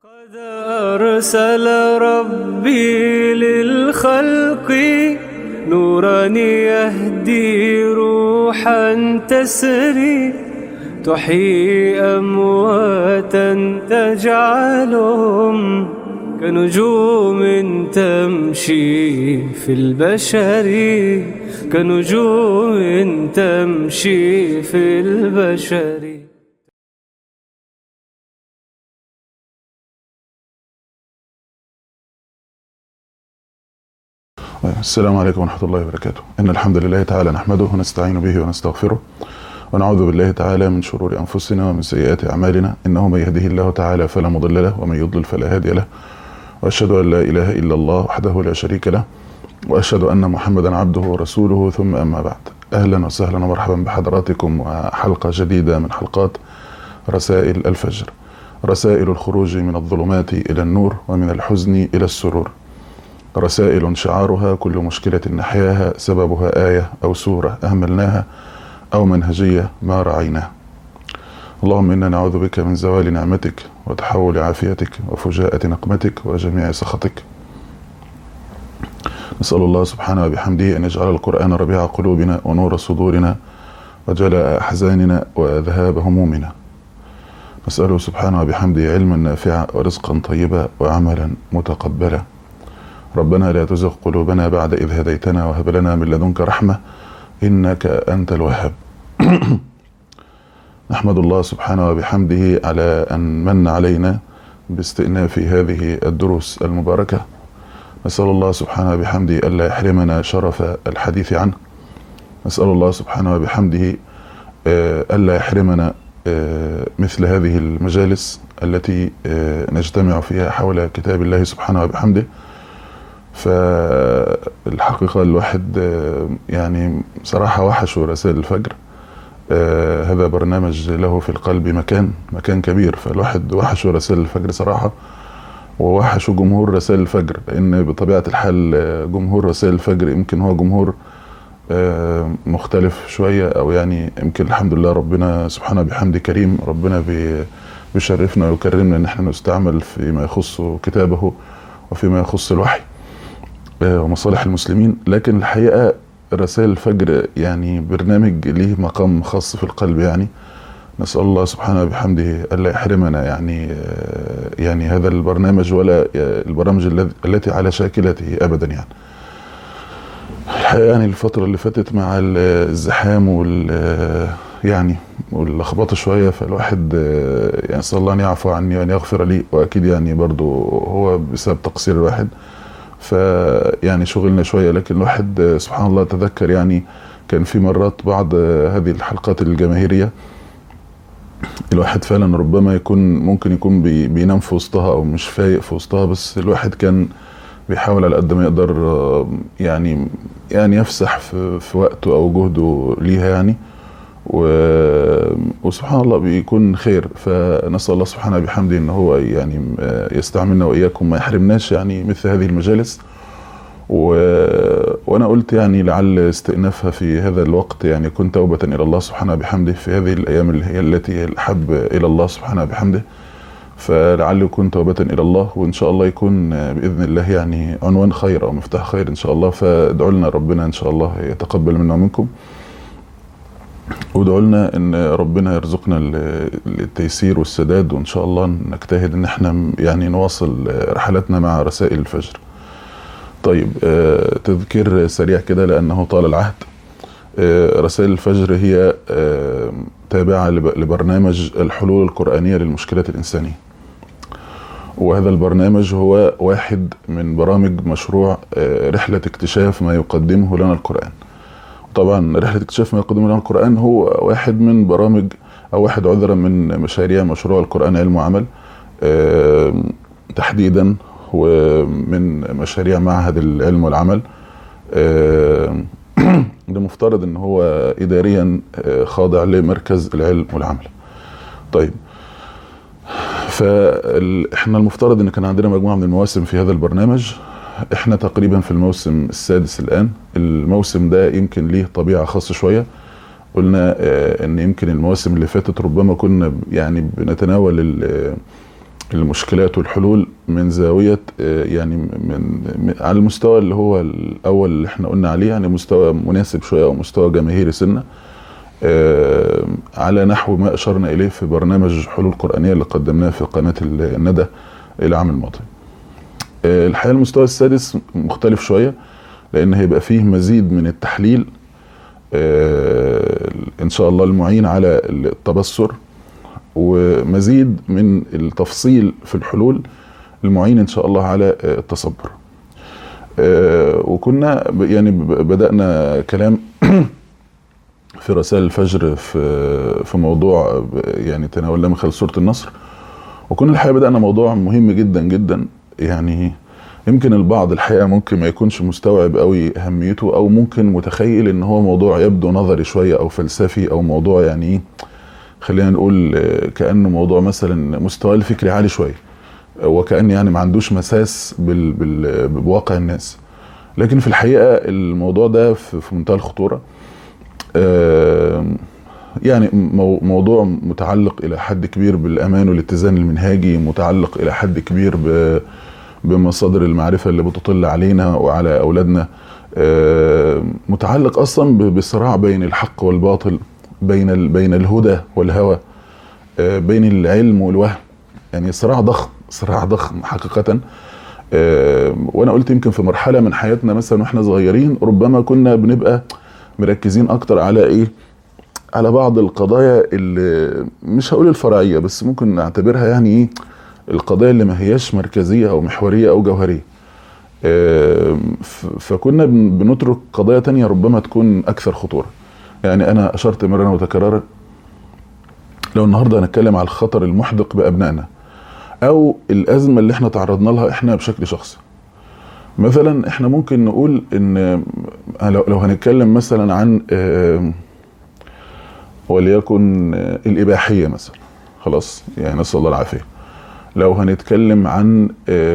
قد أرسل ربي للخلق نورا يهدي روحا تسري تحيي أمواتا تجعلهم كنجوم تمشي في البشر كنجوم تمشي في البشر. السلام عليكم ورحمة الله وبركاته. إن الحمد لله تعالى نحمده ونستعين به ونستغفره ونعوذ بالله تعالى من شرور أنفسنا ومن سيئات أعمالنا، إنه من يهده الله تعالى فلا مضل له ومن يضلل فلا هادي له، وأشهد أن لا إله إلا الله وحده لا شريك له، وأشهد أن محمدا عبده ورسوله، ثم أما بعد. أهلا وسهلا ومرحبا بحضراتكم وحلقة جديدة من حلقات رسائل الفجر، رسائل الخروج من الظلمات إلى النور ومن الحزن إلى السرور، رسائل شعارها كل مشكلة نحياها سببها آية أو سورة أهملناها أو منهجية ما رعيناها. اللهم إنا نعوذ بك من زوال نعمتك وتحول عافيتك وفجاءة نقمتك وجميع سخطك. نسأل الله سبحانه وبحمده أن يجعل القرآن ربيع قلوبنا ونور صدورنا وجلاء أحزاننا وذهاب همومنا. نسأله سبحانه وبحمده علما نافعا ورزقا طيبا وعملا متقبلا. ربنا لا تزغ قلوبنا بعد إذ هديتنا وهب لنا من لدنك رحمة إنك أنت الوهاب. نحمد الله سبحانه وبحمده على أن من علينا باستئناف هذه الدروس المباركة. نسأل الله سبحانه وبحمده ألا يحرمنا شرف الحديث عنه. نسأل الله سبحانه وبحمده ألا يحرمنا مثل هذه المجالس التي نجتمع فيها حول كتاب الله سبحانه وبحمده. فالحقيقة الواحد يعني صراحة وحش رسائل الفجر. هذا برنامج له في القلب مكان كبير، فالواحد وحش رسائل الفجر صراحة، ووحش جمهور رسائل الفجر، لأن بطبيعة الحال جمهور رسائل الفجر يمكن هو جمهور مختلف شوية، أو يعني يمكن الحمد لله ربنا سبحانه بحمد كريم، ربنا بيشرفنا ويكرمنا إن احنا نستعمل فيما يخص كتابه وفيما يخص الوحي ومصالح المسلمين. لكن الحقيقة رسائل الفجر يعني برنامج ليه مقام خاص في القلب. يعني نسأل الله سبحانه بحمده ألا يحرمنا يعني هذا البرنامج ولا البرامج التي على شاكلته أبدا. يعني الحقيقة يعني الفترة اللي فاتت مع الزحام واللخبطة شوية، فالواحد يعني صلى الله أن يعفو عني وأن يغفر لي، وأكيد يعني برضو هو بسبب تقصير الواحد، فيعني شغلنا شوية. لكن الواحد سبحان الله تذكر يعني كان في مرات بعض هذه الحلقات الجماهيرية الواحد فعلا ربما ممكن يكون بينام في وسطها أو مش فايق في وسطها، بس الواحد كان بيحاول على قد ما يقدر يعني يفسح في وقته أو جهده ليها يعني، وسبحان الله بيكون خير. فنسأل الله سبحانه بحمده ان هو يعني يستعملنا واياكم، ما يحرمناش يعني مثل هذه المجالس. وانا قلت يعني لعل استئنافها في هذا الوقت يعني يكون توبة الى الله سبحانه بحمده في هذه الايام اللي هي التي الاحب الى الله سبحانه بحمده، فلعل يكون توبة الى الله، وان شاء الله يكون باذن الله يعني عنوان خير او مفتاح خير ان شاء الله. فادعوا لنا ربنا ان شاء الله يتقبل منا ومنكم، وادعوا لنا ان ربنا يرزقنا التيسير والسداد، وان شاء الله نجتهد ان احنا يعني نواصل رحلتنا مع رسائل الفجر. طيب تذكير سريع كده لانه طال العهد. رسائل الفجر هي تابعة لبرنامج الحلول القرآنية للمشكلات الإنسانية، وهذا البرنامج هو واحد من برامج مشروع رحلة اكتشاف ما يقدمه لنا القرآن. طبعا رحلة اكتشاف ما يقدمه لنا القرآن هو واحد من برامج أو واحد عذرا من مشاريع مشروع القرآن علم وعمل تحديدا، ومن مشاريع معهد العلم والعمل. ده مفترض ان هو اداريا خاضع لمركز العلم والعمل. طيب فاحنا المفترض ان كان عندنا مجموعة من المواسم في هذا البرنامج. احنا تقريبا في الموسم السادس الان. الموسم ده يمكن ليه طبيعة خاصة شوية. قلنا ان يمكن المواسم اللي فاتت ربما كنا يعني بنتناول المشكلات والحلول من زاوية يعني من على المستوى اللي هو الأول اللي احنا قلنا عليه، يعني مستوى مناسب شوية أو مستوى جماهيري سنة، على نحو ما أشرنا إليه في برنامج حلول قرآنية اللي قدمناه في قناة الندى العام الماضي. الحقيقة المستوى السادس مختلف شوية، لأن هيبقى فيه مزيد من التحليل إن شاء الله المعين على التبصر، ومزيد من التفصيل في الحلول المعين إن شاء الله على التصبر. وكنا يعني بدأنا كلام في رسائل الفجر في موضوع يعني تناولنا من خلال سورة النصر، وكنا الحقيقة بدأنا موضوع مهم جدا جدا. يعني يمكن البعض الحقيقة ممكن ما يكونش مستوعب قوي أهميته، أو ممكن متخيل إن هو موضوع يبدو نظري شوية أو فلسفي، أو موضوع يعني خلينا نقول كأنه موضوع مثلا مستوى الفكري عالي شوية، وكأن يعني ما عندوش مساس بواقع الناس. لكن في الحقيقة الموضوع ده في منتهى الخطورة. يعني موضوع متعلق إلى حد كبير بالأمان والاتزان المنهاجي، متعلق إلى حد كبير بمصادر المعرفة اللي بتطل علينا وعلى أولادنا، متعلق أصلا بصراع بين الحق والباطل، بين الهدى والهوى، بين العلم والوهم. يعني صراع ضخم حقيقة. وانا قلت يمكن في مرحلة من حياتنا مثلا واحنا صغيرين ربما كنا بنبقى مركزين اكتر على ايه، على بعض القضايا اللي مش هقول الفرعية، بس ممكن نعتبرها يعني ايه، القضايا اللي ما هياش مركزية او محورية او جوهرية. فكنا بنترك قضايا تانية ربما تكون اكثر خطورة. يعني انا اشرت مرة وتكرارا، لو النهاردة هنتكلم على الخطر المحدق بأبنائنا او الازمة اللي احنا تعرضنا لها احنا بشكل شخصي، مثلا احنا ممكن نقول ان لو هنتكلم مثلا عن وليكن الاباحية مثلا، خلاص يعني نسأل الله العافية. لو هنتكلم عن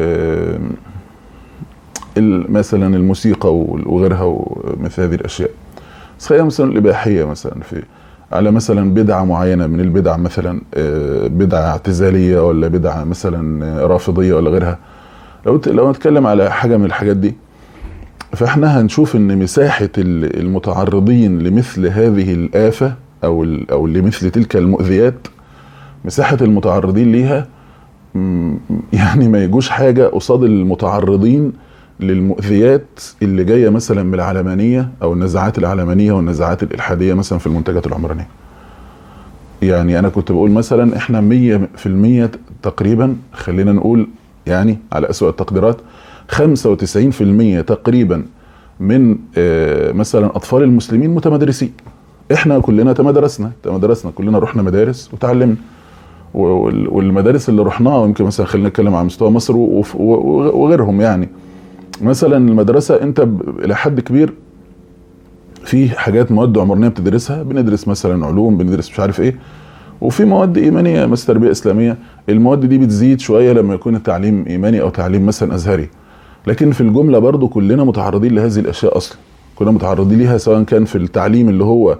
مثلا الموسيقى وغيرها ومثل هذه الاشياء، خلينا مثلا الاباحية مثلا على مثلا بدعة معينة من البدع، مثلا بدعة اعتزالية ولا بدعة مثلا رافضية ولا غيرها، لو نتكلم على حاجة من الحاجات دي، فاحنا هنشوف ان مساحة المتعرضين لمثل هذه الآفة او لمثل تلك المؤذيات، مساحة المتعرضين ليها يعني ما يجوش حاجة قصاد المتعرضين للمؤذيات اللي جاية مثلا من العلمانية او النزاعات العلمانية والنزاعات الإلحادية مثلا في المنتجات العمرانية. يعني انا كنت بقول مثلا احنا 100% تقريبا، خلينا نقول يعني على اسوأ التقديرات 95% تقريبا من مثلا اطفال المسلمين متمدرسين. احنا كلنا تمدرسنا كلنا رحنا مدارس وتعلمنا، والمدارس اللي رحناها ويمكن مثلا خلينا نتكلم على مستوى مصر وغيرهم. يعني مثلا المدرسة انت الى حد كبير في حاجات مواد عمرانية بتدرسها، بندرس مثلا علوم، بندرس مش عارف ايه، وفي مواد ايمانية مثلا تربية اسلامية. المواد دي بتزيد شوية لما يكون التعليم ايماني او تعليم مثلا ازهري، لكن في الجملة برضو كلنا متعرضين لهذه الاشياء اصلا، كلنا متعرضين ليها، سواء كان في التعليم اللي هو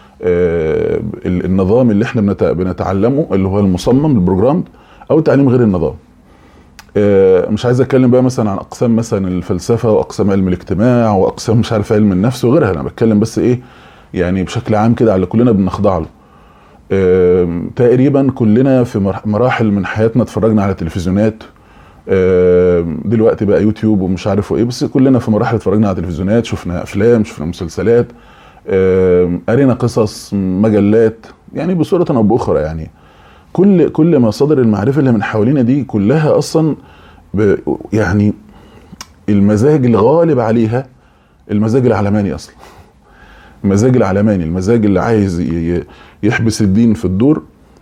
النظام اللي احنا بنتعلمه اللي هو المصمم البروجرام، او تعليم غير النظام. مش عايز اتكلم بقى مثلا عن اقسام مثلا الفلسفة واقسام علم الاجتماع واقسام مش عارف علم النفس وغيرها، انا بتكلم بس ايه يعني بشكل عام كده على كلنا بنخضع له. تقريبا كلنا في مراحل من حياتنا اتفرجنا على تلفزيونات، دلوقتي بقى يوتيوب ومش عارف ايه، بس كلنا في مراحل اتفرجنا على تلفزيونات، شفنا افلام، شفنا مسلسلات، قرينا قصص، مجلات، يعني بصورة او باخرى. يعني كل مصادر المعرفة اللي من حوالينا دي كلها اصلا يعني المزاج الغالب عليها المزاج العلماني اصلا، المزاج العلماني، المزاج اللي عايز يحبس الدين في الدور،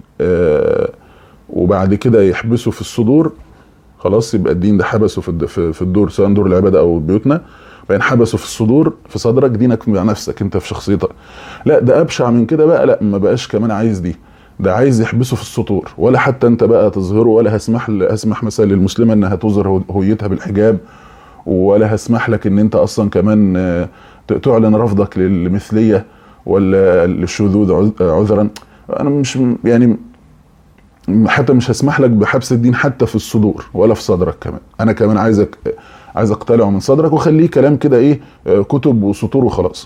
وبعد كده يحبسه في الصدور. خلاص يبقى الدين ده حبسه في الدور، سواء دور العبادة او بيوتنا، بين حبسه في الصدور في صدرك، دينك مع نفسك انت في شخصيتك. لا ده ابشع من كده بقى، لا ما بقاش كمان عايز دي، ده عايز يحبسه في السطور، ولا حتى انت بقى تظهره، ولا هسمح مثلا للمسلمة انها تظهر هويتها بالحجاب، ولا هسمح لك ان انت اصلا كمان تعلن رفضك للمثلية ولا للشذوذ عذرا. انا مش يعني حتى مش هسمح لك بحبس الدين حتى في الصدور ولا في صدرك كمان. انا كمان عايز اقتلعه من صدرك واخليه كلام كده ايه، كتب وسطور وخلاص.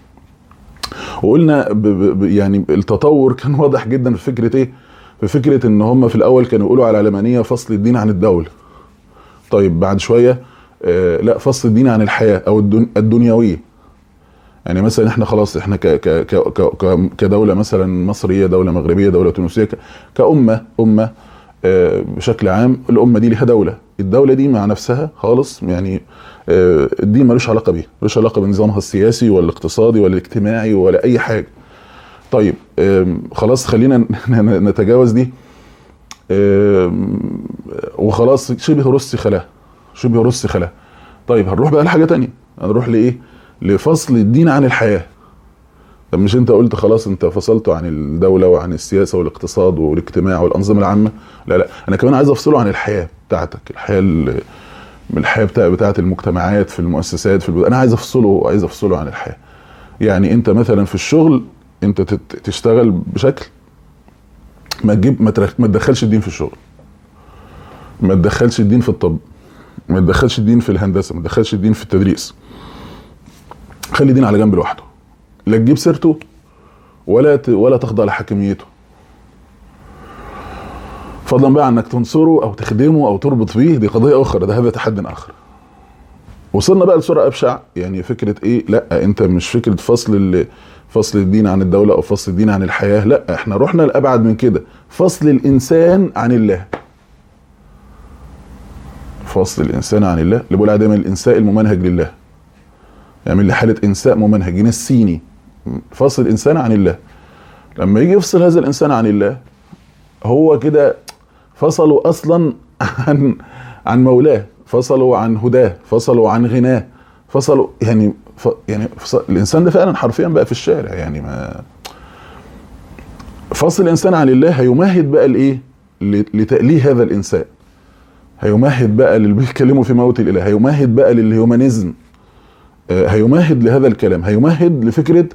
وقلنا يعني التطور كان واضح جدا في فكره ايه، في فكره ان هم في الاول كانوا يقولوا على العلمانيه فصل الدين عن الدوله. طيب بعد شويه لا، فصل الدين عن الحياه او الدنيويه. يعني مثلا احنا خلاص احنا كدوله مثلا مصريه، دوله مغربيه، دوله تونسيه، كأمه بشكل عام، الامه دي ليها دوله، الدوله دي مع نفسها خالص يعني الدين ملوش علاقه بيها، ملوش علاقه بنظامها السياسي ولا الاقتصادي ولا الاجتماعي ولا اي حاجه. طيب خلاص خلينا نتجاوز دي وخلاص شبه رص خلا. طيب هنروح بقى لحاجه تانية، هنروح لايه؟ لفصل الدين عن الحياه. طب مش انت قلت خلاص انت فصلته عن الدوله وعن السياسه والاقتصاد والاجتماع والانظمه العامه؟ لا، انا كمان عايز افصله عن الحياه بتاعتك، الحياه بتاعت المجتمعات في المؤسسات في انا عايز افصله عن الحياه. يعني انت مثلا في الشغل انت تشتغل بشكل ما تدخلش الدين في الشغل، ما تدخلش الدين في الطب، ما تدخلش الدين في الهندسه، ما تدخلش الدين في التدريس. خلي الدين على جنب لوحده، لا تجيب سيرته ولا تخضع لحاكميته، فضلا بقى عنك تنصره او تخدمه او تربط بيه، دي قضيه اخرى، ده هذا تحدي اخر. وصلنا بقى لصوره ابشع، يعني فكره ايه؟ لا انت مش فكره فصل الدين عن الدوله او فصل الدين عن الحياه، لا احنا رحنا لابعد من كده، فصل الانسان عن الله. فصل الانسان عن الله، اللي بيقول عليه دايما الانساء الممنهج لله، يعمل لي حاله انساء ممنهج ينسيني. فصل الانسان عن الله، لما يجي يفصل هذا الانسان عن الله هو كده فصلوا اصلا عن مولاه، فصلوا عن هداه، فصلوا عن غناه، فصلوا يعني الانسان ده فعلا حرفيا بقى في الشارع. يعني ما فصل الانسان عن الله هيمهد بقى لايه؟ لتأليه هذا الانسان، هيمهد بقى للي بيتكلموا في موت الاله، هيمهد بقى للهيومانيزم، هيمهد لهذا الكلام، هيمهد لفكره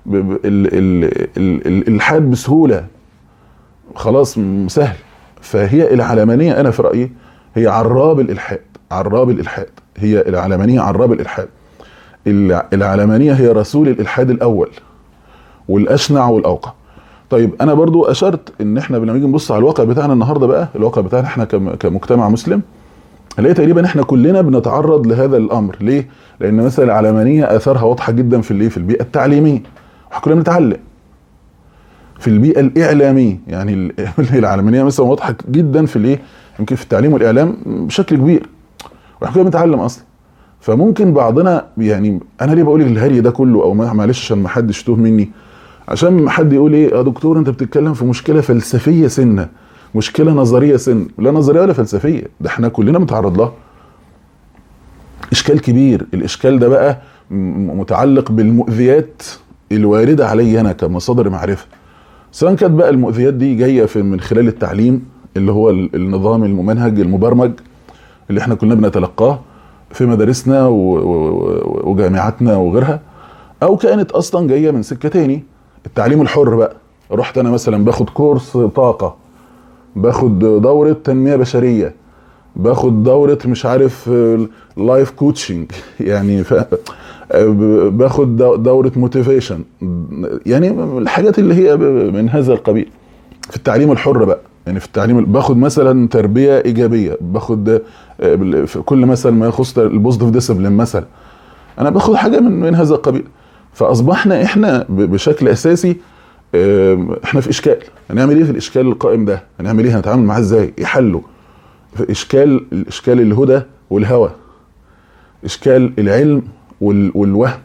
الالحاد بسهوله، خلاص سهل. فهي العلمانيه انا في رايي هي عراب الالحاد، هي العلمانيه عراب الالحاد. العلمانيه هي رسول الالحاد الاول والاشنع والاوقع. طيب انا برضو اشرت ان احنا لما نيجي نبص على الواقع بتاعنا النهارده بقى، الواقع بتاعنا احنا كمجتمع مسلم، هنلاقي تقريبا احنا كلنا بنتعرض لهذا الامر. ليه؟ لان مثلا العلمانيه اثارها واضحه جدا في البيئه التعليميه، احنا كلنا بنتعلم. في البيئه الاعلاميه، يعني العلمانيه مثلا واضحه جدا في يمكن في التعليم والاعلام بشكل كبير، واحنا كلنا بنتعلم اصلا. فممكن بعضنا، يعني انا ليه بقول الهري ده كله، او معلش عشان ما حدش يتوه مني، عشان ما حد يقول ايه يا دكتور انت بتتكلم في مشكله فلسفيه سنه، مشكله نظريه سن. لا نظريه ولا فلسفيه، ده احنا كلنا بنتعرض لها. اشكال كبير، الاشكال ده بقى متعلق بالمؤذيات الوارده علي انا كمصادر معرفه، سواء كانت بقى المؤذيات دي جايه من خلال التعليم اللي هو النظام الممنهج المبرمج اللي احنا كلنا بنتلقاه في مدارسنا وجامعاتنا وغيرها، او كانت اصلا جايه من سكه تاني، التعليم الحر بقى. رحت انا مثلا باخد كورس طاقه، باخد دوره تنميه بشريه، باخد دوره مش عارف لايف كوتشنج، يعني باخد دوره موتيفيشن، يعني الحاجات اللي هي من هذا القبيل. في التعليم الحر بقى، يعني في التعليم باخد مثلا تربيه ايجابيه، باخد في كل مثلا ما يخص البوزيتيف ديسيبلين مثلا، انا باخد حاجه من هذا القبيل. فاصبحنا احنا بشكل اساسي احنا في اشكال. هنعمل ايه في الاشكال القائم ده؟ هنعمل ايه؟ هنتعامل معاه ازاي؟ يحله في اشكال الهدى والهوى، اشكال العلم والوهم.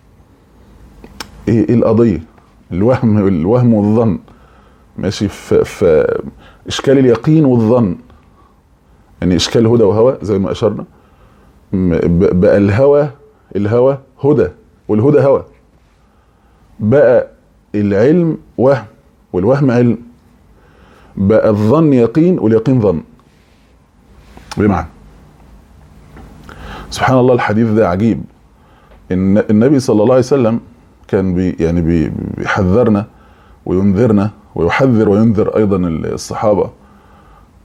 ايه القضيه؟ الوهم والظن، ماشي. في اشكال اليقين والظن، يعني اشكال هدى وهوى زي ما اشرنا. بقى الهوى هدى والهدى هوى، بقى العلم وهم والوهم علم، بقى الظن يقين واليقين ظن. بمعنى سبحان الله الحديث ده عجيب، ان النبي صلى الله عليه وسلم كان بيحذرنا وينذرنا، ويحذر وينذر ايضا الصحابه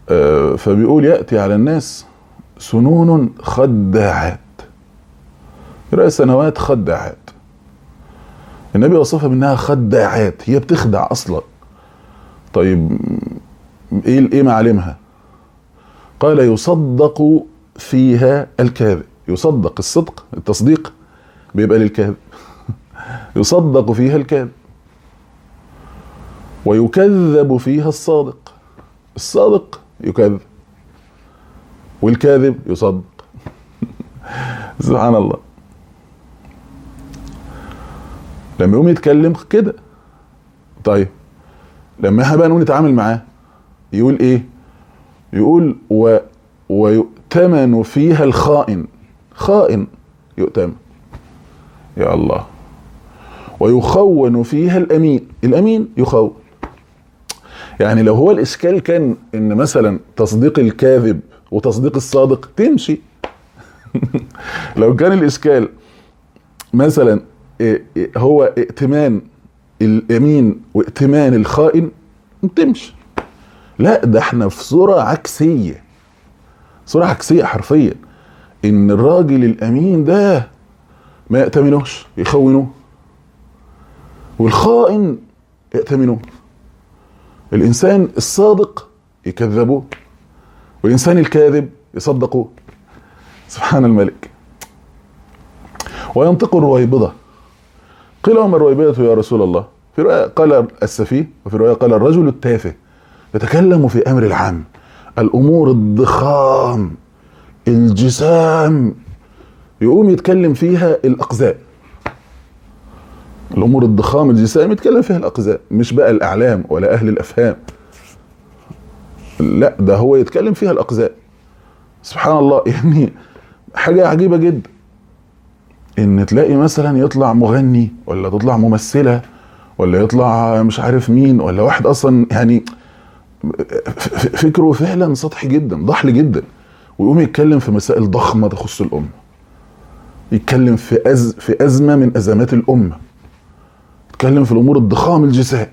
فبيقول يأتي على الناس سنون خداعات، رأي سنوات خداعات. النبي وصفها بأنها خداعات، هي بتخدع أصلا. طيب إيه معالمها؟ قال يصدق فيها الكاذب. يصدق، الصدق التصديق بيبقى للكاذب يصدق فيها الكاذب، ويكذب فيها الصادق. الصادق يكذب والكاذب يصدق سبحان الله. لما يقوم يتكلم كده، طيب لما احنا بقى نقوم نتعامل معاه يقول ايه؟ يقول ويؤتمن فيها الخائن. خائن يؤتمن، يا الله. ويخون فيها الامين. الامين يخون. يعني لو هو الاشكال كان ان مثلا تصديق الكاذب وتصديق الصادق تمشي لو كان الاشكال مثلا هو ائتمان الامين وائتمان الخائن تمشي. لا، ده احنا في صورة عكسية، صورة عكسية حرفيا. ان الراجل الامين ده ما يأتمنوش، يخونوه، والخائن يأتمنوه. الانسان الصادق يكذبوه، والانسان الكاذب يصدقوه. سبحان الملك. وينطق الرويبضة. قيل وما الرويبضة يا رسول الله؟ في رواية قال السفيه، وفي رواية قال الرجل التافه، يتكلم في امر العام، الامور الضخام الجسام، يقوم يتكلم فيها الاقزاء. الامور الضخام الجسام يتكلم فيها الاقزاء، مش بقى الاعلام ولا اهل الافهام، لا ده هو يتكلم فيها الاقزاء. سبحان الله. يعني حاجة عجيبة جدا ان تلاقي مثلا يطلع مغني ولا تطلع ممثلة ولا يطلع مش عارف مين، ولا واحد اصلا يعني فكره فعلا سطحي جدا، ضحل جدا، ويقوم يتكلم في مسائل ضخمة تخص الامة، يتكلم في ازمة من ازمات الامة، يتكلم في الامور الضخام الجسام،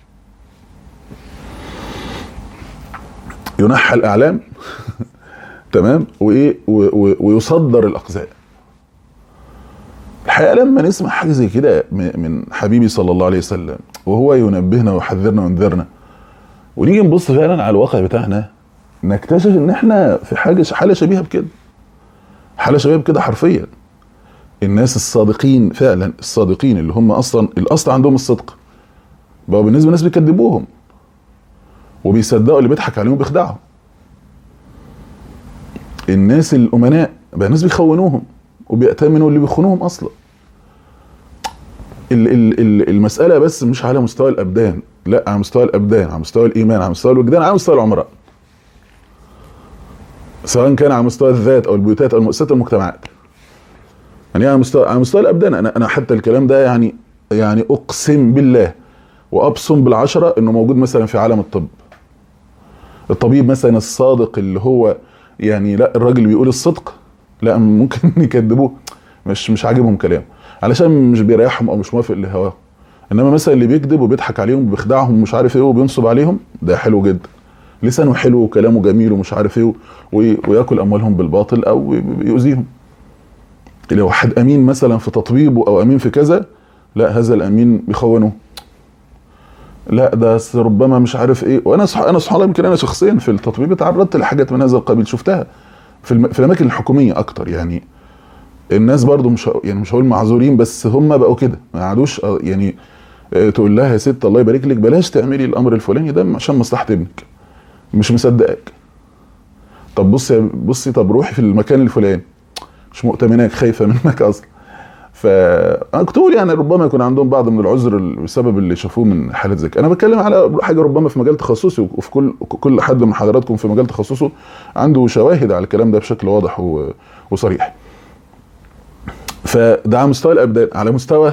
ينحى الاعلام تمام، وايه ويصدر الاقزاء. الحقيقه لما نسمع حاجه زي كده من حبيبي صلى الله عليه وسلم وهو ينبهنا ويحذرنا وينذرنا، ونيجي نبص فعلا على الواقع بتاعنا، نكتشف ان احنا في حاله شبيهه بكده، حاله شبيهه بكده حرفيا. الناس الصادقين فعلا، الصادقين اللي هم اصلا الاصل عندهم الصدق، بقى بالنسبه للناس بيكذبوهم وبيصدقوا اللي بيضحك عليهم وبيخدعهم. الناس الامناء بقى الناس بيخونوهم وبيأتمنوا اللي بيخونوهم اصلا. المسألة بس مش على مستوى الابدان، لا، على مستوى الابدان، على مستوى الايمان، على مستوى الوجدان، على مستوى العمراء، سواء كان على مستوى الذات او البيوتات او المؤسسات المجتمعات. يعني على مستوى الابدان. انا حتى الكلام ده يعني اقسم بالله وابصم بالعشرة انه موجود مثلا في عالم الطب. الطبيب مثلا الصادق اللي هو يعني لا، الراجل اللي بيقول الصدق لا ممكن يكذبوه، مش عاجبهم كلامه علشان مش بيريحهم او مش موافق لهواه. انما مثلا اللي بيكذب وبيضحك عليهم وبيخدعهم ومش عارف ايه وبينصب عليهم، ده حلو جدا، لسانه حلو وكلامه جميل ومش عارف ايه، وياكل اموالهم بالباطل او يؤذيهم. لو واحد امين مثلا في تطبيبه او امين في كذا، لا هذا الامين بيخونه، لا ده ربما مش عارف ايه. وانا سبحان الله يمكن انا شخصيا في التطبيب اتعرضت لحاجات من هذا القبيل، شفتها في الاماكن الحكوميه اكتر. يعني الناس برضو مش هقول معذورين، بس هم بقوا كده ما عادوش يعني تقول لها يا ست الله يبارك لك بلاش تعملي الامر الفلاني ده عشان مصلحه ابنك، مش مصدقك. طب بصي طب روحي في المكان الفلاني، مش مؤتمناك، خايفه منك اصلا. فانا كنت اقول يعني ربما يكون عندهم بعض من العذر بسبب اللي شافوه من حالات زي كده. انا بتكلم على حاجه ربما في مجال تخصصي، وفي كل حد من حضراتكم في مجال تخصصه عنده شواهد على الكلام ده بشكل واضح وصريح. فده على مستوى الابدان. على مستوى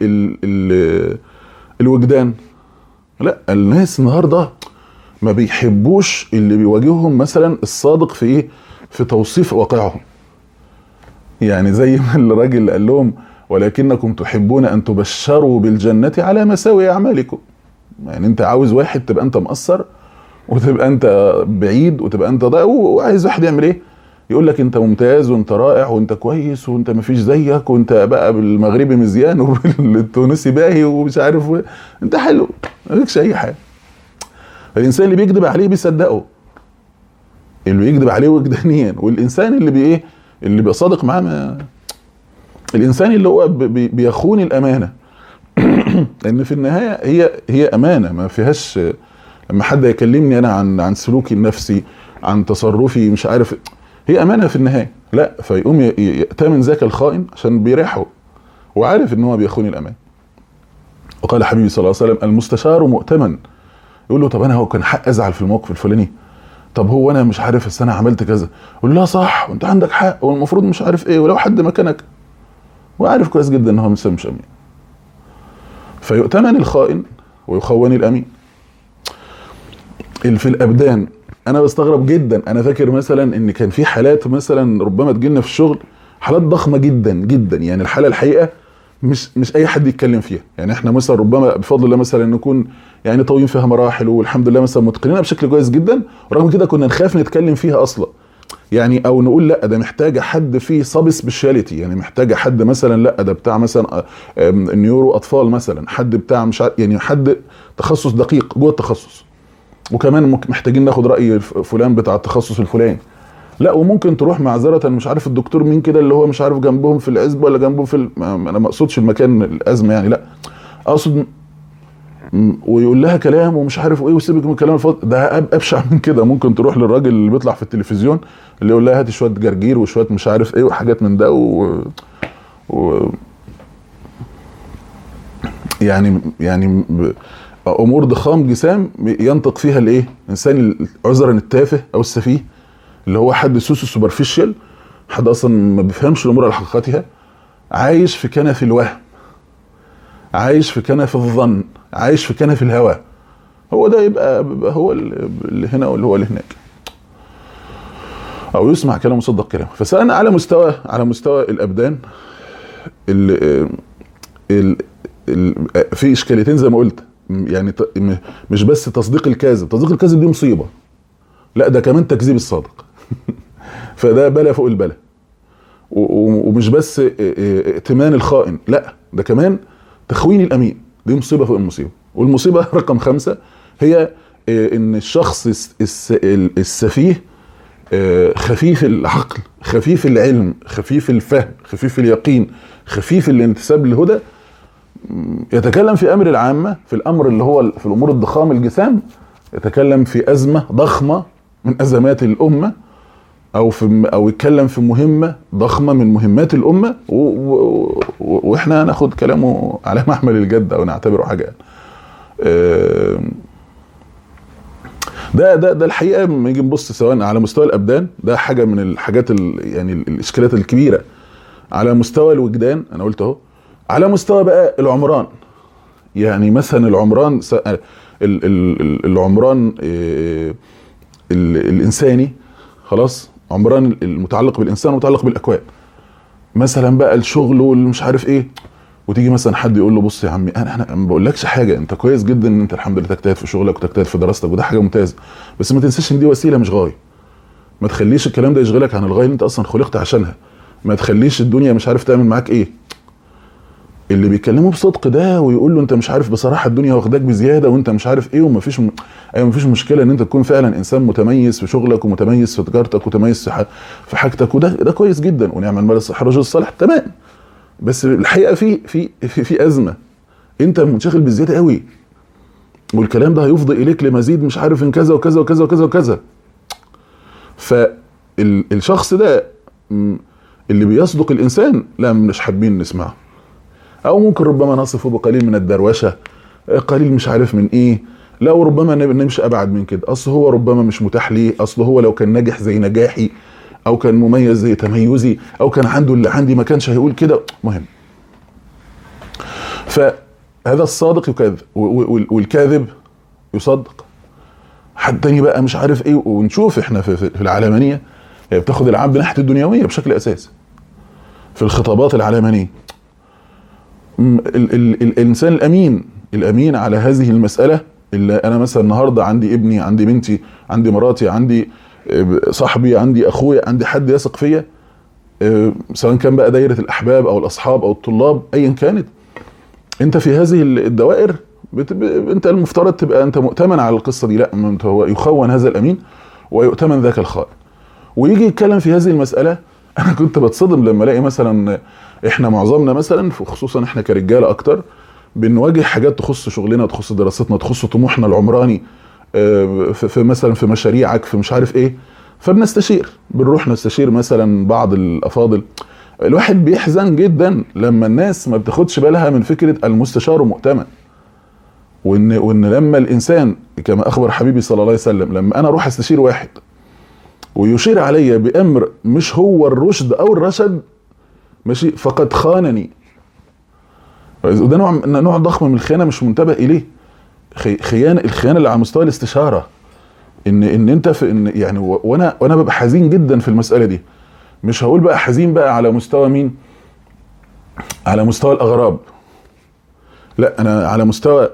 الوجدان، لا، الناس النهارده ما بيحبوش اللي بيواجههم مثلا الصادق في ايه، في توصيف واقعهم. يعني زي ما الراجل قال لهم ولكنكم تحبون ان تبشروا بالجنة على مساوي اعمالكم. يعني انت عاوز واحد تبقى انت مقصر وتبقى انت بعيد وتبقى انت ضايع، وعايز واحد يعمل ايه؟ يقول لك انت ممتاز وانت رائع وانت كويس وانت مفيش زيك وانت بقى بالمغربي مزيان وبالتونسي باهي ومش عارف انت حلو، مالكش اي حاجه. الانسان اللي بيكذب عليه بيصدقه، اللي بيكذب عليه وجدانيا، والانسان اللي ايه اللي بيبقى صادق معاه الانسان اللي هو بيخون الامانه. لان في النهايه هي امانه ما فيهاش. لما حد يكلمني انا عن سلوكي النفسي، عن تصرفي مش عارف، هي امانه في النهايه، لا فيقوم يأتمن ذاك الخائن عشان بيريحه وعارف ان هو بيخون الامان. وقال حبيبي صلى الله عليه وسلم المستشار مؤتمن. يقول له طب انا هو كان حق ازعل في الموقف الفلاني، طب هو انا مش عارف بس انا عملت كذا، يقول له لا صح وانت عندك حق والمفروض مش عارف ايه، ولو حد مكانك، وعارف كويس جدا ان هو مش امين. فيؤتمن الخائن ويخون الامين. في الابدان انا بستغرب جدا. انا فاكر مثلا ان كان في حالات مثلا ربما تجيلنا في الشغل، حالات ضخمه جدا جدا، يعني الحاله الحقيقه مش اي حد يتكلم فيها. يعني احنا مثلا ربما بفضل الله مثلا نكون يعني طويل فيها مراحل والحمد لله مثلا متقنينها بشكل كويس جدا، ورغم كده كنا نخاف نتكلم فيها اصلا. يعني او نقول لا ده محتاجه حد فيه سب سبيشاليتي، يعني محتاجه حد مثلا لا ده بتاع مثلا نيورو اطفال مثلا، حد بتاع مش يعني حد تخصص دقيق جوه التخصص، وكمان محتاجين ناخد راي فلان بتاع التخصص الفلاني. لا وممكن تروح معذره مش عارف الدكتور مين كده اللي هو مش عارف جنبهم في العزبه ولا جنبهم في انا ما اقصدش المكان الازمه يعني، لا اقصد ويقول لها كلام ومش عارف ايه وسيبك من الكلام الفاضي ده. ابشع من كده ممكن تروح للراجل اللي بيطلع في التلفزيون اللي يقول لها هاتي شويه جرجير وشويه مش عارف ايه وحاجات من ده يعني امور ضخام جسام ينطق فيها الايه انسان عذرا التافه او السفيه، اللي هو حد سوسو سوبرفيشال، حد اصلا ما بيفهمش الامور على حقيقتها، عايش في كنف الوهم، عايش في كنف الظن، عايش في كنف الهوى. هو ده يبقى هو اللي هنا واللي هو اللي هناك، او يسمع كلام مصدق كلامه. فسألنا على مستوى الابدان في اشكاليتين زي ما قلت. يعني مش بس تصديق الكاذب دي مصيبه، لا ده كمان تكذيب الصادق. فده بلا فوق البلا. ومش بس ائتمان الخائن، لا ده كمان تخوين الامين، دي مصيبه فوق المصيبه. والمصيبه رقم 5 هي ان الشخص السفيه خفيف العقل، خفيف العلم، خفيف الفهم، خفيف اليقين، خفيف الانتساب للهدى، يتكلم في امر العامه، في الامر اللي هو في الامور الضخام الجسام، يتكلم في ازمه ضخمه من ازمات الامه، او يتكلم في مهمه ضخمه من مهمات الامه، واحنا ناخد كلامه على محمل الجد او نعتبره حاجه. ده الحقيقه لما نيجي نبص سواء على مستوى الابدان، ده حاجه من الحاجات يعني الاشكالات الكبيره. على مستوى الوجدان انا قلت اهو. على مستوى بقى العمران، يعني مثلا العمران العمران الانساني، خلاص عمران المتعلق بالانسان ومتعلق بالاكوان. مثلا بقى الشغل والمش عارف ايه، وتيجي مثلا حد يقول له بص يا عمي انا ما بقولكش حاجه، انت كويس جدا ان انت الحمد لله تجتهد في شغلك وتجتهد في دراستك وده حاجه ممتازه، بس ما تنساش ان دي وسيله مش غايه. ما تخليش الكلام ده يشغلك عن الغايه اللي انت اصلا خلقت عشانها. ما تخليش الدنيا مش عارف تعمل معاك ايه. اللي بيكلمه بصدق ده ويقول له انت مش عارف بصراحه الدنيا واخداك بزياده وانت مش عارف ايه، ومفيش مفيش مشكله ان انت تكون فعلا انسان متميز في شغلك ومتميز في تجارتك ومتميز في حاجتك، وده كويس جدا ونعم المال الصالح الرجل الصالح، تمام. بس الحقيقه في ازمه، انت منشغل بالزياده قوي، والكلام ده هيفضي اليك لمزيد مش عارف ان كذا وكذا وكذا وكذا وكذا. فالشخص ده اللي بيصدق الانسان لا مش حابين نسمعه، او ممكن ربما نصفه بقليل من الدروشه، قليل مش عارف من ايه، لا وربما نمشي ابعد من كده، اصل هو ربما مش متاح ليه، اصل هو لو كان ناجح زي نجاحي او كان مميز زي تميزي او كان عنده اللي عندي ما كانش هيقول كده. مهم. فهذا الصادق يكذب والكاذب يصدق. حد تاني بقى مش عارف ايه، ونشوف احنا في العلمانيه هي بتاخد العبد ناحيه الدنيويه بشكل اساسي في الخطابات العلمانيه. الانسان الامين على هذه المساله اللي انا مثلا النهارده عندي ابني، عندي بنتي، عندي مراتي، عندي صاحبي، عندي اخويا، عندي حد يثق فيا، سواء كان بقى دايره الاحباب او الاصحاب او الطلاب ايا كانت. انت في هذه الدوائر انت المفترض تبقى انت مؤتمن على القصه دي. لا، انت هو يخون هذا الامين ويؤتمن ذاك الخائن. ويجي يتكلم في هذه المساله. انا كنت بتصدم لما الاقي مثلا احنا معظمنا مثلا، خصوصا احنا كرجاله اكتر، بنواجه حاجات تخص شغلنا، تخص دراستنا، تخص طموحنا العمراني، في مثلا في مشاريعك، في مش عارف ايه. فبنستشير، بنروح نستشير مثلا بعض الافاضل. الواحد بيحزن جدا لما الناس ما بتاخدش بالها من فكره المستشار مؤتمن. وان لما الانسان كما اخبر حبيبي صلى الله عليه وسلم، لما انا اروح استشير واحد ويشير علي بامر مش هو الرشد او الرشد، ماشي، فقد خانني. وده نوع ضخم من الخيانه مش منتبه اليه. الخيانه اللي على مستوى الاستشاره، ان انت في ان يعني، وانا ببقى حزين جدا في المساله دي. مش هقول بقى حزين بقى على مستوى مين، على مستوى الاغراب، لا، انا على مستوى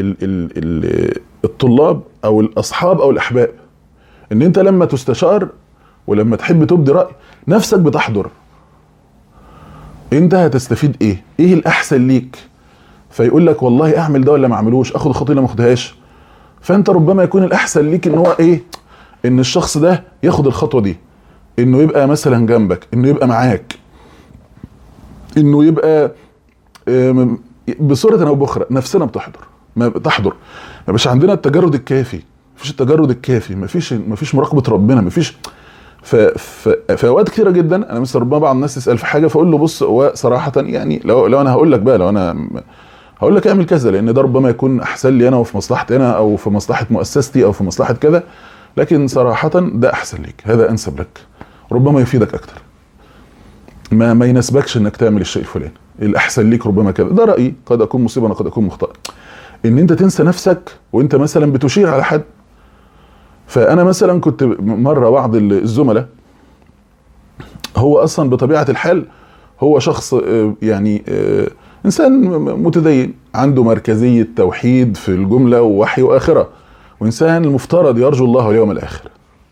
الطلاب او الاصحاب او الاحباب. ان انت لما تستشار ولما تحب تبدي راي، نفسك بتحضر انت هتستفيد ايه الاحسن ليك. فيقول لك والله اعمل ده ولا ما اعملوش، اخد الخطوه ولا ما اخدهاش. فانت ربما يكون الاحسن ليك ان هو ان الشخص ده ياخد الخطوه دي، انه يبقى مثلا جنبك، انه يبقى معاك، انه يبقى بصوره او باخرى. نفسنا بتحضر ما بقاش عندنا التجرد الكافي. مفيش التجرد الكافي، مفيش مراقبه ربنا، مفيش. في اوقات كتيره جدا انا مثلا ربما بعض الناس تسال في حاجه، فاقول له بص، هو صراحه يعني لو انا هقول لك بقى، لو انا هقول لك اعمل كذا، لان ده ربما يكون احسن لي انا وفي مصلحتي انا او في مصلحه مؤسستي او في مصلحه كذا، لكن صراحه ده احسن ليك، هذا انسب لك، ربما يفيدك اكتر، ما يناسبكش انك تعمل الشيء الفلاني، الاحسن ليك ربما كذا. ده رايي، قد اكون مصيبا وقد اكون مخطئا. ان انت تنسى نفسك وانت مثلا بتشير على حد. فانا مثلا كنت مره بعض الزملاء، هو اصلا بطبيعه الحال هو شخص يعني انسان متدين، عنده مركزيه توحيد في الجمله ووحي واخره، وانسان المفترض يرجو الله واليوم الاخر.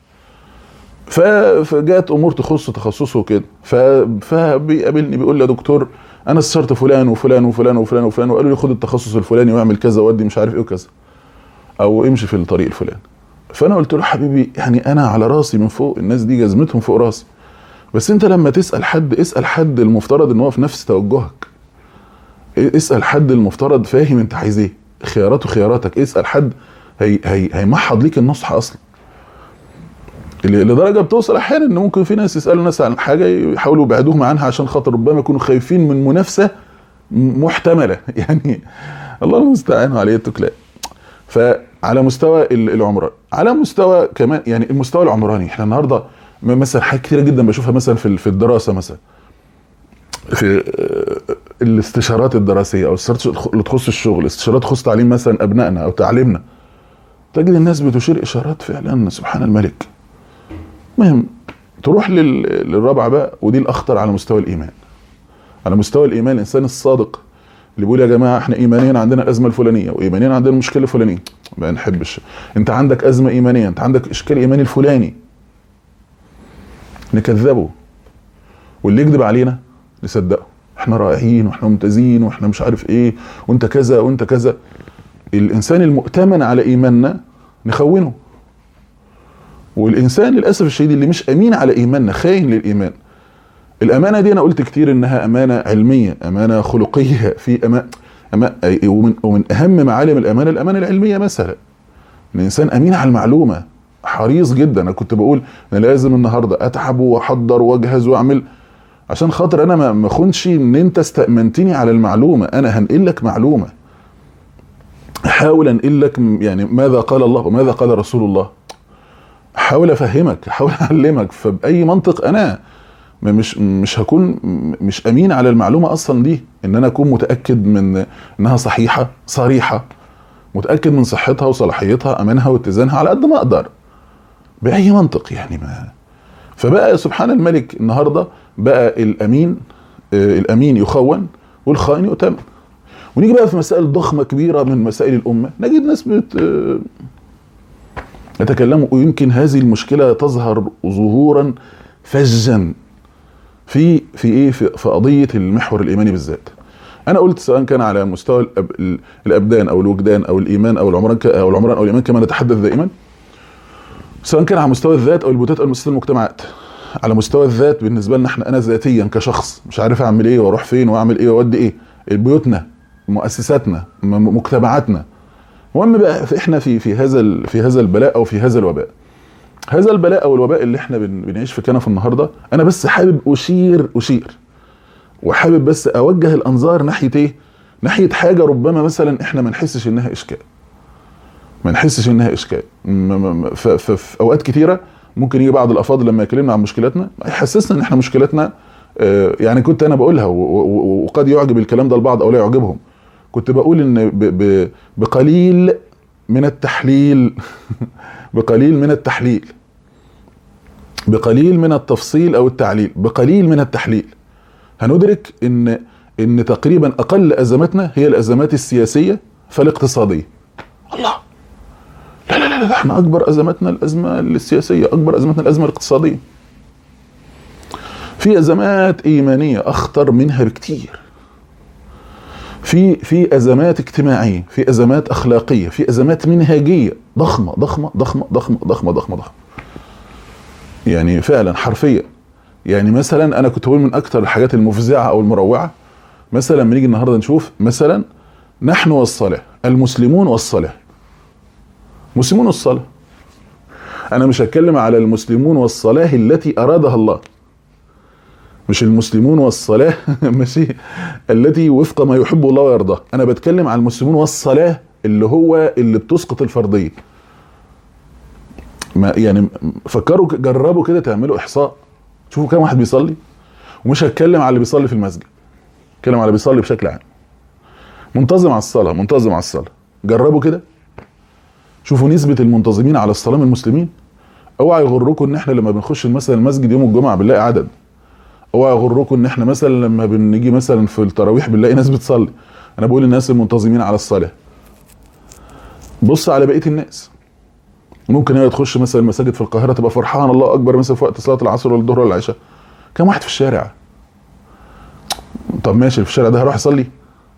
فجاءت امور تخص تخصصه وكده، فبيقابلني بيقول لي يا دكتور انا استشرت فلان وفلان وفلان وفلان وفلان، وقالوا لي خد التخصص الفلاني واعمل كذا وادي مش عارف ايه وكذا، او امشي في الطريق الفلاني. فانا قلت له حبيبي، يعني انا على راسي من فوق، الناس دي جزمتهم فوق راسي، بس انت لما تسال حد، اسال حد المفترض ان هو في نفس توجهك، اسال حد المفترض فاهم انت عايز ايه، خياراته خياراتك، اسال حد هيمحض ليك النصح اصلا. لدرجه بتوصل احيانا ان ممكن في ناس يسالوا ناس عن حاجه يحاولوا يبعدوهم عنها عشان خاطر ربما يكونوا خايفين من منافسه محتمله، يعني الله المستعان عليه التكلان. فعلى مستوى العمران، على مستوى كمان يعني المستوى العمراني، احنا النهارده مثلا حاجات كتيره جدا بشوفها مثلا في الدراسه، مثلا في الاستشارات الدراسيه او الاستشارات اللي تخص الشغل، استشارات تخص تعليم مثلا ابنائنا او تعليمنا، تجد الناس بتشير اشارات فعلا سبحان الملك. مهم تروح للرابعه بقى، ودي الاخطر على مستوى الايمان. على مستوى الايمان الانسان الصادق اللي بيقول يا جماعه احنا ايمانيا عندنا الازمه الفلانيه، وايمانيا عندنا المشكله الفلانيه، ما نحبش انت عندك ازمه ايمانيه، انت عندك اشكال ايماني الفلاني، نكذبه، واللي يكذب علينا نصدقه، احنا رائعين واحنا ممتازين واحنا مش عارف ايه وانت كذا وانت كذا. الانسان المؤتمن على ايماننا نخونه، والانسان للاسف الشديد اللي مش امين على ايماننا خاين للايمان. الامانه دي انا قلت كتير انها امانه علميه، امانه خلقيه، في ومن اهم معالم الامانه العلميه. مثلا الانسان امين على المعلومه، حريص جدا. انا كنت بقول انا لازم النهارده اتعب واحضر واجهز واعمل عشان خاطر انا ما اخونش ان انت استأمنتني على المعلومه. انا هنقل لك معلومه، احاول انقل لك يعني ماذا قال الله وماذا قال رسول الله، احاول افهمك، احاول اعلمك. فباي منطق انا مش هكون مش امين على المعلومه اصلا دي، ان انا اكون متاكد من انها صحيحه صريحه، متاكد من صحتها وصلاحيتها، امانها واتزانها على قد ما اقدر باي منطق يعني. ما فبقى سبحان الملك النهارده بقى الامين يخون والخائن يؤتمن. ونيجي بقى في مسائل ضخمه كبيره من مسائل الامه نجد ناس يتكلموا، ويمكن هذه المشكله تظهر ظهورا فجا في قضيه المحور الايماني بالذات. انا قلت سواء كان على مستوى الابدان او الوجدان او الايمان او العمران او الايمان كما نتحدث دائما، سواء كان على مستوى الذات او البيوتات او مستوى المجتمعات. على مستوى الذات بالنسبه لنا احنا، انا ذاتيا كشخص مش عارف اعمل ايه واروح فين واعمل ايه واودي ايه، بيوتنا، مؤسساتنا، مجتمعاتنا. المهم بقى احنا في هذا البلاء او في هذا الوباء. هذا البلاء او الوباء اللي احنا بنعيش في كنف النهارده، انا بس حابب اشير وحابب بس اوجه الانظار ناحيه ايه؟ ناحيه حاجه ربما مثلا احنا ما نحسش انها اشكال. في اوقات كتيره ممكن يجي بعض الافاضل لما يكلمنا عن مشكلاتنا يحسسنا ان احنا مشكلاتنا، يعني كنت انا بقولها وقد يعجب الكلام ده البعض او لا يعجبهم. كنت بقول ان بقليل من التحليل بقليل من التفصيل او التعليل، بقليل من التحليل هندرك ان تقريبا اقل ازماتنا هي الازمات السياسيه فالاقتصاديه. الله، لا احنا اكبر ازماتنا الازمه السياسيه، اكبر ازماتنا الازمه الاقتصاديه. في ازمات ايمانيه اخطر منها بكتير، في ازمات اجتماعيه، في ازمات اخلاقيه، في ازمات منهجيه ضخمه ضخمه ضخمه ضخمه ضخمه ضخمه ضخمه، يعني فعلا حرفيا. يعني مثلا انا كنت بقول من اكتر الحاجات المفزعه او المروعه، مثلا لما نيجي النهارده نشوف مثلا نحن والصلاه، المسلمون والصلاه. مسلمون والصلاه، انا مش هتكلم على المسلمون والصلاه التي ارادها الله، مش المسلمون والصلاه ماشي التي وفق ما يحب الله ويرضاه، انا بتكلم على المسلمون والصلاه اللي بتسقط الفرضيه. ما يعني فكروا، جربوا كده تعملوا احصاء، شوفوا كم واحد بيصلي. ومش هتكلم على اللي بيصلي في المسجد، هتكلم على اللي بيصلي بشكل عام، منتظم على الصلاه. جربوا كده شوفوا نسبه المنتظمين على الصلاه من المسلمين. اوعى يغركم ان احنا لما بنخش مثلا المسجد يوم الجمعه بنلاقي عدد، اوعى يغركم ان احنا مثلا لما بنيجي مثلا في التراويح بنلاقي ناس بتصلي. انا بقول الناس المنتظمين على الصلاه. بص على بقيه الناس، ممكن هي تخش مثلا المساجد في القاهره تبقى فرحان الله اكبر مثلا في وقت صلاه العصر ولا الظهر ولا العشاء، كم واحد في الشارع؟ طب ماشي، في الشارع ده هروح يصلي؟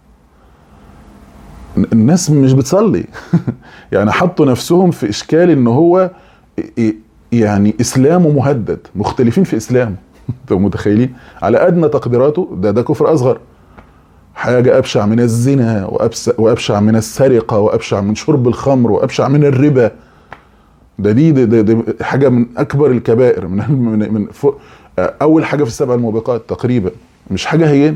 الناس مش بتصلي يعني حطوا نفسهم في اشكال ان هو يعني اسلامه مهدد، مختلفين في اسلامه انتوا متخيلين؟ على ادنى تقديراته ده كفر اصغر، حاجه ابشع من الزنا وابشع من السرقه وابشع من شرب الخمر وابشع من الربا. دي حاجه من اكبر الكبائر، من فوق اول حاجه في السبع الموبقات تقريبا، مش حاجه هين.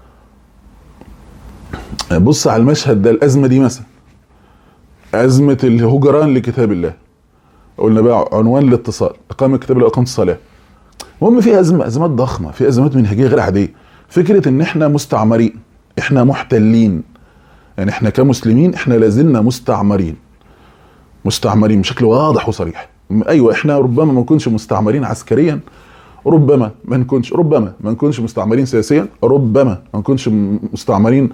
بص على المشهد ده، الازمه دي مثلا ازمه الهجران لكتاب الله، قلنا بقى عنوان الاتصال، اقامه كتاب الله، اقامه الصلاه. المهم في ازمات ضخمه، في ازمات منهجيه غير عاديه. فكره ان احنا مستعمرين، احنا محتلين، يعني احنا كمسلمين احنا لازلنا مستعمرين بشكل واضح وصريح. ايوه احنا ربما ما نكونش مستعمرين عسكريا، ربما ما نكونش مستعمرين سياسيا، ربما ما نكونش مستعمرين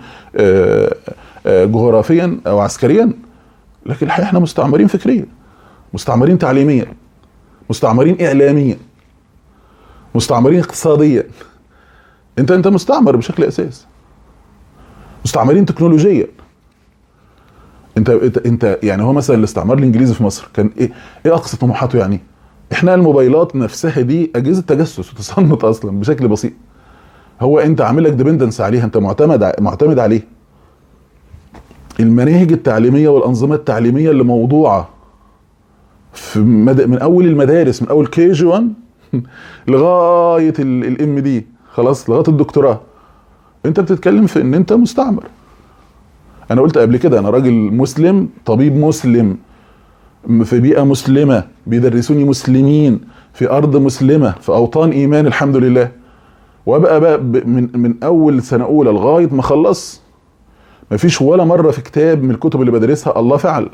جغرافيا او عسكريا، لكن الحقيقه احنا مستعمرين فكريا، مستعمرين تعليميا، مستعمرين اعلاميا، مستعمرين اقتصاديا. انت مستعمر بشكل اساس، مستعمرين تكنولوجيا. انت يعني هو مثلا الاستعمار الانجليزي في مصر كان ايه اقصى طموحاته؟ يعني احنا الموبايلات نفسها دي اجهزه تجسس وتصنت اصلا بشكل بسيط. هو انت عامل لك ديبندنس عليها، انت معتمد عليه. المناهج التعليميه والانظمه التعليميه اللي موضوعه في من اول المدارس، من اول كي جي 1 لغايه الام دي، خلاص لغايه الدكتوراه، انت بتتكلم في ان انت مستعمر. انا قلت قبل كده انا راجل مسلم، طبيب مسلم، في بيئه مسلمه، بيدرسوني مسلمين، في ارض مسلمه، في اوطان ايمان الحمد لله. وابقى بقى من اول سنه اولى لغايه ما اخلص مفيش ولا مره في كتاب من الكتب اللي بدرسها الله فعل.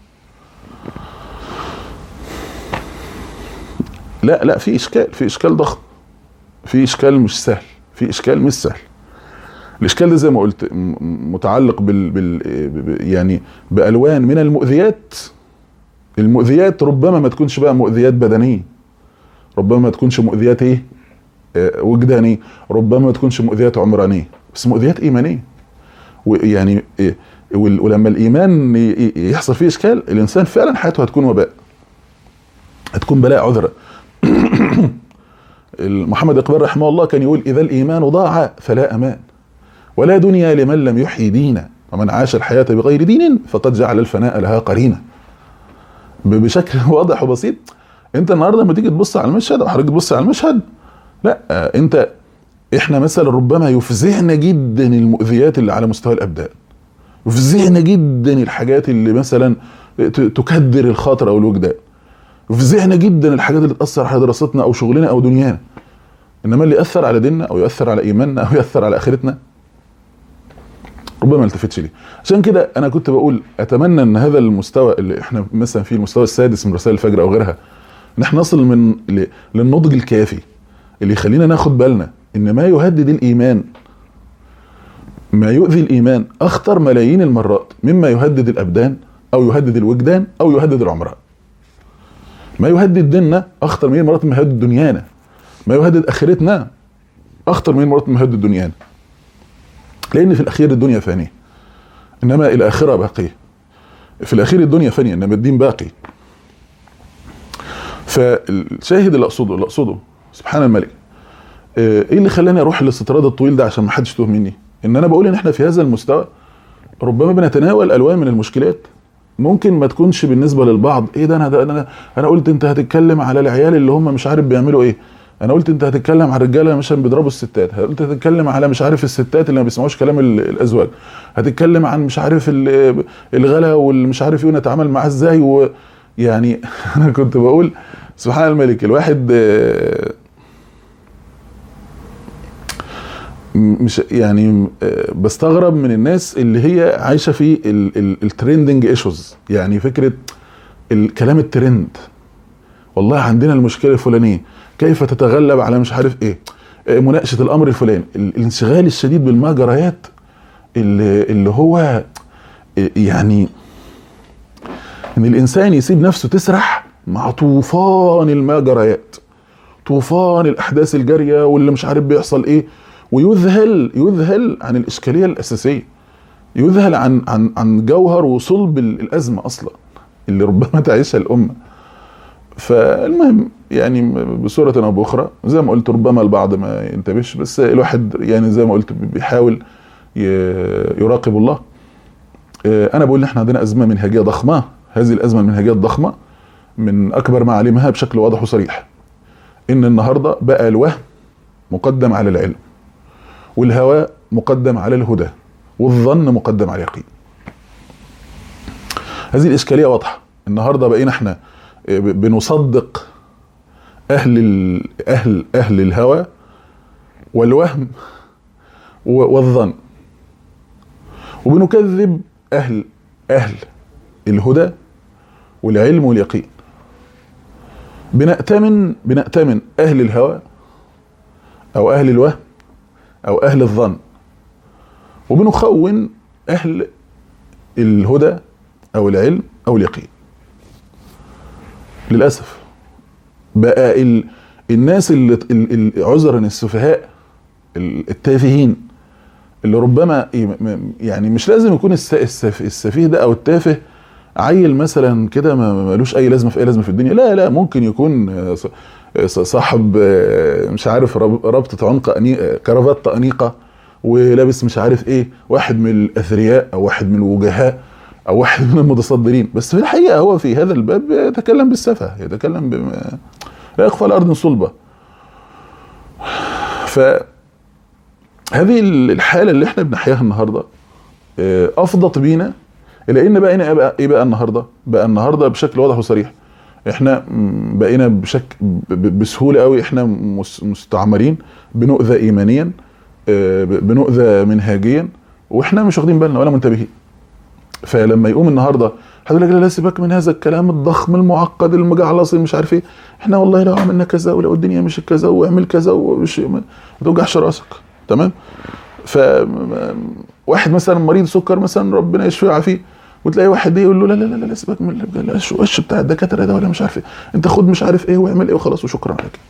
لا في اشكال ضخم، في اشكال مش سهل، في اشكال مش سهل. الاشكال ده زي ما قلت متعلق يعني بالوان من المؤذيات. المؤذيات ربما ما تكونش بقى مؤذيات بدنيه، ربما ما تكونش مؤذيات ايه وجدانيه، ربما ما تكونش مؤذيات عمرانيه، بس مؤذيات ايمانيه. ويعني ولما الايمان يحصل فيه اشكال، الانسان فعلا حياته هتكون وباء، هتكون بلاء عذرة. محمد اقبال رحمه الله كان يقول: اذا الايمان ضاع فلا امان، ولا دنيا لمن لم يحيي دينا، ومن عاش الحياة بغير دين فقد جعل الفناء لها قرينة. بشكل واضح وبسيط. انت النهارده لما تيجي تبص على المشهد، او حضرتك تبص على المشهد، لا احنا مثلا ربما يفزعنا جدا المؤذيات اللي على مستوى الابدان، يفزعنا جدا الحاجات اللي مثلا تكدر الخاطر او الوجدان، يفزعنا جدا الحاجات اللي تاثر على دراستنا او شغلنا او دنيانا. انما اللي ياثر على ديننا او ياثر على ايماننا او ياثر على اخرتنا ربما ما التفتش ليه. عشان كده انا كنت بقول اتمنى ان هذا المستوى اللي احنا مثلا فيه، المستوى السادس من رسائل الفجر او غيرها، ان احنا نصل للنضج الكافي اللي يخلينا ناخد بالنا ان ما يهدد الايمان، ما يؤذي الايمان اخطر ملايين المرات مما يهدد الابدان او يهدد الوجدان او يهدد العمران. ما يهدد ديننا اخطر ملايين مرات مما يهدد دنيانا، ما يهدد اخرتنا اخطر ملايين مرات مما يهدد دنيانا. لان في الاخير الدنيا فانيه، انما الاخره باقيه. في الاخير الدنيا فانيه، انما الدين باقي. فالشاهد اللي اقصده سبحان الملك، ايه اللي خلاني اروح للاستطراد الطويل ده عشان ما حدش يتوه مني؟ ان انا بقول ان احنا في هذا المستوى ربما بنتناول الوان من المشكلات ممكن ما تكونش بالنسبه للبعض ايه ده. انا قلت انت هتتكلم على العيال اللي هم مش عارف بيعملوا ايه، انا قلت انت هتتكلم على الرجاله مثلا بيضربوا الستات، قلت هتتكلم على مش عارف الستات اللي ما بيسمعوش كلام الازواج، هتتكلم عن مش عارف الغلا والمش عارف ايه ونتعامل معاه ازاي. ويعني انا كنت بقول سبحان الملك، الواحد مش يعني بستغرب من الناس اللي هي عايشه في الترندنج ايشوز، يعني فكره الكلام الترند. والله عندنا المشكله الفلانيه، كيف تتغلب على مش عارف ايه، مناقشه الامر الفلاني، الانشغال الشديد بالمجريات اللي هو يعني ان الانسان يسيب نفسه تسرح مع طوفان المجريات، طوفان الاحداث الجاريه واللي مش عارف بيحصل ايه، ويذهل عن الاشكاليه الاساسيه، يذهل عن جوهر وصلب الازمه اصلا اللي ربما تعيشها الامه. فالمهم يعني بصوره او باخرى زي ما قلت، ربما البعض ما ينتبهش، بس الواحد يعني زي ما قلت بيحاول يراقب الله. انا بقول ان احنا عندنا ازمه منهجيه ضخمه، هذه الازمه المنهجيه الضخمه من اكبر معالمها بشكل واضح وصريح ان النهارده بقى الوهم مقدم على العلم، والهوى مقدم على الهدى، والظن مقدم على اليقين. هذه الاشكاليه واضحه. النهارده بقينا احنا بنصدق اهل الهوى والوهم والظن، وبنكذب اهل الهدى والعلم واليقين. بنأتمن اهل الهوى او اهل الوهم او اهل الظن، وبنخون اهل الهدى او العلم او اليقين. للاسف بقى الناس اللي عذرا السفهاء التافهين، اللي ربما يعني مش لازم يكون السفيه ده او التافه عيل مثلا كده مالوش اي لازمه في الدنيا، لا ممكن يكون صاحب مش عارف ربطه عنق كرافته انيقه ولابس مش عارف ايه، واحد من الاثرياء او واحد من الوجهاء او واحد من المتصدرين، بس في الحقيقه هو في هذا الباب يتكلم بالسفه، يتكلم لا يخفى على ارض صلبه. فهذه الحاله اللي احنا بنحياها النهارده افضت بينا الى ان بقينا ايه بقى النهارده بشكل واضح وصريح احنا بقينا بسهوله قوي احنا مستعمرين، بنؤذى ايمانيا، بنؤذى منهاجيا، واحنا مش واخدين بالنا ولا منتبهين. فلما يقوم النهارده هقول لك لا سيبك من هذا الكلام الضخم المعقد المجعلص مش عارف ايه، احنا والله لو عملنا كذا ولو الدنيا مش كذا واعمل كذا ومش ما توجعش راسك، تمام؟ ف واحد مثلا مريض سكر مثلا ربنا يشفيه ويعافيه، وتلاقي واحد يقول له لا لا لا لا سيبك من الوش بتاع الدكاتره ده ولا مش عارف ايه، انت خد مش عارف ايه واعمل ايه وخلاص وشكرا على كده.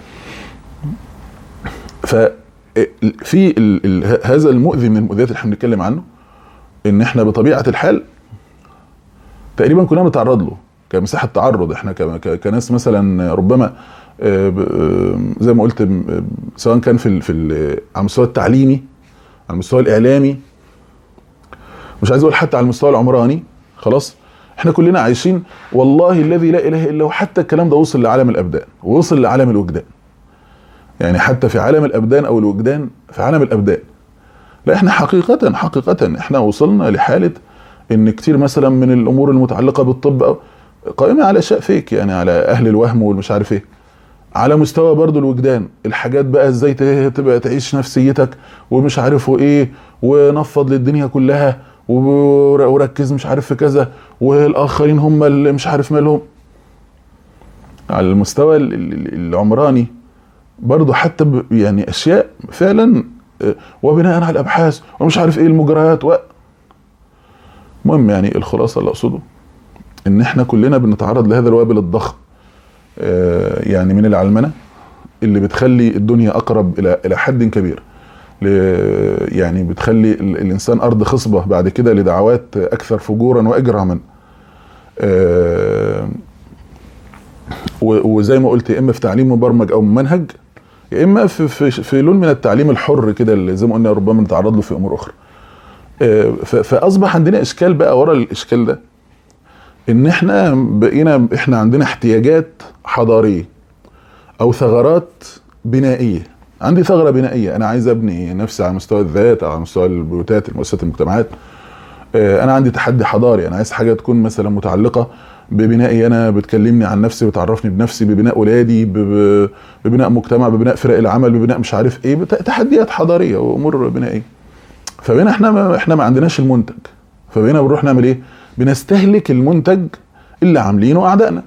ففي هذا المؤذي من المؤذيات اللي احنا بنتكلم عنه، ان احنا بطبيعه الحال تقريبا كلنا بنتعرض له كمساحه تعرض. احنا كناس مثلا ربما زي ما قلت سواء كان على المستوى التعليمي، على المستوى الاعلامي، مش عايز اقول حتى على المستوى العمراني، خلاص احنا كلنا عايشين والله الذي لا اله الا هو. حتى الكلام ده وصل لعالم الابدان ووصل لعالم الوجدان، يعني حتى في عالم الابدان او الوجدان، في عالم الابدان لا احنا حقيقة احنا وصلنا لحالة ان كتير مثلا من الامور المتعلقة بالطب قائمة على اشياء فيك، يعني على اهل الوهم والمش عارف ايه. على مستوى برضو الوجدان، الحاجات بقى ازاي تبقى تعيش نفسيتك ومش عارف ايه، ونفض للدنيا كلها وركز مش عارف في كذا، والاخرين هم اللي مش عارف مالهم. على المستوى العمراني برضو حتى يعني اشياء فعلا، وبناء على الابحاث ومش عارف ايه المجريات المهم يعني الخلاصه اللي اقصده ان احنا كلنا بنتعرض لهذا الوابل الضخم، يعني من العلمنه اللي بتخلي الدنيا اقرب الى حد كبير، يعني بتخلي الانسان ارض خصبه بعد كده لدعوات اكثر فجورا واجراما. وزي ما قلت يا اما في تعليم مبرمج او منهج، يا اما في لون من التعليم الحر كده اللي زي ما قلنا ربما نتعرض له في امور اخرى. فاصبح عندنا اشكال بقى ورا الاشكال ده، ان احنا بقينا عندنا احتياجات حضاريه او ثغرات بنائيه. عندي ثغره بنائيه، انا عايز ابني نفسي على مستوى الذات او على مستوى البيوتات، المؤسسات، المجتمعات. انا عندي تحدي حضاري، انا عايز حاجه تكون مثلا متعلقه ببنائي انا، بتكلمني عن نفسي، بتعرفني بنفسي، ببناء ولادي، ببناء مجتمع، ببناء فرق العمل، ببناء مش عارف ايه، تحديات حضاريه وامور بنائيه. فبقينا احنا ما عندناش المنتج، فبقينا بنروح نعمل ايه؟ بنستهلك المنتج اللي عاملينه اعدائنا.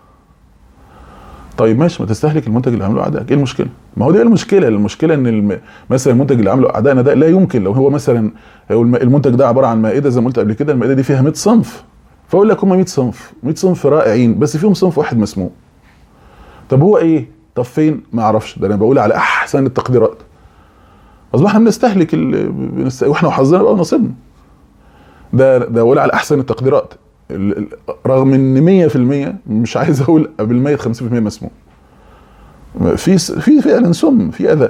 طيب ماشي، ما تستهلك المنتج اللي عامله اعدائك، ايه المشكله؟ ما هو دي المشكله ان مثلا المنتج اللي عامله اعدائنا ده لا يمكن، لو هو مثلا المنتج ده عباره عن مائده زي ما قلت قبل كده، المائده دي فيها 100 صنف، فاقول لك هم 100 صنف رائعين، بس فيهم صنف واحد مسموم. طب هو ايه؟ طب فين؟ ما اعرفش، ده انا بقول على احسن التقديرات. اصبحنا بنستهلك واحنا وحظنا بقى ونصيبنا. ده بقول على احسن التقديرات، رغم ان 100% مش عايز اقول بالمية 50% مسموم. في فعلا سم، في اذى.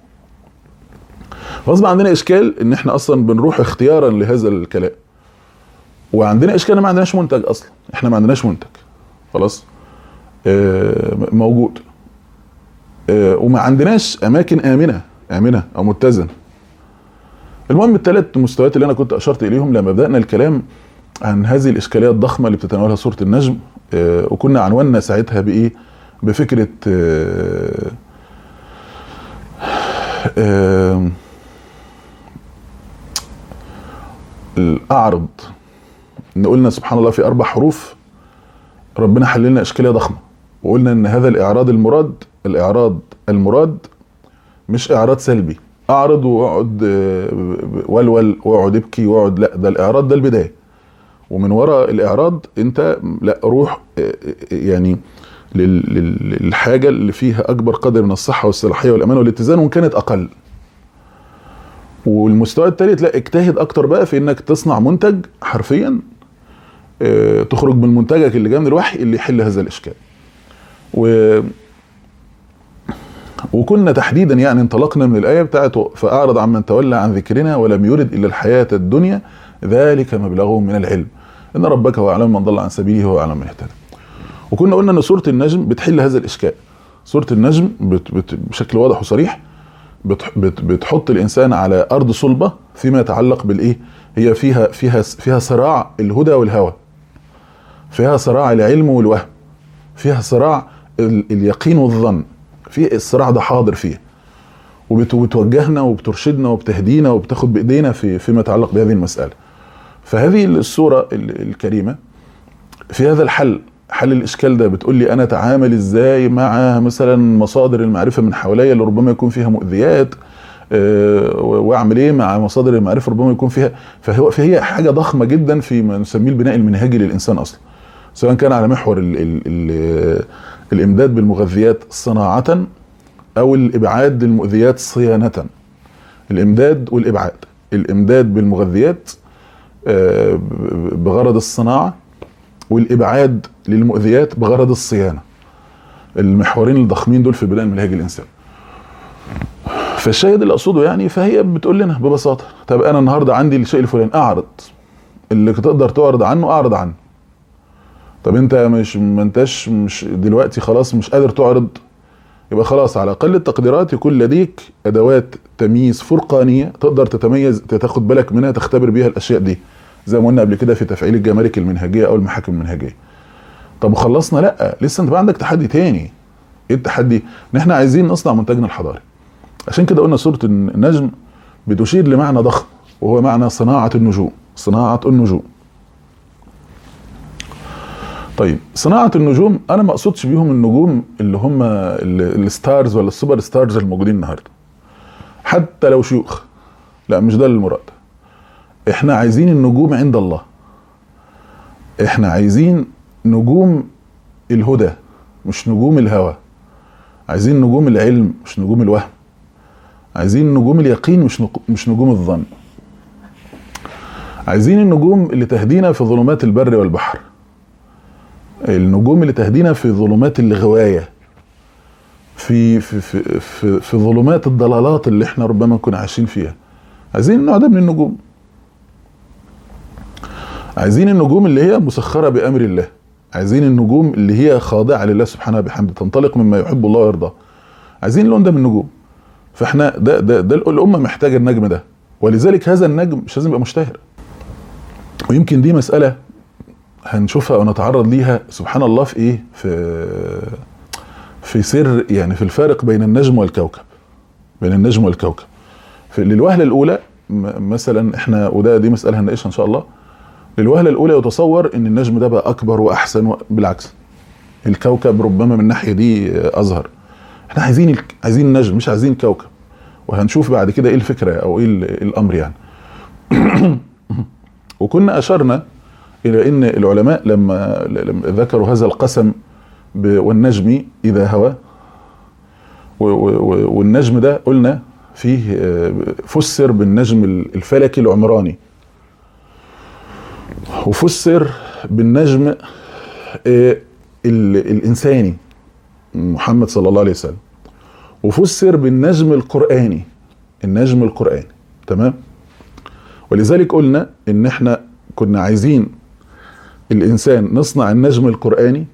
غصب عندنا اشكال ان احنا اصلا بنروح اختيارا لهذا الكلام، وعندنا اشكال ما عندناش منتج اصلا، احنا ما عندناش منتج خلاص موجود، وما عندناش اماكن امنه او متزنه. المهم الثلاث مستويات اللي انا كنت اشرت اليهم لما بدانا الكلام عن هذه الاشكاليه الضخمه اللي بتتناولها سوره النجم، وكنا عنواننا ساعتها بايه؟ بفكره الاعرض. ان قلنا سبحان الله في 4 حروف ربنا حل لنا اشكاليه ضخمه، وقلنا ان هذا الاعراض المراد مش اعراض سلبي، اعرض واقعد ولول واقعد ابكي واقعد، لا، ده الاعراض ده البدايه، ومن وراء الاعراض انت لا روح يعني للحاجه اللي فيها اكبر قدر من الصحه والصلاحيه والامان والاتزان وان كانت اقل. والمستوى الثالث لا، اجتهد اكتر بقى في انك تصنع منتج حرفيا تخرج من منتجك اللي جاي من الوحي اللي يحل هذا الاشكال. وكنا تحديدا يعني انطلقنا من الايه بتاعته فاعرض عمن تولى عن ذكرنا ولم يرد الا الحياه الدنيا ذلك مبلغهم من العلم ان ربك هو اعلم من ضل عن سبيله وهو اعلم من اهتدى. وكنا قلنا ان سوره النجم بتحل هذا الاشكال. سوره النجم بشكل واضح وصريح بتحط الانسان على ارض صلبه فيما يتعلق بالايه؟ هي فيها صراع الهدى والهوى، فيها صراع العلم والوهم، فيها صراع اليقين والظن، في الصراع ده حاضر فيه، وبتوجهنا وبترشدنا وبتهدينا وبتاخد بايدينا فيما يتعلق بهذه المساله. فهذه السوره الكريمه في هذا حل الاشكال ده، بتقول لي انا اتعامل ازاي مع مثلا مصادر المعرفه من حواليا اللي ربما يكون فيها مؤذيات، واعمل ايه مع مصادر المعرفه ربما يكون فيها. فهي حاجه ضخمه جدا في ما نسميه البناء المنهجي للانسان اصلا، سواء كان على محور الامداد بالمغذيات صناعه او الابعاد للمؤذيات صيانه. الامداد والابعاد، الامداد بالمغذيات بغرض الصناعه، والابعاد للمؤذيات بغرض الصيانه. المحورين الضخمين دول في بناء المنهج الانسان. فالشاهد اللي اقصده يعني، فهي بتقول لنا ببساطه طب انا النهارده عندي الشيء الفلاني، اعرض اللي تقدر تعرض عنه، اعرض عنه. طب انت ما انتش مش دلوقتي خلاص مش قادر تعرض، يبقى خلاص على اقل التقديرات يكون لديك ادوات تمييز فرقانيه تقدر تتميز، تاخد بالك منها، تختبر بيها الاشياء دي، زي ما قلنا قبل كده في تفعيل الجمارك المنهجيه او المحاكم المنهجيه. طب وخلصنا؟ لا، لسه انت بقى عندك تحدي تاني. ايه التحدي؟ ان احنا عايزين نصنع منتجنا الحضاري. عشان كده قلنا سوره النجم بتشير لمعنى ضخم، وهو معنى صناعه النجوم. صناعه النجوم. طيب صناعه النجوم انا ما اقصدش بيهم النجوم اللي هم الستارز ولا السوبر ستارز الموجودين النهارده، حتى لو شيوخ، لا مش ده المراد. احنا عايزين النجوم عند الله. احنا عايزين نجوم الهدى مش نجوم الهوى. عايزين نجوم العلم مش نجوم الوهم. عايزين نجوم اليقين مش نجوم الظن. عايزين النجوم اللي تهدينا في ظلمات البر والبحر، النجوم اللي تهدينا في ظلمات الغواية، في ظلمات الضلالات اللي احنا ربما نكون عايشين فيها. عايزين النوع ده من النجوم. عايزين النجوم اللي هي مسخرة بأمر الله. عايزين النجوم اللي هي خاضعة لله سبحانه بحمده، تنطلق مما يحب الله ويرضاه. عايزين اللون ده من النجوم. فاحنا ده الأمة محتاجة النجم ده، ولذلك هذا النجم مش لازم يبقى مشتهر. ويمكن دي مسألة هنشوفها ونتعرض ليها سبحان الله في ايه، في سر يعني، في الفارق بين النجم والكوكب. بين النجم والكوكب للوهلة الأولى مثلا احنا، وده دي مسألة هنناقشها ان شاء الله. للوهلة الأولى يتصور ان النجم ده بقى أكبر وأحسن، بالعكس الكوكب ربما من الناحية دي أظهر. احنا عايزين نجم مش عايزين كوكب، وهنشوف بعد كده ايه الفكرة او ايه الأمر يعني. وكنا أشرنا إلى أن العلماء لما ذكروا هذا القسم والنجم إذا هوى، والنجم ده قلنا فيه فسر بالنجم الفلكي العمراني، وفسر بالنجم الإنساني محمد صلى الله عليه وسلم، وفسر بالنجم القرآني، النجم القرآني. تمام. ولذلك قلنا ان احنا كنا عايزين الانسان نصنع النجم القرآني،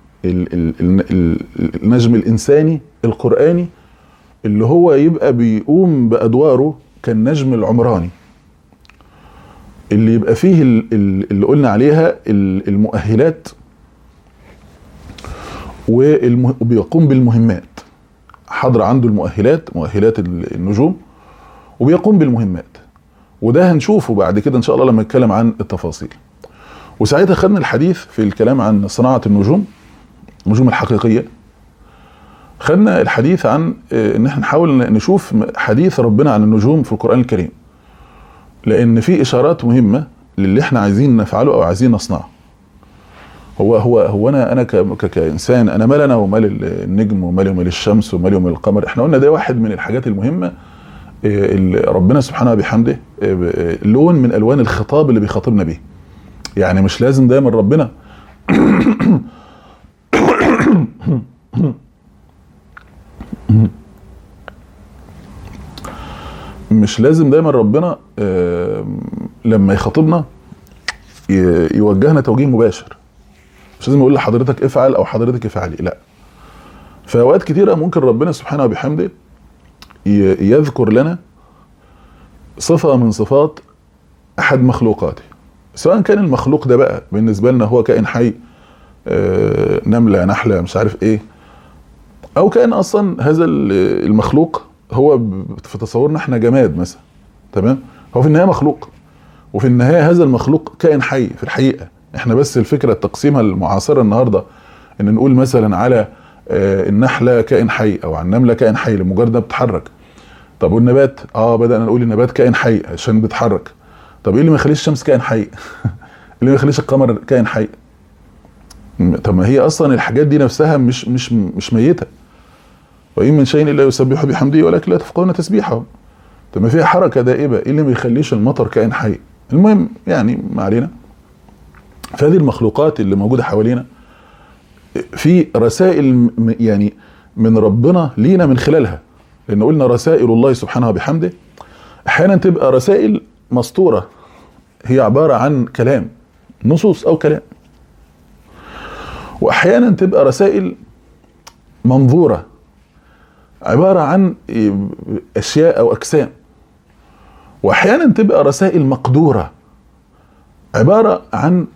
النجم الانساني القرآني اللي هو يبقى بيقوم بادواره كالنجم العمراني، اللي يبقى فيه اللي قلنا عليها المؤهلات، وبيقوم بالمهمات. حضر عنده المؤهلات، مؤهلات النجوم، وبيقوم بالمهمات. وده هنشوفه بعد كده ان شاء الله لما نتكلم عن التفاصيل. وساعتها خدنا الحديث في الكلام عن صناعة النجوم الحقيقية. خدنا الحديث عن ان احنا نحاول نشوف حديث ربنا عن النجوم في القرآن الكريم، لان في اشارات مهمة للي احنا عايزين نفعله او عايزين نصنعه. هو انا كانسان، انا مال انا ومال النجم ومال ومال الشمس ومال ومال القمر. احنا قلنا ده واحد من الحاجات المهمة اللي ربنا سبحانه بحمده لون من الوان الخطاب اللي بيخاطبنا بيه. يعني مش لازم دايما ربنا مش لازم دايما ربنا لما يخاطبنا يوجهنا توجيه مباشر. مش لازم يقول لحضرتك افعل او حضرتك افعلي، لا. في اوقات كتيرة ممكن ربنا سبحانه بحمده يذكر لنا صفة من صفات احد مخلوقاته، سواء كان المخلوق ده بقى بالنسبة لنا هو كائن حي، نملة، نحلة، مش عارف ايه، او كان اصلا هذا المخلوق هو في تصورنا احنا جماد مثلا. تمام. هو في النهاية مخلوق، وفي النهاية هذا المخلوق كائن حي في الحقيقة. احنا بس الفكرة التقسيمة المعاصرة النهاردة ان نقول مثلا على النحلة كائن حي او على النملة كائن حي لمجرد انها بتتحرك. طب والنبات؟ بدأنا نقول النبات كائن حي عشان بيتحرك. طب ايه اللي ما يخليش الشمس كائن حي؟ اللي ما يخليش القمر كائن حي؟ طب ما هي اصلا الحاجات دي نفسها مش ميته. وان من شيء الا يسبح بحمده ولكن لا تفقهون تسبيحه. طب ما فيها حركه دائبه، ايه اللي ما يخليش المطر كائن حي؟ المهم يعني ما علينا. فهذه المخلوقات اللي موجوده حوالينا في رسائل يعني من ربنا لينا من خلالها، لان قلنا رسائل الله سبحانه وبحمده احيانا تبقى رسائل مسطوره، هي عباره عن كلام، نصوص او كلام، واحيانا تبقى رسائل منظوره عباره عن اشياء او اجسام، واحيانا تبقى رسائل مقدوره عباره عن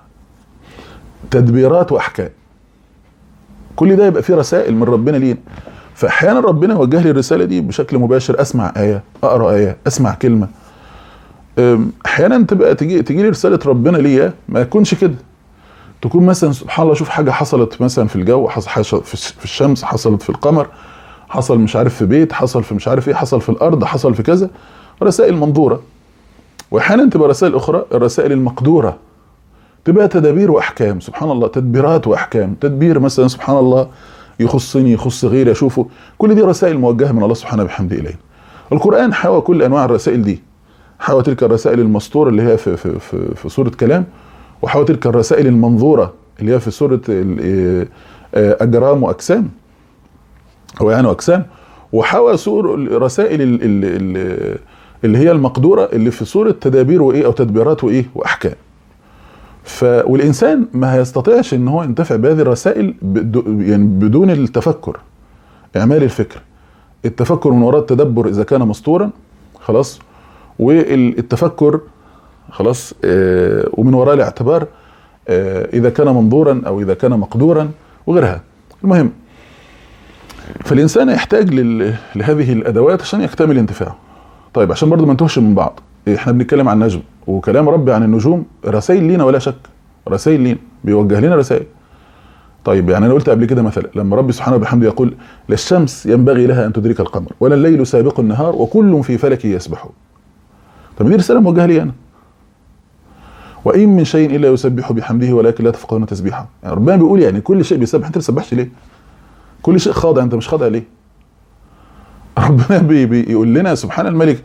تدبيرات واحكام. كل ده يبقى فيه رسائل من ربنا لينا. فاحيانا ربنا يوجه لي الرساله دي بشكل مباشر، اسمع ايه، اقرا ايه، اسمع كلمه. احيانا تبقى تجي لي رساله ربنا ليا ما يكونش كده، تكون مثلا سبحان الله، شوف حاجه حصلت مثلا في الجو، حصل في الشمس، حصلت في القمر، حصل مش عارف في بيت، حصل في مش عارف ايه، حصل في الارض، حصل في كذا. رسائل منظوره. واحيانا تبقى رسائل اخرى، الرسائل المقدوره، تبقى تدابير واحكام. سبحان الله، تدبيرات واحكام. تدبير مثلا سبحان الله يخصني، يخص غيري، اشوفه. كل دي رسائل موجهه من الله سبحانه وبحمده الينا. القران حوى كل انواع الرسائل دي، حوى تلك الرسائل المسطوره اللي هي في سوره كلام، وحوى تلك الرسائل المنظوره اللي هي في سوره اجرام واجسام او يعني واجسام، وحوى رسائل اللي هي المقدوره اللي في سوره تدابير وايه او تدبيرات وايه واحكام. والانسان ما هيستطيعش ان هو ينتفع بهذه الرسائل يعني بدون التفكر، اعمال الفكر، التفكر من وراء التدبر اذا كان مسطورا خلاص، والتفكر خلاص ومن وراء الاعتبار اذا كان منظورا او اذا كان مقدورا وغيرها. المهم، فالانسان يحتاج لهذه الادوات عشان يكتمل انتفاعه. طيب عشان برضو ما نتوهش من بعض، احنا بنتكلم عن النجم وكلام ربي عن النجوم، رسائل لينا ولا شك، رسائل لينا، بيوجه لنا رسائل. طيب يعني انا قلت قبل كده مثلا لما ربي سبحانه وبحمده يقول لا الشمس ينبغي لها ان تدرك القمر ولا الليل سابق النهار وكل في فلك يسبحون. طب دي رساله موجهه لي انا. وان من شيء الا يسبح بحمده ولكن لا تفقهون تسبيحه. يعني ربنا بيقول يعني كل شيء بيسبح، انت ما بتسبحش ليه؟ كل شيء خاضع، انت مش خاضع ليه؟ ربنا بيقول لنا سبحان الملك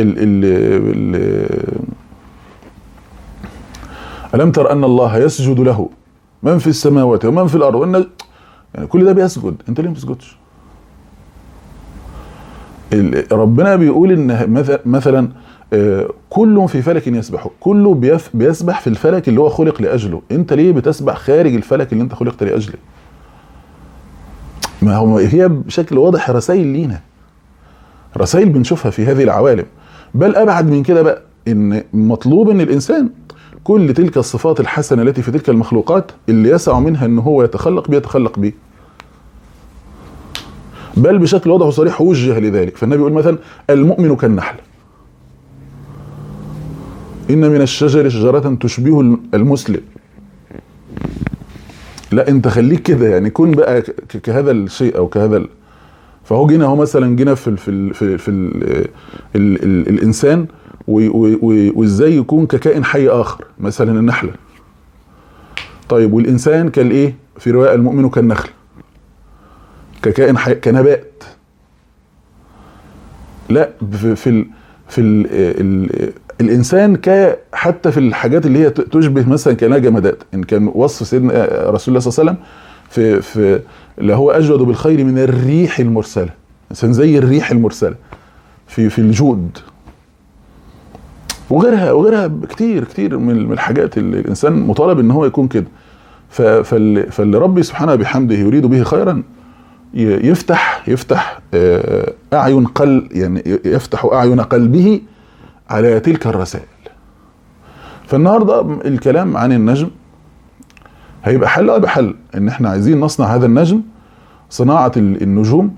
ألم تر أن الله يسجد له من في السماوات ومن في الأرض يعني كل ده بيسجد، انت ليه ما بتسجدش؟ ربنا بيقول ان مثلا كل في فلك يسبحون، كله بيسبح في الفلك اللي هو خلق لأجله، انت ليه بتسبح خارج الفلك اللي انت خلقت لأجله؟ ما هو هي بشكل واضح رسائل لينا، رسائل بنشوفها في هذه العوالم. بل أبعد من كده بقى، ان مطلوب ان الانسان كل تلك الصفات الحسنة التي في تلك المخلوقات اللي يسع منها ان هو بيتخلق به. بل بشكل واضح وصريح وجه لذلك. فالنبي يقول مثلا المؤمن كالنحل، إن من الشجر شجرة تشبه المسلم. لا انت خليك كده، يعني كن بقى كهذا الشيء او كهذا فهو جينا هو مثلا جينا في الانسان وازاي يكون ككائن حي اخر مثلا النحله. طيب والانسان كالايه في روايه المؤمن كالنخل، ككائن حي كنبات. لا الانسان حتى في الحاجات اللي هي تشبه مثلا كانها جمادات. ان كان وصف سيدنا رسول الله صلى الله عليه وسلم في اللي هو اجود بالخير من الريح المرسله، انسان زي الريح المرسله في الجود وغيرها كتير من الحاجات اللي الانسان مطالب ان هو يكون كده. فاللي ربي سبحانه بحمده يريد به خيرا يفتح اعين يعني يفتح اعين قلبه على تلك الرسائل. فالنهارده الكلام عن النجم هيبقى بحل ان احنا عايزين نصنع هذا النجم، صناعة النجوم.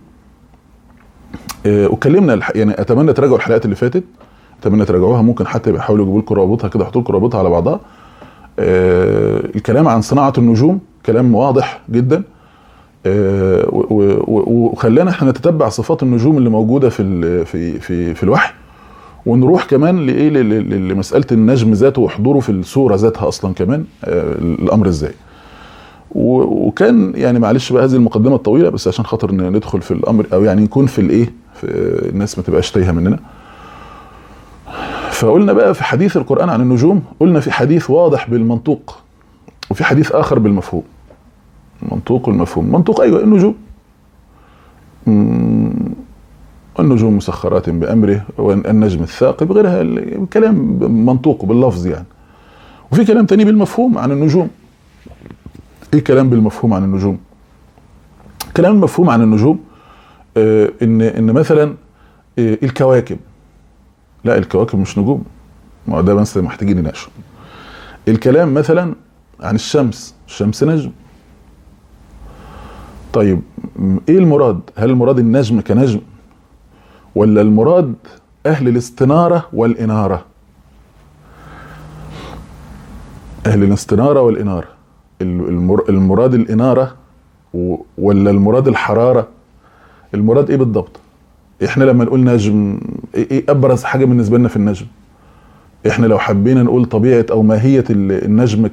وكلمنا يعني اتمنى تراجعوا الحلقات اللي فاتت، اتمنى تراجعوها، ممكن حتى يبقى يحاولوا يجيبوا لكم رابطها كده، يحطوا لكم رابطها على بعضها. الكلام عن صناعة النجوم كلام واضح جدا. وخلانا احنا نتتبع صفات النجوم اللي موجوده في الوحي، ونروح كمان لايه لمساله النجم ذاته وحضوره في السوره ذاتها اصلا كمان الامر ازاي. وكان يعني معلش بقى هذه المقدمه الطويله بس عشان خاطر ندخل في الامر، او يعني نكون في الايه، في الناس ما تبقاش تايهه مننا. فقلنا بقى في حديث القرآن عن النجوم، قلنا في حديث واضح بالمنطوق وفي حديث آخر بالمفهوم. المنطوق والمفهوم. منطوق أيوة النجوم، النجوم مسخرات بأمره والنجم الثاقب غيرها، كلام منطوق باللفظ يعني. وفي كلام تاني بالمفهوم عن النجوم. ايه كلام بالمفهوم عن النجوم؟ كلام المفهوم عن النجوم ان مثلا الكواكب، لا الكواكب مش نجوم، ما ده بس محتاجين نناقشه. الكلام مثلا عن الشمس، الشمس نجم. طيب ايه المراد؟ هل المراد النجم كنجم، ولا المراد اهل الاستنارة والانارة؟ اهل الاستنارة والانارة، المراد الانارة ولا المراد الحرارة؟ المراد ايه بالضبط؟ احنا لما نقول نجم ايه ابرز حاجة بالنسبة لنا في النجم؟ احنا لو حبينا نقول طبيعة او ماهية النجم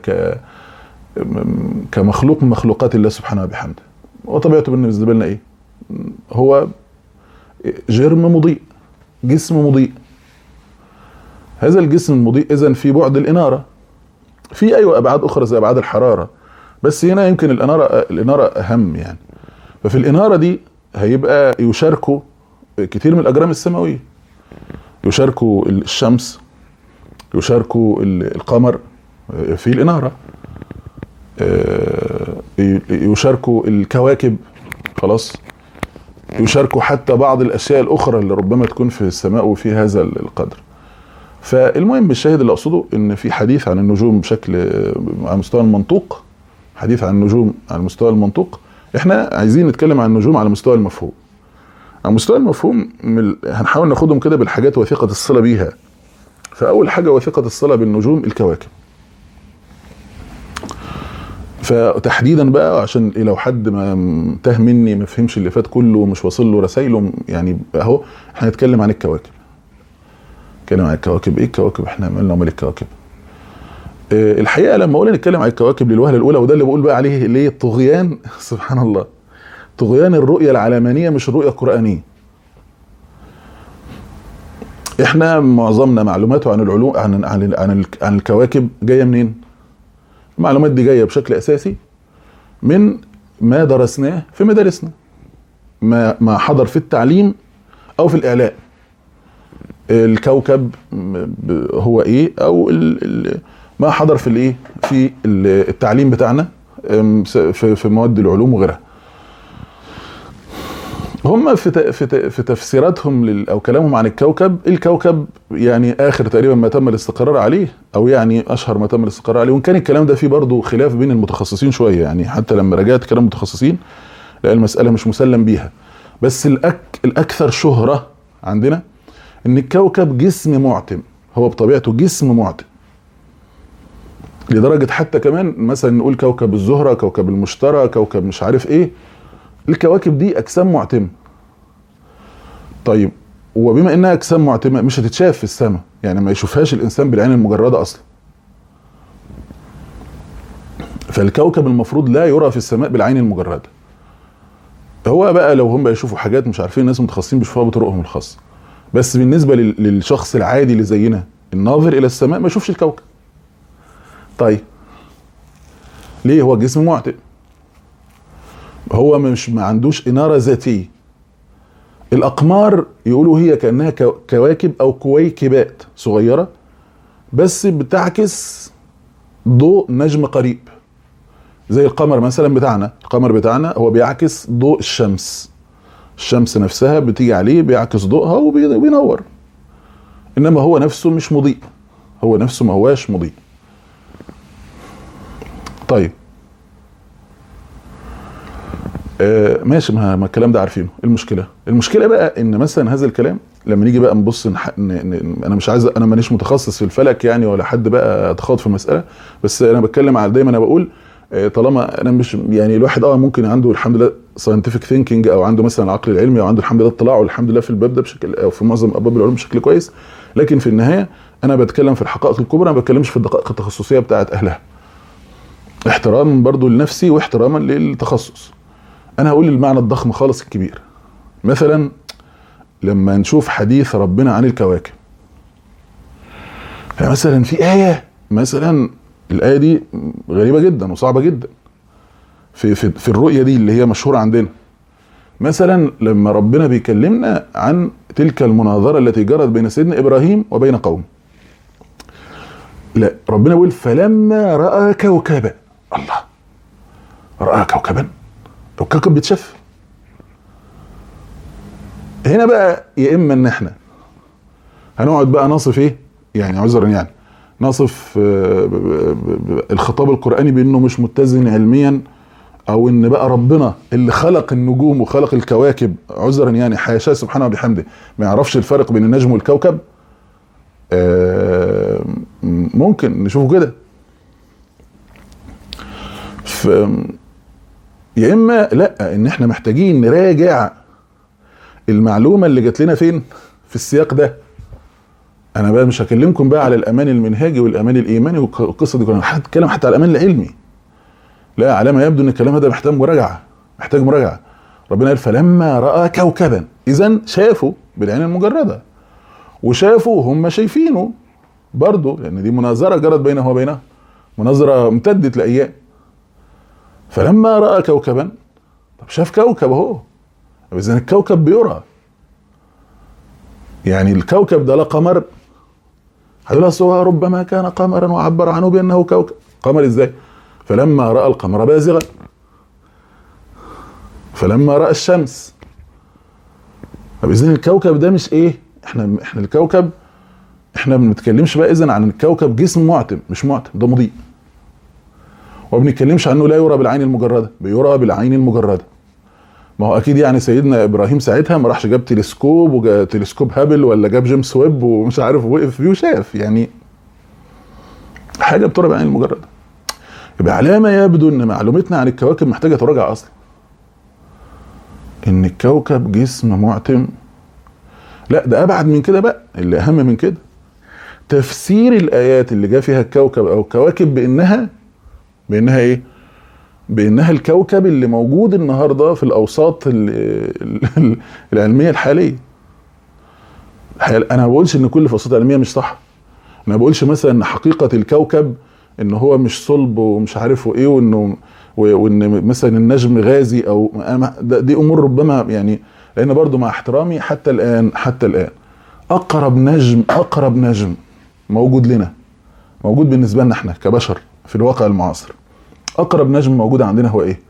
كمخلوق من مخلوقات الله سبحانه وبحمده، وطبيعته بالنسبة لنا ايه؟ هو جرم مضيء، جسم مضيء. هذا الجسم المضيء اذا في بعد الانارة، في ايوه ابعاد اخرى زي ابعاد الحرارة، بس هنا يمكن الانارة اهم يعني. ففي الانارة دي هيبقى يشاركوا كتير من الاجرام السماوية، يشاركوا الشمس، يشاركوا القمر في الانارة، يشاركوا الكواكب، خلاص، يشاركوا حتى بعض الاشياء الاخرى اللي ربما تكون في السماء وفي هذا القدر. فالمهم الشاهد اللي اقصده ان في حديث عن النجوم بشكل على مستوى المنطوق، حديث عن النجوم على مستوى المنطوق. احنا عايزين نتكلم عن النجوم على مستوى المفهوم. على مستوى المفهوم هنحاول ناخدهم كده بالحاجات وثيقة الصلة بيها. فاول حاجة وثيقة الصلة بالنجوم الكواكب. فتحديدا بقى عشان لو حد ما تاه مني ما فهمش اللي فات كله ومش واصل له رسايله، يعني اهو احنا هنتكلم عن الكواكب. نتكلم عن الكواكب. ايه الكواكب؟ احنا مالنا ومال الكواكب؟ الحقيقه لما اقول نتكلم عن الكواكب للوهله الاولى، وده اللي بقول بقى عليه ليه طغيان سبحان الله، طغيان الرؤيه العلمانيه مش الرؤيه القرانيه. احنا معظمنا معلوماته عن العلوم عن الكواكب جايه منين؟ المعلومات دي جايه بشكل اساسي من ما درسناه في مدارسنا، ما حضر في التعليم او في الاعلاء. الكوكب هو ايه، او ما حضر في الايه، في التعليم بتاعنا في مواد العلوم وغيرها. هم في تفسيراتهم او كلامهم عن الكوكب يعني اخر تقريبا ما تم الاستقرار عليه، او يعني اشهر ما تم الاستقرار عليه. وان كان الكلام ده فيه برضه خلاف بين المتخصصين شويه، يعني حتى لما راجعت كلام المتخصصين لقى المساله مش مسلم بيها. بس الاكثر شهره عندنا ان الكوكب جسم معتم، هو بطبيعته جسم معتم، لدرجه حتى كمان مثلا نقول كوكب الزهره، كوكب المشتري، كوكب مش عارف ايه. الكواكب دي اجسام معتمه. طيب وبما انها اجسام معتمه مش هتتشاف في السماء، يعني ما يشوفهاش الانسان بالعين المجرده اصلا. فالكوكب المفروض لا يرى في السماء بالعين المجرده. هو بقى لو هم يشوفوا حاجات مش عارفين، الناس متخصصين بيشوفوها بطرقهم الخاصه، بس بالنسبه للشخص العادي اللي زينا الناظر الى السماء ما يشوفش الكوكب. طيب ليه؟ هو جسم معتم، هو ما عندوش اناره ذاتيه. الاقمار يقولوا هي كانها كواكب او كويكبات صغيره بس بتعكس ضوء نجم قريب، زي القمر مثلا بتاعنا. القمر بتاعنا هو بيعكس ضوء الشمس، الشمس نفسها بتيجي عليه بيعكس ضوءها وبينور، انما هو نفسه مش مضيء، هو نفسه ما هواش مضيء. طيب ماشي، ما الكلام ده عارفينه. المشكله بقى ان مثلا هذا الكلام لما نيجي بقى نبص انا مش عايز، انا مانيش متخصص في الفلك يعني ولا حد بقى اتخاض في المساله، بس انا بتكلم على دايما انا بقول طالما انا مش يعني الواحد ممكن عنده الحمد لله ساينتفك ثينكينج او عنده مثلا العقل العلمي او عنده الحمد لله اطلاع والحمد لله في الباب ده بشكل او في معظم ابواب العلوم بشكل كويس، لكن في النهايه انا بتكلم في الحقائق الكبرى، ما بتكلمش في الدقائق التخصصيه بتاعت اهلها، احتراما برضو لنفسي واحتراما للتخصص. انا هقول المعنى الضخم خالص الكبير. مثلا لما نشوف حديث ربنا عن الكواكب، مثلا في آية، مثلا الآية دي غريبة جدا وصعبة جدا في الرؤية دي اللي هي مشهورة عندنا. مثلا لما ربنا بيكلمنا عن تلك المناظرة التي جرت بين سيدنا إبراهيم وبين قومه، لا ربنا بيقول فلما رأى كوكبا. الله، رأى كوكبا، الكوكب بيتشاف. هنا بقى يا إما إن احنا هنقعد بقى نصف ايه يعني، عذرا يعني نصف الخطاب القرآني بأنه مش متزن علميا، او ان بقى ربنا اللي خلق النجوم وخلق الكواكب عذرا يعني حاشاه سبحانه وبحمده ما يعرفش الفرق بين النجم والكوكب. ممكن نشوفه كده. يا اما لا، ان احنا محتاجين نراجع المعلومه اللي جات لنا فين في السياق ده. انا بقى مش هكلمكم بقى على الامان المنهجي والامان الايماني والقصه دي كلها، هتكلم حتى على الامان العلمي. لا، على ما يبدو ان الكلام هذا محتاج مراجعه، محتاج مراجعه. ربنا قال فلما راى كوكبا، اذا شافوا بالعين المجرده وشافوا هم شايفينه برضه، لان دي مناظره جرت بينه وبينه، مناظره امتدت لايام. فلما راى كوكبا، طب شاف كوكب اهو، اذا الكوكب بيرى. يعني الكوكب ده لا قمر، هتقول هو ربما كان قمرا وعبر عنه بانه كوكب. قمر ازاي؟ فلما راى القمر بازغا، فلما راى الشمس. طب اذا الكوكب ده مش ايه، احنا الكوكب، احنا ما بنتكلمش بقى اذا عن الكوكب جسم معتم، مش معتم، ده مضيء. وما بنتكلمش عنه لا يرى بالعين المجرده، بيرى بالعين المجرده. ما هو اكيد يعني سيدنا ابراهيم ساعتها ما راحش جاب تلسكوب وجاب تلسكوب هابل ولا جاب جيمس ويب ومش عارف وقف فيه وشاف، يعني حاجه بترى بالعين المجرده. يبقى على ما يبدو ان معلومتنا عن الكواكب محتاجه تراجع اصلا. ان الكوكب جسم معتم، لا ده ابعد من كده بقى، اللي اهم من كده تفسير الايات اللي جاء فيها الكوكب او الكواكب بانها ايه؟ بانها الكوكب اللي موجود النهارده في الاوساط العلميه الحاليه. انا ما بقولش ان كل الاوساط العلميه مش صح، انا ما بقولش مثلا ان حقيقه الكوكب ان هو مش صلب ومش عارف ايه، وان مثلا النجم غازي او دي امور ربما يعني، لان برضو مع احترامي حتى الان اقرب نجم موجود لنا، موجود بالنسبه لنا احنا كبشر في الواقع المعاصر، اقرب نجم موجود عندنا هو ايه؟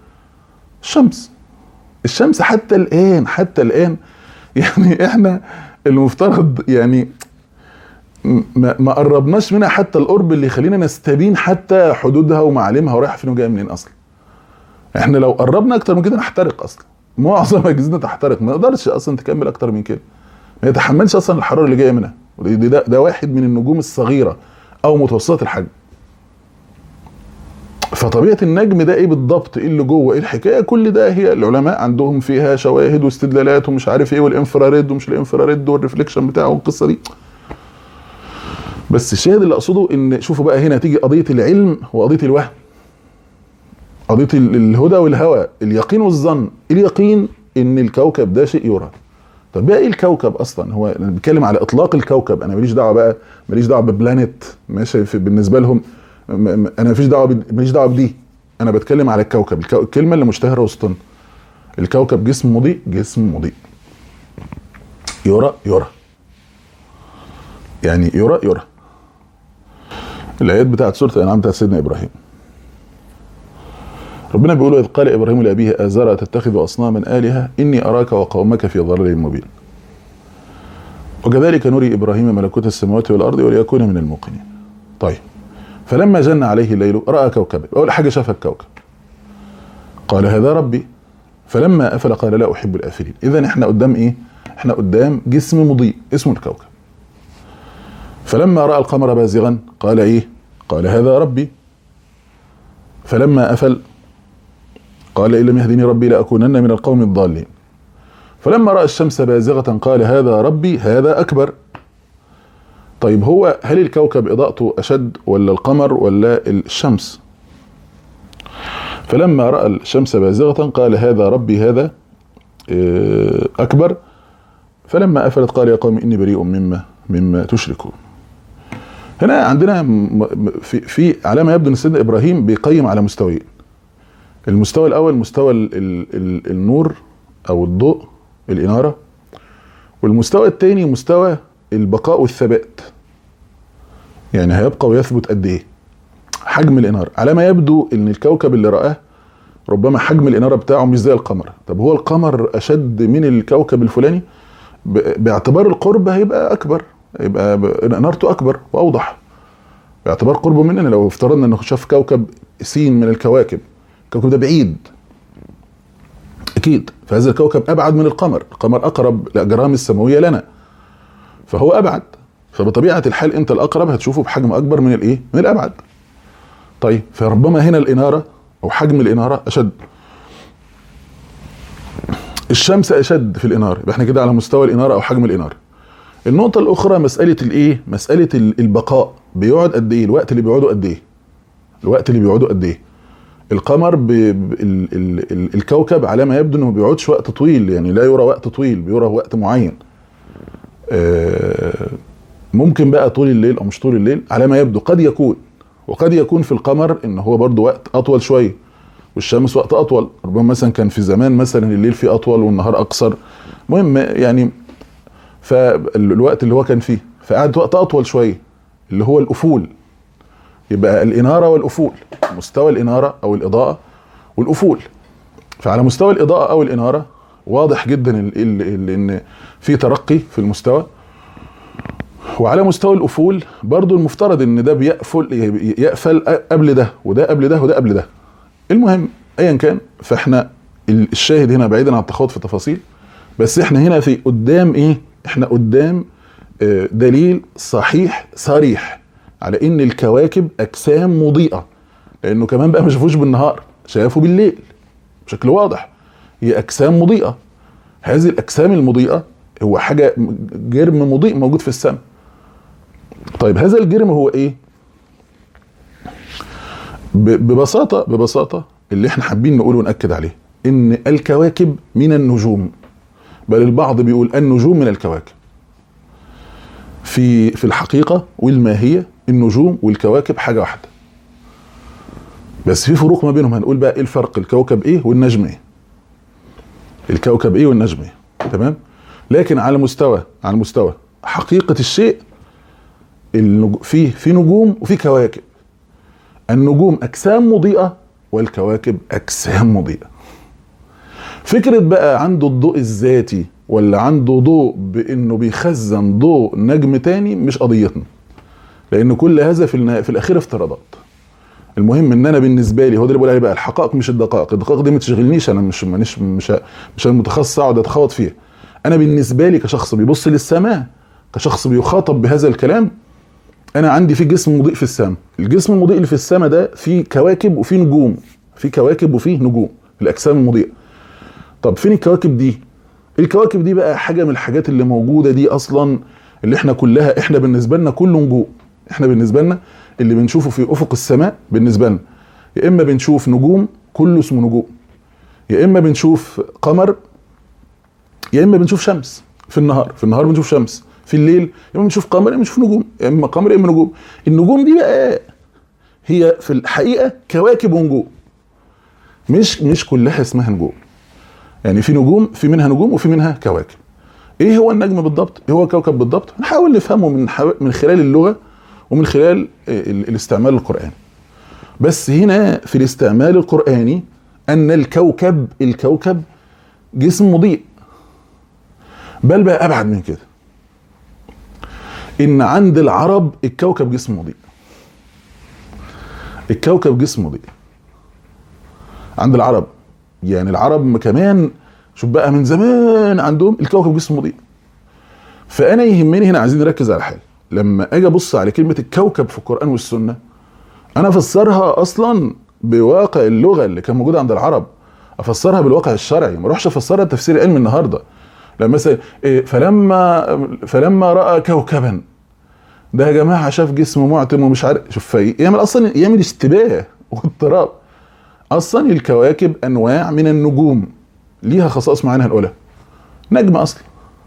الشمس حتى الان يعني احنا المفترض يعني ما قربناش منها حتى القرب اللي يخلينا نستبين حتى حدودها ومعالمها ورايحه فين وجايه منين اصلا. احنا لو قربنا اكتر من كده نحترق اصلا، معظم اجهزتنا تحترق، ما نقدرش اصلا تكمل اكتر من كده، ما يتحملش اصلا الحراره اللي جايه منها. ده واحد من النجوم الصغيره او متوسطه الحجم. فطبيعه النجم ده ايه بالضبط، ايه اللي جوه، ايه الحكايه، كل ده هي العلماء عندهم فيها شواهد واستدلالات ومش عارف ايه، والانفراريد ومش الانفراريد والريفليكشن بتاعه والقصه دي. بس الشاهد اللي اقصده ان شوفوا بقى هنا تيجي قضيه العلم وقضيه الوهم، قضيه الهدى والهوى، اليقين والظن. اليقين ان الكوكب ده شيء يرى. طب بقى ايه الكوكب اصلا؟ هو انا بتكلم على اطلاق الكوكب، انا ماليش دعوه ببلانيت ماشي بالنسبه لهم، انا ماليش دعوه بدي، انا بتكلم على الكوكب، الكلمه اللي مشتهره وسطنا. الكوكب جسم مضيء يرى يعني يرى. الايات بتاعت سوره الانعام بتاعت سيدنا ابراهيم، ربنا بيقول اذ قال ابراهيم لابيه ازرع تتخذ اصناما الهه اني اراك وقومك في ضلال مبين وكذلك نري ابراهيم ملكوت السماوات والارض وليكون من الموقنين. طيب فلما جن عليه الليل راى كوكبا، اول حاجه شاف الكوكب قال هذا ربي فلما افل قال لا احب الافلين. اذا احنا قدام ايه؟ احنا قدام جسم مضيء اسمه الكوكب. فلما راى القمر بازغا قال ايه؟ قال هذا ربي فلما أفل قال إن لم يهدني ربي لأكونن من القوم الضالين. فلما رأى الشمس بازغة قال هذا ربي هذا أكبر. طيب هو هل الكوكب إضاءته أشد ولا القمر ولا الشمس؟ فلما رأى الشمس بازغة قال هذا ربي هذا أكبر. فلما أفلت قال يا قوم إني بريء مما تشركون. هنا عندنا في على ما يبدو ان سيدنا ابراهيم بيقيم على مستويين. المستوى الاول مستوى النور او الضوء، الاناره، والمستوى الثاني مستوى البقاء والثبات، يعني هيبقى ويثبت قد ايه، حجم الاناره. على ما يبدو ان الكوكب اللي رآه ربما حجم الاناره بتاعه مش زي القمر. طب هو القمر اشد من الكوكب الفلاني؟ باعتبار القرب هيبقى اكبر، يبقى انارته اكبر واوضح باعتبار قربه مننا. لو افترضنا انه شاف كوكب سين من الكواكب، الكوكب ده بعيد اكيد، فهذا الكوكب ابعد من القمر. القمر اقرب لاجرام السماويه لنا، فهو ابعد، فبطبيعه الحال انت الاقرب هتشوفه بحجم اكبر من الايه، من الابعد. طيب فربما هنا الاناره او حجم الاناره اشد، الشمس اشد في الاناره، يبقى احنا كده على مستوى الاناره او حجم الاناره. النقطة الأخرى مسألة الإيه؟ مسألة البقاء، بيقعد قد إيه؟ الوقت اللي بيقعده قد إيه؟ الوقت اللي بيقعده قد إيه؟ القمر الكوكب على ما يبدو إنه ما بيقعدش وقت طويل، يعني لا يرى وقت طويل، بيرى وقت معين. ممكن بقى طول الليل أو مش طول الليل، على ما يبدو قد يكون، وقد يكون في القمر إن هو برضو وقت أطول شوية، والشمس وقت أطول. ربما مثلا كان في زمان مثلا الليل فيه أطول والنهار أقصر، مهم يعني. فالوقت اللي هو كان فيه فقعد وقت اطول شويه اللي هو الافول، يبقى الاناره والافول، مستوى الاناره او الاضاءه والافول. فعلى مستوى الاضاءه او الاناره واضح جدا ان في ترقي في المستوى، وعلى مستوى الافول برضو المفترض ان ده يقفل قبل ده وده قبل ده وده قبل ده. المهم ايا كان، فاحنا الشاهد هنا بعيدا عن التخوض في التفاصيل، بس احنا هنا في قدام ايه؟ احنا قدام دليل صحيح صريح على ان الكواكب اجسام مضيئة، لانه كمان بقى ما شافوش بالنهار، شافوا بالليل بشكل واضح، هي اجسام مضيئة. هذه الاجسام المضيئة هو حاجة جرم مضيء موجود في السماء. طيب هذا الجرم هو ايه؟ ببساطة اللي احنا حابين نقوله ونأكد عليه ان الكواكب من النجوم، بل البعض بيقول النجوم من الكواكب. في الحقيقة والماهية النجوم والكواكب حاجة واحدة، بس في فروق ما بينهم. هنقول بقى ايه الفرق، الكوكب ايه والنجم ايه، الكوكب ايه والنجم ايه، تمام. لكن على مستوى حقيقة الشيء، في نجوم وفي كواكب. النجوم اجسام مضيئة والكواكب اجسام مضيئة. فكرة بقى عنده الضوء الذاتي ولا عنده ضوء بانه بيخزن ضوء نجم تاني مش قضيتنا، لان كل هذا في الاخير افتراضات. المهم ان انا بالنسبه لي، هو ده اللي بقول عليه بقى، الحقائق مش الدقائق. الدقائق دي ما تشغلنيش، انا مش المتخصص اقعد اتخوض فيها. انا بالنسبه لي كشخص بيبص للسماء، كشخص بيخاطب بهذا الكلام، انا عندي في جسم مضيء في السماء. الجسم المضيء اللي في السماء ده فيه كواكب وفيه نجوم، في كواكب وفيه نجوم، الاجسام المضيئه. طب فين الكواكب دي؟ الكواكب دي بقى حاجه من الحاجات اللي موجوده دي اصلا، اللي احنا كلها، احنا بالنسبه لنا كله نجوم. احنا بالنسبه لنا اللي بنشوفه في افق السماء بالنسبه لنا، يا اما بنشوف نجوم كله اسمه نجوم، يا اما بنشوف قمر، يا اما بنشوف شمس. في النهار بنشوف شمس، في الليل يا اما بنشوف قمر يا اما بنشوف نجوم، يا اما قمر يا اما نجوم. النجوم دي بقى هي في الحقيقه كواكب ونجوم، مش كلها اسمها نجوم. يعني في نجوم، في منها نجوم وفي منها كواكب. ايه هو النجم بالضبط؟ ايه هو الكوكب بالضبط؟ نحاول نفهمه من خلال اللغه ومن خلال الاستعمال القرآني. بس هنا في الاستعمال القرآني ان الكوكب جسم مضيء، بل بقى ابعد من كده، ان عند العرب الكوكب جسم مضيء. الكوكب جسم مضيء عند العرب، يعني العرب كمان شوف بقى من زمان عندهم الكوكب جسم مضيء. فانا يهمني هنا، عايزين نركز على حاجه، لما اجي ابص على كلمه الكوكب في القرآن والسنه، انا افسرها اصلا بواقع اللغه اللي كان موجود عند العرب، افسرها بالواقع الشرعي، ما اروحش افسرها تفسير علمي النهارده. لما مثلا فلما راى كوكبا، ده يا جماعه شاف جسم معتم ومش عارف، شوف يعمل اشتباه واضطراب. اصلا الكواكب انواع من النجوم ليها خصائص معينه هنقولها. نجم اصلا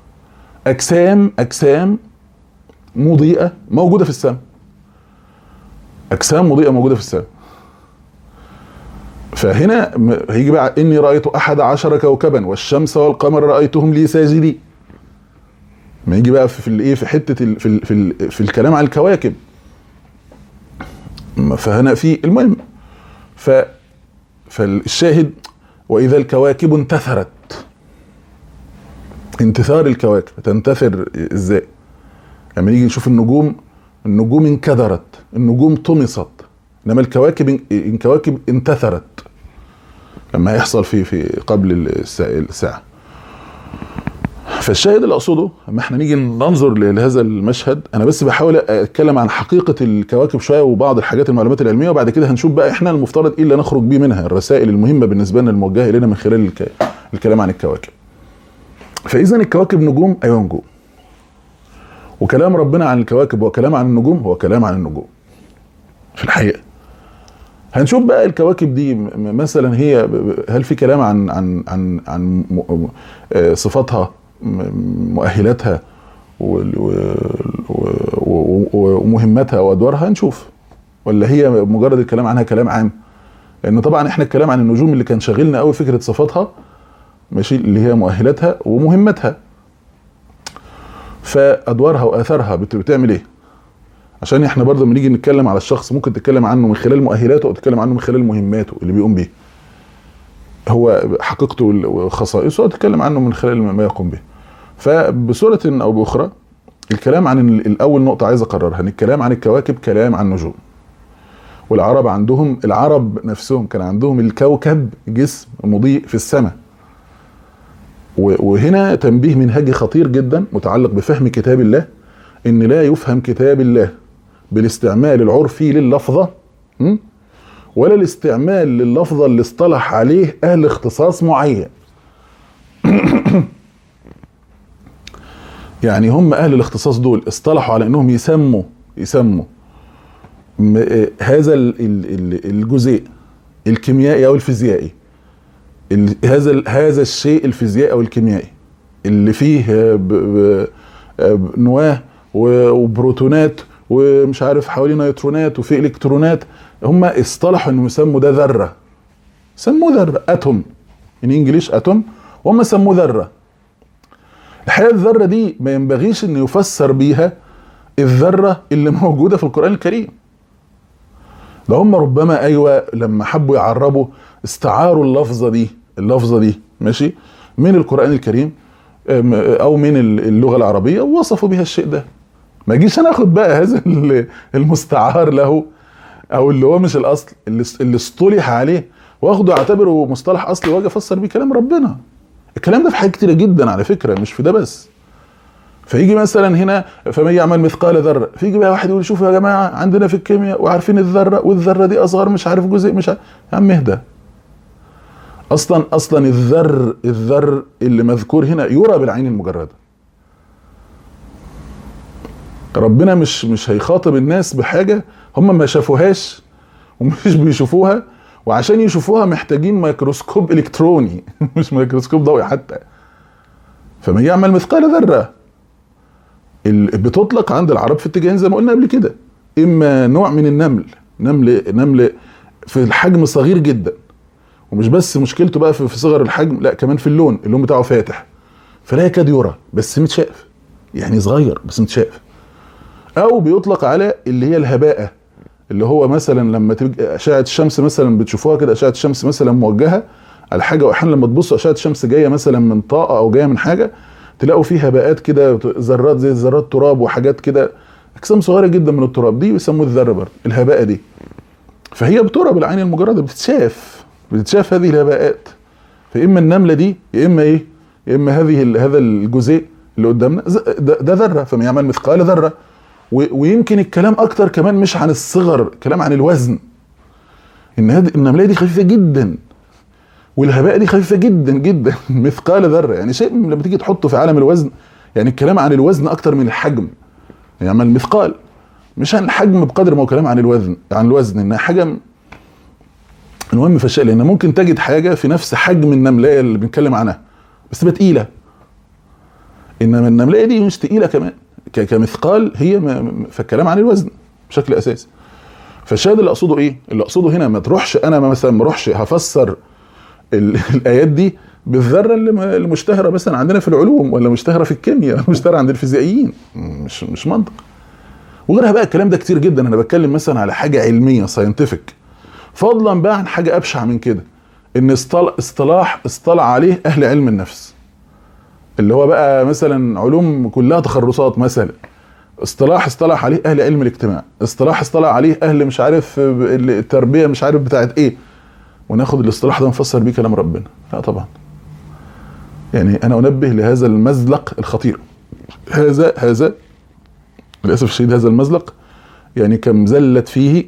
اجسام مضيئه موجوده في السماء، اجسام مضيئه موجوده في السماء. فهنا هيجي بقى اني رايت 11 كوكبا والشمس والقمر رايتهم لي ساجدين. ما يجي بقى في الايه، في حته في الكلام عن الكواكب. فهنا في المهم فالشاهد واذا الكواكب انتثرت. انتثار الكواكب تنتثر ازاي؟ لما نيجي نشوف النجوم انكدرت، النجوم طمست، انما الكواكب انتثرت لما يحصل في قبل الساعه. فالشاهد اللي اقصده لما احنا نيجي ننظر لهذا المشهد، انا بس بحاول اتكلم عن حقيقه الكواكب شويه وبعض الحاجات المعلومات العلميه، وبعد كده هنشوف بقى احنا المفترض ايه اللي نخرج بيه منها، الرسائل المهمه بالنسبه لنا الموجهه الينا من خلال الكلام عن الكواكب. فاذا الكواكب نجوم، ايوه نجوم، وكلام ربنا عن الكواكب وكلام عن النجوم هو كلام عن النجوم في الحقيقه. هنشوف بقى الكواكب دي مثلا هي هل في كلام عن صفاتها، مؤهلاتها ومهمتها وادوارها، هنشوف، ولا هي مجرد الكلام عنها كلام عام. لان طبعا احنا الكلام عن النجوم اللي كان شاغلنا قوي فكره صفاتها، ماشي، اللي هي مؤهلاتها ومهمتها، فادوارها واثارها بتعمل ايه. عشان احنا برضه لما نيجي نتكلم على الشخص ممكن تتكلم عنه من خلال مؤهلاته او تتكلم عنه من خلال مهماته اللي بيقوم بيه، هو حقيقته وخصائصه، تتكلم عنه من خلال ما يقوم به. فبصورة او باخرى الكلام عن الاول نقطة عايز اقررها، ان الكلام عن الكواكب كلام عن نجوم. والعرب عندهم، العرب نفسهم كان عندهم الكوكب جسم مضيء في السماء. وهنا تنبيه منهجي خطير جدا متعلق بفهم كتاب الله، ان لا يفهم كتاب الله بالاستعمال العرفي لللفظة، ولا الاستعمال لللفظة اللي اصطلح عليه اهل اختصاص معين. يعني هم اهل الاختصاص دول اصطلحوا على انهم يسموا هذا الجزيء الكيميائي او الفيزيائي، هذا الشيء الفيزيائي او الكيميائي اللي فيه نواه وبروتونات ومش عارف حواليه نيوترونات وفيه الكترونات، هم اصطلحوا انه يسموا ده ذره، سموه ذره، اتوم، ان انجليش اتوم، وهم سموه ذره. الحقيقه الذره دي ما ينبغيش ان يفسر بيها الذره اللي موجوده في القران الكريم. ده هم ربما ايوه لما حبوا يعربوا استعاروا اللفظه دي ماشي من القران الكريم او من اللغه العربيه ووصفوا بها الشيء ده. ما جيش انا اخد بقى هذا المستعار له او اللي هو مش الاصل اللي اصطلح عليه واخده اعتبره مصطلح اصلي واجي افسر بيه كلام ربنا. الكلام ده في حاجات كتيره جدا على فكره، مش في ده بس. فيجي مثلا هنا فمن يعمل مثقال ذره، فيجي بقى واحد يقول شوفوا يا جماعه عندنا في الكيمياء وعارفين الذره، والذره دي اصغر مش عارف جزء مش عارف. يا عم اهدى. اصلا الذر اللي مذكور هنا يرى بالعين المجرده. ربنا مش هيخاطب الناس بحاجه هم ما شافوهاش ومش بيشوفوها، وعشان يشوفوها محتاجين ميكروسكوب الكتروني مش ميكروسكوب ضوئي حتى. فمن يعمل مثقال ذره بتطلق عند العرب في اتجاهين زي ما قلنا قبل كده، اما نوع من نمل في الحجم صغير جدا، ومش بس مشكلته بقى في صغر الحجم، لا كمان في اللون بتاعه فاتح فلا يكاد يرى بس متشاف، يعني صغير بس متشاف. او بيطلق على اللي هي الهباءة، اللي هو مثلا لما تبقى اشعه الشمس مثلا بتشوفوها كده، اشعه الشمس مثلا موجهه على حاجه، واحيانا لما تبصوا اشعه الشمس جايه مثلا من طاقه او جايه من حاجه تلاقوا فيه هباءات كده، ذرات زي ذرات تراب وحاجات كده، اجسام صغيره جدا من التراب دي بيسموه الذره برضه، الهباءه دي. فهي بترى بالعين المجرده، بتتشاف هذه الهباءات. فاما النمله دي يا اما ايه، يا اما هذا الجزيء اللي قدامنا ده ذره، فمن يعمل مثقال ذره. ويمكن الكلام اكتر كمان مش عن الصغر، كلام عن الوزن. ان النملة دي خفيفة جدا، والهباء دي خفيفة جدا جدا مثقال ذرة. يعني شيء لما تيجي تحطه في عالم الوزن، يعني الكلام عن الوزن اكتر من الحجم، يعني المثقال مش عن الحجم بقدر ما هو كلام عن الوزن انها حاجة. المهم فالشيء، لان ممكن تجد حاجة في نفس حجم النملة اللي بنتكلم عنها بس تبقى تقيلة، انما النملة دي مش تقيلة كمان كمثقال هي، فالكلام عن الوزن بشكل اساسي. فالشاهد اللي اقصده ايه؟ اللي اقصده هنا ما تروحش انا مثلا ما اروحش هفسر الايات دي بالذره اللي مشتهره مثلا عندنا في العلوم، ولا مشتهره في الكيمياء، ولا مشتهره عند الفيزيائيين. مش منطق. وغيرها بقى الكلام ده كتير جدا. انا بتكلم مثلا على حاجه علميه ساينتفك، فضلا بقى عن حاجه ابشع من كده، ان اصطلاح اصطلع عليه اهل علم النفس، اللي هو بقى مثلا علوم كلها تخرصات مثلا، اصطلح عليه اهل علم الاجتماع، اصطلح عليه اهل مش عارف التربيه مش عارف بتاعت ايه، وناخد الاصطلاح ده نفسر بيه كلام ربنا. لا طبعا. يعني انا انبه لهذا المزلق الخطير. هذا للاسف الشديد هذا المزلق يعني كم زلت فيه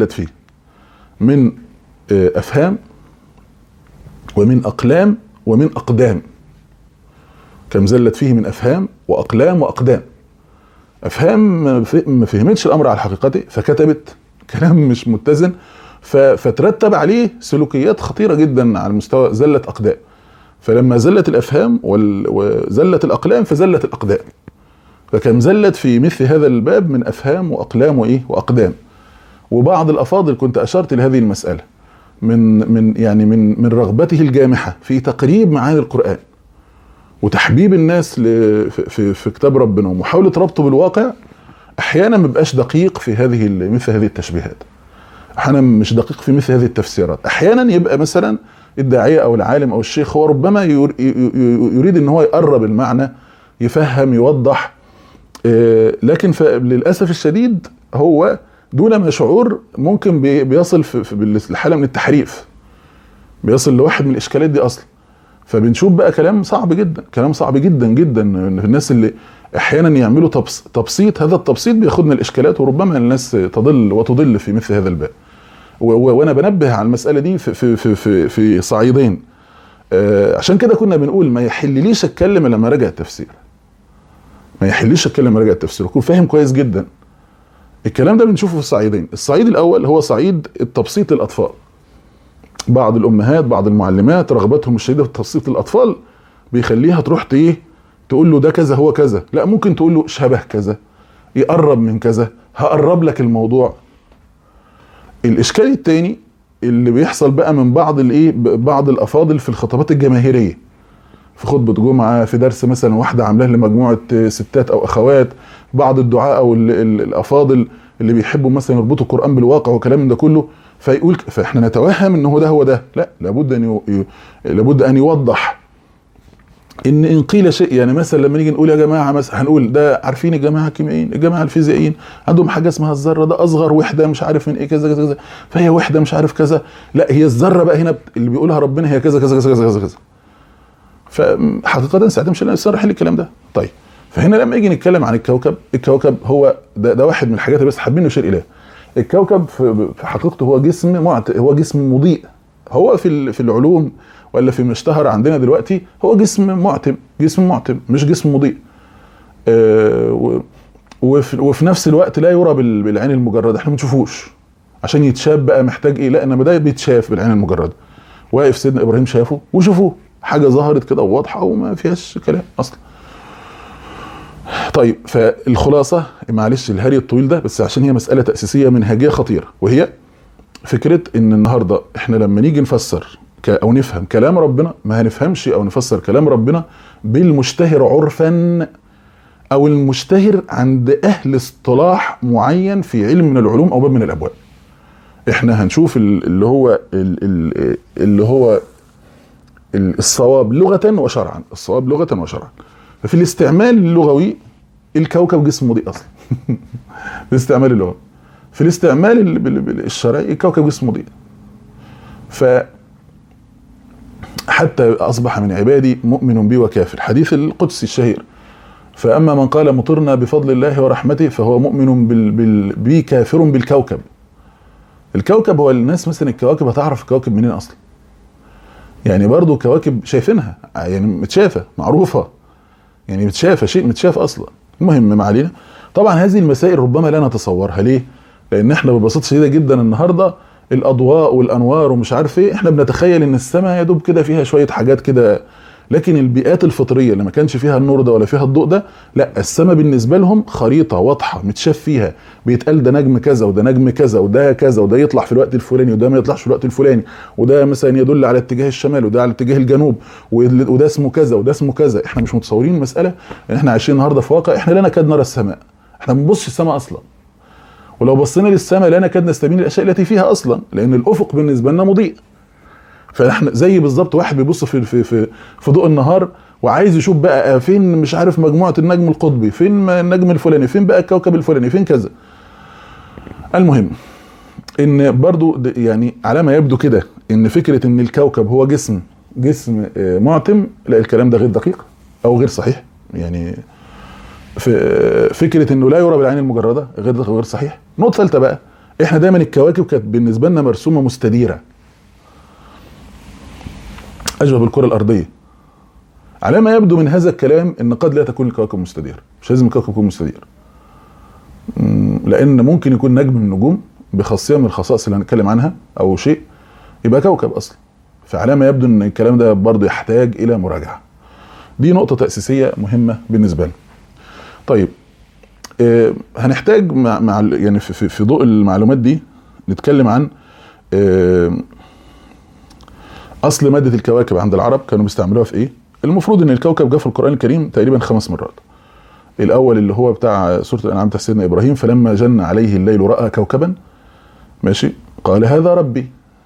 من افهام ومن اقلام ومن اقدام. كم زلت فيه من افهام واقلام واقدام. افهام ما فهمتش الامر على حقيقته فكتبت كلام مش متزن، فترتب عليه سلوكيات خطيرة جدا على المستوى زلت اقدام. فلما زلت الافهام وزلت الاقلام فزلت الاقدام. فكم زلت في مثل هذا الباب من افهام واقلام واقدام. وبعض الافاضل كنت اشرت لهذه المسألة من رغبته الجامحة في تقريب معاني القرآن وتحبيب الناس في كتاب ربنا ومحاولة ربطه بالواقع. احيانا ما بقاش دقيق في مثل هذه التشبيهات، احيانا مش دقيق في مثل هذه التفسيرات. احيانا يبقى مثلا الداعية او العالم او الشيخ هو ربما يريد ان هو يقرب المعنى، يفهم، يوضح، لكن للأسف الشديد هو دون ما شعور ممكن بيصل في الحالة من التحريف، بيصل لواحد من الاشكالات دي اصلا. فبنشوف بقى كلام صعب جدا جدا. الناس اللي احيانا يعملوا تبسيط، هذا التبسيط بياخدنا الاشكالات، وربما الناس تضل في مثل هذا الباب. وانا بنبه على المسألة دي في صعيدين. عشان كده كنا بنقول ما يحلليش اتكلم لما راجع التفسير، وكون فاهم كويس جدا الكلام ده. بنشوفه في الصعيدين. الصعيد الاول هو صعيد التبسيط للاطفال. بعض الامهات بعض المعلمات رغبتهم الشديده في تبسيط الاطفال بيخليها تروح تقول له ده كذا هو كذا، لا ممكن تقول له شبه كذا، يقرب من كذا، هقرب لك الموضوع. الاشكال التاني اللي بيحصل بقى من بعض الافاضل في الخطابات الجماهيريه، في خطبه جمعه، في درس مثلا واحده عاملاه لمجموعه ستات او اخوات، بعض الدعاء او الافاضل اللي بيحبوا مثلا يربطوا القران بالواقع وكلام من ده كله، فاحنا نتوهم ان هو ده. لا، لابد ان يوضح ان قيل شيء. يعني مثلا لما نيجي نقول يا جماعه مثلا هنقول ده عارفين الجماعه الكيميائيين، الجماعه الفيزيائيين عندهم حاجه اسمها الذره، ده اصغر وحده مش عارف من ايه كذا كذا كذا، فهي وحده مش عارف كذا. لا، هي الذره بقى هنا اللي بيقولها ربنا هي كذا كذا كذا كذا كذا. فحقيقه ساعتها مش هنصرح الكلام ده. طيب، فهنا لما يجي نتكلم عن الكوكب هو ده واحد من الحاجات اللي بس حابين نشير اليها. الكوكب في حقيقته هو جسم مضيء. هو في العلوم ولا في مشتهر عندنا دلوقتي هو جسم معتم مش جسم مضيء. وفي نفس الوقت لا يرى بالعين المجرده، احنا ما بنشوفوش. عشان يتشاف بقى محتاج ايه؟ لا، انما ده بيتشاف بالعين المجرده. واقف سيدنا ابراهيم شافه وشوفوه، حاجه ظهرت كده وواضحه وما فيهاش كلام اصلا. طيب، فالخلاصه معلش الهري الطويل ده بس عشان هي مساله تاسيسيه منهجيه خطيره، وهي فكره ان النهارده احنا لما نيجي نفسر او نفهم كلام ربنا، ما هنفهمش او نفسر كلام ربنا بالمشتهر عرفا او المشتهر عند اهل اصطلاح معين في علم من العلوم او باب من الابواب. احنا هنشوف اللي هو الصواب لغة وشرعا. ففي الاستعمال اللغوي الكوكب جسم مضيء اصلا. في الاستعمال اللغوي. في الاستعمال الشرعي الكوكب جسم مضيء. حتى أصبح من عبادي مؤمن بي وكافر، حديث القدسي الشهير. فأما من قال مطرنا بفضل الله ورحمته فهو مؤمن بي كافر بالكوكب. الكوكب هو الناس مثلا الكواكب هتعرف الكواكب منين اصلا؟ يعني برضو كواكب شايفينها، يعني متشافه معروفه، يعني متشافه، شيء متشاف اصلا. المهم ما علينا. طبعا هذه المسائل ربما لا نتصورها. ليه؟ لان احنا ببساطه شديده جدا النهارده الاضواء والانوار ومش عارف ايه، احنا بنتخيل ان السماء يا دوب كده فيها شويه حاجات كده، لكن البيئات الفطريه اللي ما كانش فيها النور ده ولا فيها الضوء ده، لا، السماء بالنسبه لهم خريطه واضحه متشاف فيها، بيتقال ده نجم كذا وده نجم كذا وده كذا، وده يطلع في الوقت الفلاني وده ما يطلعش في الوقت الفلاني، وده مثلا يدل على اتجاه الشمال وده على اتجاه الجنوب، وده اسمه كذا وده اسمه كذا. احنا مش متصورين المساله ان احنا عايشين النهارده في واقع احنا لا نكاد نرى السماء، احنا ما بنبصش السماء اصلا، ولو بصينا للسماء لا نكاد نستبين الاشياء التي فيها اصلا، لان الافق بالنسبه لنا مضيء. فاحنا زي بالظبط واحد بيبص في ضوء النهار وعايز يشوف بقى فين مش عارف مجموعه النجم القطبي، فين النجم الفلاني، فين بقى الكوكب الفلاني، فين كذا. المهم ان برضو يعني على ما يبدو كده ان فكره ان الكوكب هو جسم معتم، لا، الكلام ده غير دقيق او غير صحيح. يعني في فكره انه لا يرى بالعين المجرده غير صحيح. نقطه ثالثه بقى، احنا دايما الكواكب كانت بالنسبه لنا مرسومه مستديره، اشبه بالكره الارضيه. على ما يبدو من هذا الكلام ان قد لا تكون الكواكب مستديره، مش لازم الكوكب يكون مستدير، لان ممكن يكون نجم من النجوم بخاصيه من الخصائص اللي هنتكلم عنها او شيء يبقى كوكب اصلا. فعلى ما يبدو ان الكلام ده برضه يحتاج الى مراجعه. دي نقطه تاسيسيه مهمه بالنسبه لنا. طيب هنحتاج مع يعني في ضوء المعلومات دي نتكلم عن اصل ماده الكواكب عند العرب كانوا بيستعملوها في ايه. المفروض ان الكوكب جاء في القران الكريم تقريبا 5 مرات. الاول اللي هو بتاع سوره الانعام بتاع سيدنا ابراهيم، فلما جن عليه الليل راى كوكبا ماشي قال هذا ربي.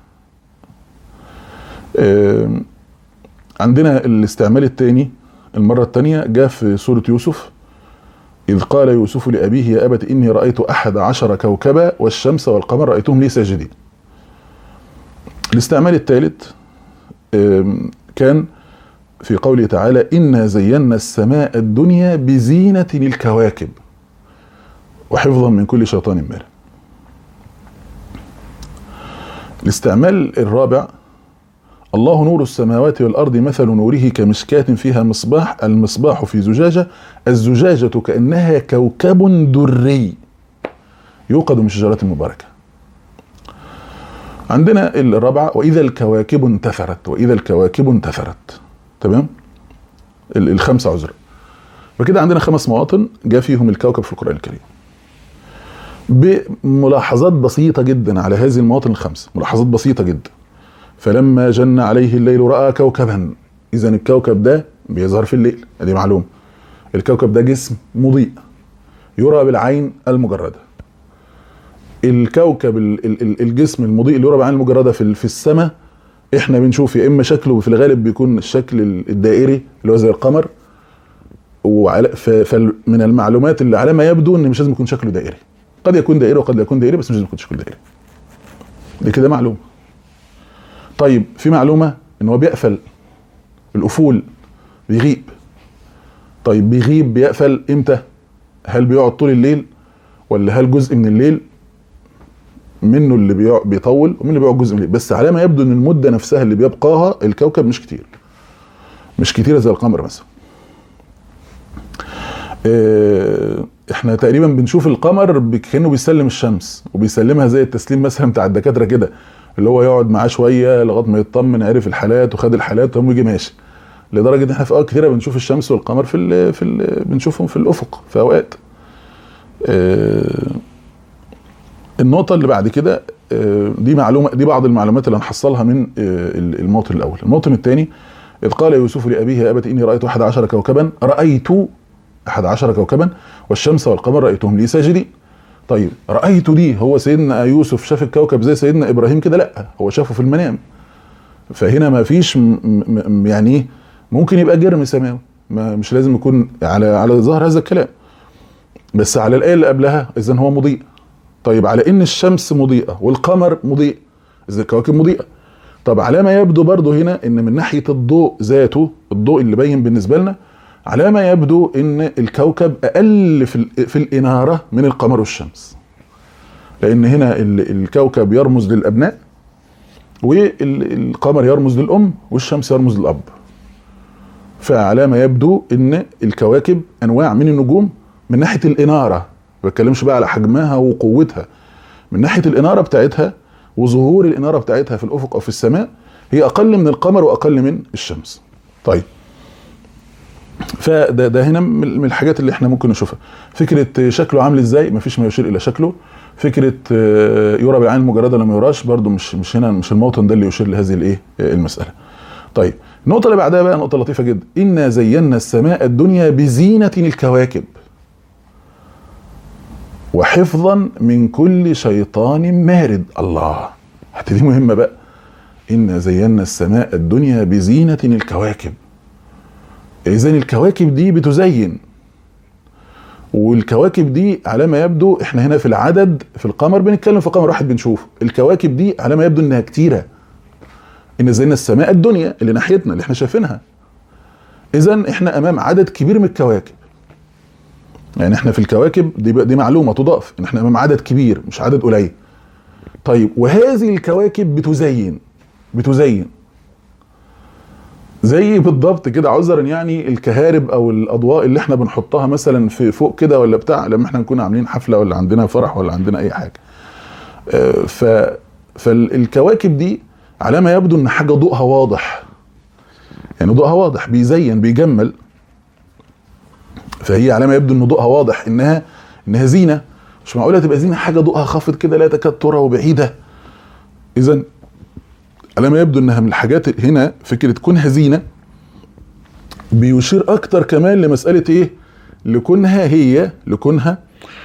عندنا الاستعمال الثاني المره الثانيه جاء في سوره يوسف، إذ قال يوسف لأبيه يا أبت إني رأيت 11 كوكبا والشمس والقمر رأيتهم لي ساجدين. الاستعمال الثالث كان في قوله تعالى إنا زينا السماء الدنيا بزينة الكواكب وحفظا من كل شيطان مارد. الاستعمال الرابع الله نور السماوات والأرض مثل نوره كمشكاة فيها مصباح، المصباح في زجاجة، الزجاجة كأنها كوكب دري يوقد من شجرة مباركة. عندنا الرابعة وإذا الكواكب انتثرت، وإذا الكواكب انتثرت. تمام؟ الخمسة عذرا. وكده عندنا 5 مواطن جاء فيهم الكوكب في القرآن الكريم بملاحظات بسيطة جدا على هذه المواطن ال5، ملاحظات بسيطة جدا. فلما جن عليه الليل رأى كوكبا، إذا الكوكب ده بيظهر في الليل، دي معلومة. الكوكب ده جسم مضيء يرى بالعين المجردة. الكوكب الجسم المضيء اللي يرى بالعين المجردة في السماء احنا بنشوف يا اما شكله في الغالب بيكون الشكل الدائري اللي هو زي القمر، فمن المعلومات اللي على ما يبدو ان مش لازم يكون شكله دائري، قد يكون دائري وقد لا يكون دائري، بس مش لازم يكون شكله دائري. دي كده معلومة. طيب في معلومة ان هو بيقفل الافول، بيغيب. طيب بيغيب بيقفل امتى؟ هل بيقعد طول الليل ولا هل جزء من الليل منه اللي بيطول ومن اللي بيقعد جزء من الليل؟ بس على ما يبدو ان المدة نفسها اللي بيبقاها الكوكب مش كتير، مش كتيرة زي القمر مثلا. احنا تقريبا بنشوف القمر كأنه بيسلم الشمس، وبيسلمها زي التسليم مثلا بتاع الدكاترة كده، اللي هو يقعد معاه شويه لغايه ما يطمن عرف الحالات وخد الحالات وهم يجي ماشي. لدرجه ان احنا في اوقات كتيره بنشوف الشمس والقمر بنشوفهم في الافق في اوقات. النقطه اللي بعد كده دي معلومه، دي بعض المعلومات اللي هنحصلها من الموطن الاول. الموطن الثاني إذ قال يوسف لأبيه يا أبت إني رأيت 11 كوكبا، رأيت 11 كوكبا والشمس والقمر رأيتهم لي ساجدين. طيب رأيت دي هو سيدنا يوسف شاف الكوكب زي سيدنا إبراهيم كده؟ لا، هو شافه في المنام. فهنا ما فيش يعني ممكن يبقى جرم سماوي، مش لازم يكون على ظهر هذا الكلام، بس على الآية اللي قبلها إذا هو مضيء. طيب على إن الشمس مضيئة والقمر مضيء، إذا الكواكب مضيئة. طب على ما يبدو برضو هنا إن من ناحية الضوء ذاته، الضوء اللي باين بالنسبة لنا، على ما يبدو إن الكوكب أقل في الإنارة من القمر والشمس. لان هنا الكوكب يرمز للابناء، والقمر يرمز للام، والشمس يرمز للاب. فعلى ما يبدو ان الكواكب انواع من النجوم من ناحيه الاناره، ما بتكلمش بقى على حجمها وقوتها، من ناحيه الاناره بتاعتها وظهور الاناره بتاعتها في الافق او في السماء، هي اقل من القمر واقل من الشمس. طيب، فده هنا من الحاجات اللي احنا ممكن نشوفها. فكره شكله عامل ازاي، مفيش ما يشير الى شكله. فكره يرى بالعين المجرده لما يراش، برضو مش هنا، مش الموطن ده اللي يشير لهذه الايه المساله. طيب، النقطه اللي بعدها بقى نقطه لطيفه جدا. انا زينا السماء الدنيا بزينه الكواكب وحفظا من كل شيطان مارد. الله، حتى دي مهمه بقى. انا زينا السماء الدنيا بزينه الكواكب. اذن الكواكب دي بتزين، والكواكب دي على ما يبدو، احنا هنا في العدد في القمر بنتكلم في قمر واحد بنشوفه، الكواكب دي على ما يبدو انها كتيره. ان زينا السماء الدنيا اللي ناحيتنا اللي احنا شايفينها، اذن احنا امام عدد كبير من الكواكب. يعني احنا في الكواكب دي معلومه تضاف، ان احنا امام عدد كبير مش عدد قليل. طيب، وهذه الكواكب بتزين زي بالضبط كده عذرا، يعني الكهارب او الاضواء اللي احنا بنحطها مثلا في فوق كده ولا بتاع، لما احنا نكون عاملين حفله ولا عندنا فرح ولا عندنا اي حاجه. فالكواكب دي على ما يبدو ان حاجه ضوءها واضح، يعني ضوءها واضح بيزين بيجمل. فهي على ما يبدو ان ضوءها واضح انها زينه. مش معقوله تبقى زينه حاجه ضوءها خافت كده لا تكاد ترى وبعيده. اذا على ما يبدو انها من الحاجات هنا فكره كونها زينه، بيشير اكتر كمان لمساله ايه؟ لكونها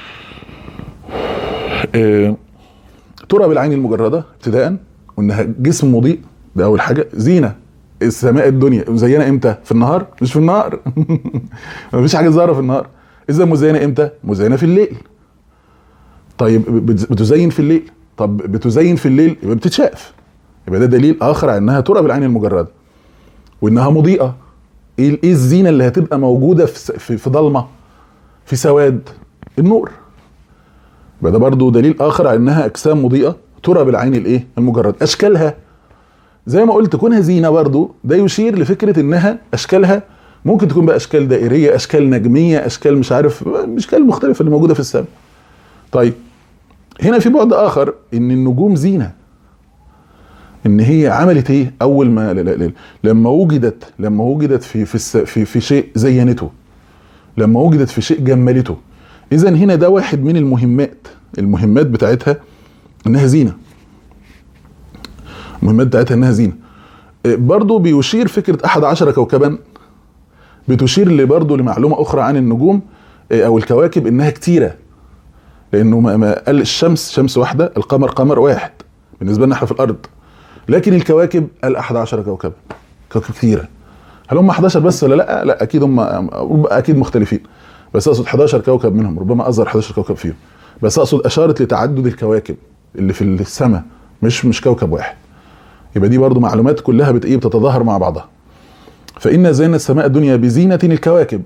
ترى بالعين المجرده ابتداء، وانها جسم مضيء. ده اول حاجه. زينه السماء الدنيا مزينه امتى؟ في النهار؟ مش في النهار. مفيش حاجه ظاهره في النهار. اذا مزينه امتى؟ مزينه في الليل. طيب، بتزين في الليل. طب بتزين في الليل يبقى بتتشاف، يبقى ده دليل اخر على انها ترى بالعين المجرده وانها مضيئه. ايه الزينه اللي هتبقى موجوده في ضلمه، في سواد؟ النور. يبقى ده برضو دليل اخر على انها اجسام مضيئه ترى بالعين الايه المجرد. اشكالها زي ما قلت كونها زينه، برضو ده يشير لفكره انها اشكالها ممكن تكون بقى اشكال دائريه، اشكال نجميه، اشكال مش عارف، اشكال مختلفه اللي موجوده في السماء. طيب، هنا في بعد اخر، ان النجوم زينه، ان هي عملت ايه اول ما لما وجدت في شيء زينته، لما وجدت في شيء جملته. اذا هنا ده واحد من المهمات بتاعتها انها زينه. المهمات بتاعتها انها زينه. برضو بيشير فكره 11 كوكبا، بتشير برضو لمعلومه اخرى عن النجوم او الكواكب، انها كتيره. لانه ما قال الشمس شمس واحده، القمر قمر واحد بالنسبه لنا احنا في الارض، لكن الكواكب قال 11 كوكبا، كواكب كثيره. هل هم 11 بس ولا لا؟ لا، اكيد هم اكيد مختلفين، بس اقصد 11 كوكب منهم، ربما اظهر 11 كوكب فيهم، بس اقصد اشارت لتعدد الكواكب اللي في السماء، مش كوكب واحد. يبقى دي برضو معلومات كلها بتتظاهر مع بعضها. فإن زينا السماء الدنيا بزينة الكواكب.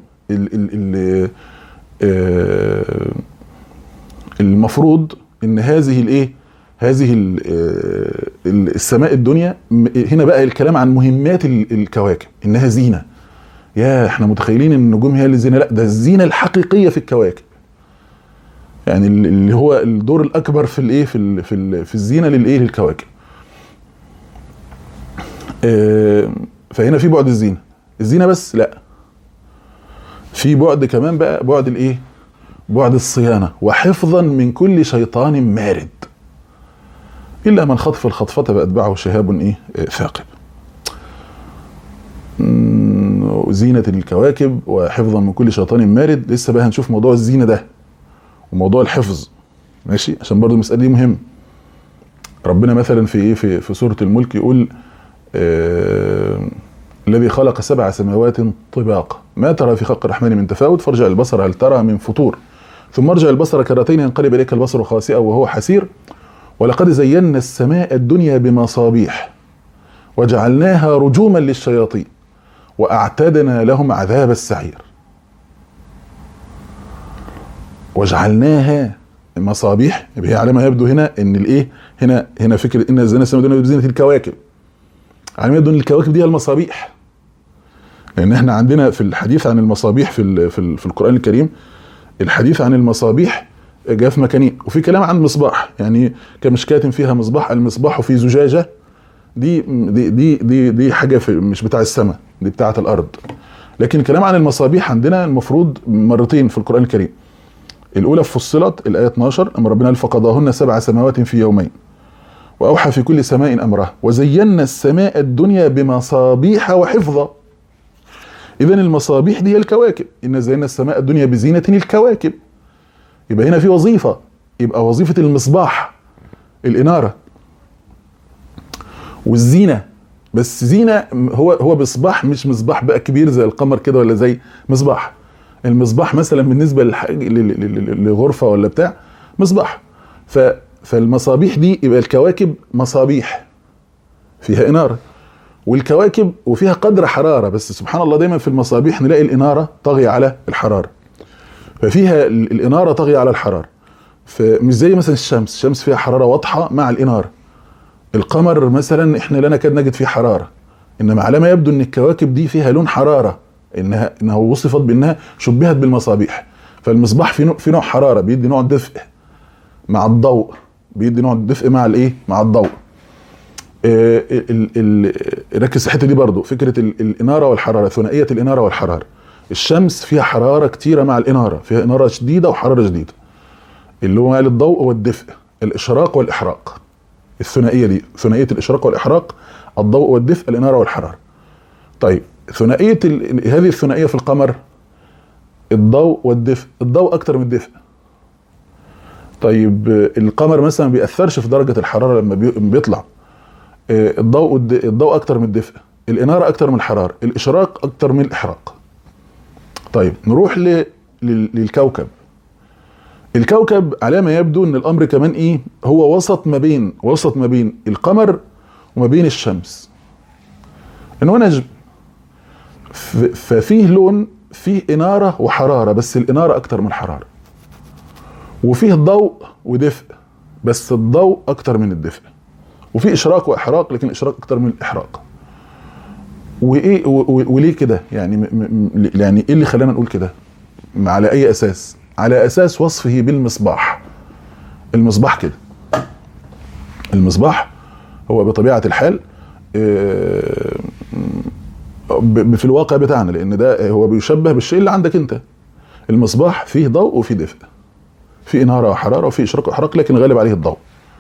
المفروض ان هذه السماء الدنيا، هنا بقى الكلام عن مهمات الكواكب انها زينه. يا احنا متخيلين ان النجوم هي اللي زينه، لا، ده الزينه الحقيقيه في الكواكب، يعني اللي هو الدور الاكبر في الايه في الزينه للكواكب. فهنا في بعد الزينه بس، لا، في بعد كمان بقى، بعد الايه؟ بعد الصيانه وحفظا من كل شيطان مارد، الا من خطف الخطفه فاتبعه شهاب ثاقب. زينه الكواكب وحفظا من كل شيطان مارد. لسه بقى هنشوف موضوع الزينه ده وموضوع الحفظ، ماشي؟ عشان برضو المساله دي مهمه. ربنا مثلا في سوره الملك يقول الذي خلق 7 سماوات طباقا ما ترى في خلق الرحمن من تفاوت فارجع البصر هل ترى من فطور ثم ارجع البصر كرتين ينقلب اليك البصر خاسئا وهو حسير ولقد زينا السماء الدنيا بمصابيح وجعلناها رجوما للشياطين واعتدنا لهم عذاب السعير. وجعلناها مصابيح، هي على ما يبدو هنا ان الايه، هنا فكره ان زينا السماء الدنيا بزينه الكواكب، على ما يبدو ان الكواكب دي هي المصابيح. لان احنا عندنا في الحديث عن المصابيح في القرآن الكريم، الحديث عن المصابيح جاء في مكانين، وفي كلام عن مصباح، يعني كمشكاة فيها مصباح، المصباح في زجاجة، دي حاجة مش بتاع السماء، دي بتاعة الأرض. لكن الكلام عن المصابيح عندنا المفروض مرتين في القرآن الكريم. الأولى في فصلت الآية 12، أمر ربنا فقضاهن 7 سماوات في يومين وأوحى في كل سماء أمرها وزينا السماء الدنيا بمصابيح وحفظا. إذن المصابيح دي هي الكواكب، إن زينا السماء الدنيا بزينة الكواكب. يبقى هنا في وظيفة، يبقى وظيفة المصباح الإنارة والزينة، بس زينة هو مصباح، مش مصباح بقى كبير زي القمر كده ولا زي مصباح. المصباح مثلا بالنسبة لغرفة ولا بتاع مصباح، فالمصابيح دي يبقى الكواكب مصابيح فيها إنارة، والكواكب وفيها قدر حرارة، بس سبحان الله دايما في المصابيح نلاقي الإنارة طاغية على الحرارة، ففيها الإنارة طاغية على الحرارة. فمش زي مثلا الشمس فيها حرارة واضحة مع الإنارة. القمر مثلا احنا لا نكاد نجد فيه حرارة، انما على ما يبدو ان الكواكب دي فيها لون حرارة، انها وصفت بانها شبهت بالمصابيح. فالمصباح في نوع حرارة بيدي نوع دفء مع الضوء، بيدي نوع دفء مع الايه، مع الضوء. ركز في الحته دي برضو، فكرة الإنارة والحرارة، ثنائية الإنارة والحرارة. الشمس فيها حرارة كتيرة مع الإنارة، فيها إنارة شديدة وحرارة شديدة، اللي هو مال الضوء والدفء، الإشراق والإحراق. الثنائية دي ثنائية الإشراق والإحراق، الضوء والدفء، الإنارة والحرارة. طيب ثنائية هذه الثنائية في القمر الضوء والدفء، الضوء أكتر من الدفء. طيب القمر مثلا ما بيأثرش في درجة الحرارة لما بيطلع. الضوء أكتر من الدفء، الإنارة أكتر من الحرارة، الإشراق أكتر من الإحراق. طيب نروح للكوكب. الكوكب على ما يبدو ان الامر كمان ايه، هو وسط ما بين القمر وما بين الشمس، ان هو نجم، ففيه لون، فيه انارة وحرارة، بس الانارة اكتر من الحرارة، وفيه ضوء ودفء بس الضوء اكتر من الدفء، وفيه اشراق واحراق لكن الاشراق اكتر من الاحراق. وايه وليه كده يعني؟ يعني ايه اللي خلانا نقول كده؟ على اي اساس؟ على اساس وصفه بالمصباح. المصباح كده، المصباح هو بطبيعة الحال في الواقع بتاعنا، لان ده هو بيشبه بالشيء اللي عندك انت. المصباح فيه ضوء وفيه دفء، فيه انارة وحرارة وفيه اشراق واحراق، لكن غالب عليه الضوء.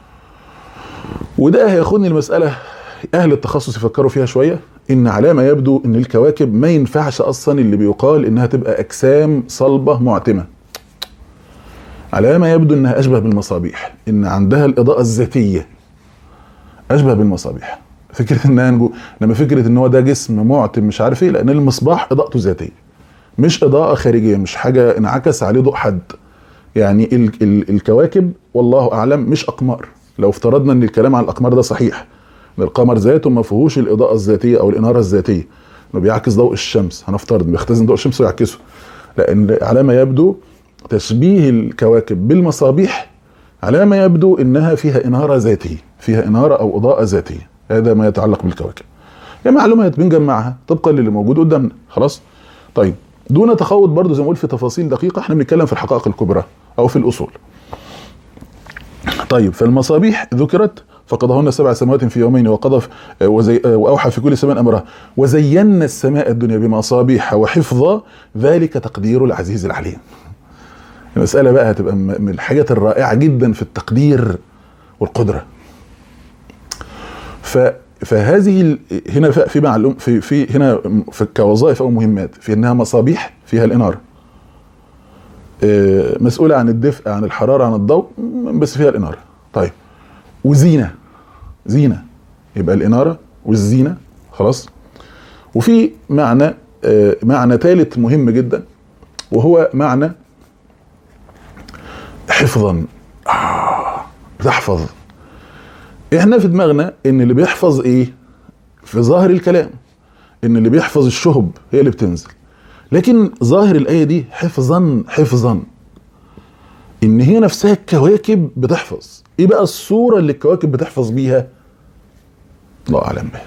وده هياخدني المسألة اهل التخصص يفكروا فيها شوية، ان على ما يبدو ان الكواكب ما ينفعش اصلا اللي بيقال انها تبقى اجسام صلبة معتمة. على ما يبدو انها اشبه بالمصابيح، ان عندها الاضاءة الذاتية اشبه بالمصابيح. فكرة انها لما فكرة ان هو ده جسم معتم مش عارف ايه، لان المصباح اضاءته ذاتية مش اضاءة خارجية، مش حاجة انعكس عليه ضوء حد. يعني الكواكب والله اعلم مش اقمار، لو افترضنا ان الكلام عن الاقمار ده صحيح، ان القمر ذاته ما فيهوش الاضاءة الذاتية او الانارة الذاتية، انه بيعكس ضوء الشمس، هنفترض بيختزن ضوء الشمس ويعكسه. لان على ما يبدو تشبيه الكواكب بالمصابيح على ما يبدو انها فيها انارة ذاتية، فيها انارة او اضاءة ذاتية. هذا ما يتعلق بالكواكب، هي معلومات بنجمعها طبقا للي موجود قدامنا خلاص. طيب دون تخوض برضو زي ما قلت في تفاصيل دقيقة، احنا بنتكلم في الحقائق الكبرى او في الاصول. طيب فالمصابيح ذكرت فقضاهن 7 سماوات في يومين وقضى واوحى في كل سماء امرها وزينا السماء الدنيا بمصابيح وحفظا ذلك تقدير العزيز العليم. المسألة بقى هتبقى من الحاجات الرائعة جدا في التقدير والقدرة. فهذه هنا في معلوم في هنا في كوظائف او مهمات، في انها مصابيح فيها الانارة، مسؤولة عن الدفء عن الحرارة عن الضوء، بس فيها الانارة. طيب وزينة، زينة يبقى الانارة والزينة خلاص. وفي معنى ثالث مهم جدا، وهو معنى حفظا. بتحفظ. احنا في دماغنا ان اللي بيحفظ ايه في ظاهر الكلام، ان اللي بيحفظ الشهب هي اللي بتنزل، لكن ظاهر الآية دي حفظا. ان هي نفسها الكواكب بتحفظ. ايه بقى الصورة اللي الكواكب بتحفظ بيها؟ الله اعلم بها.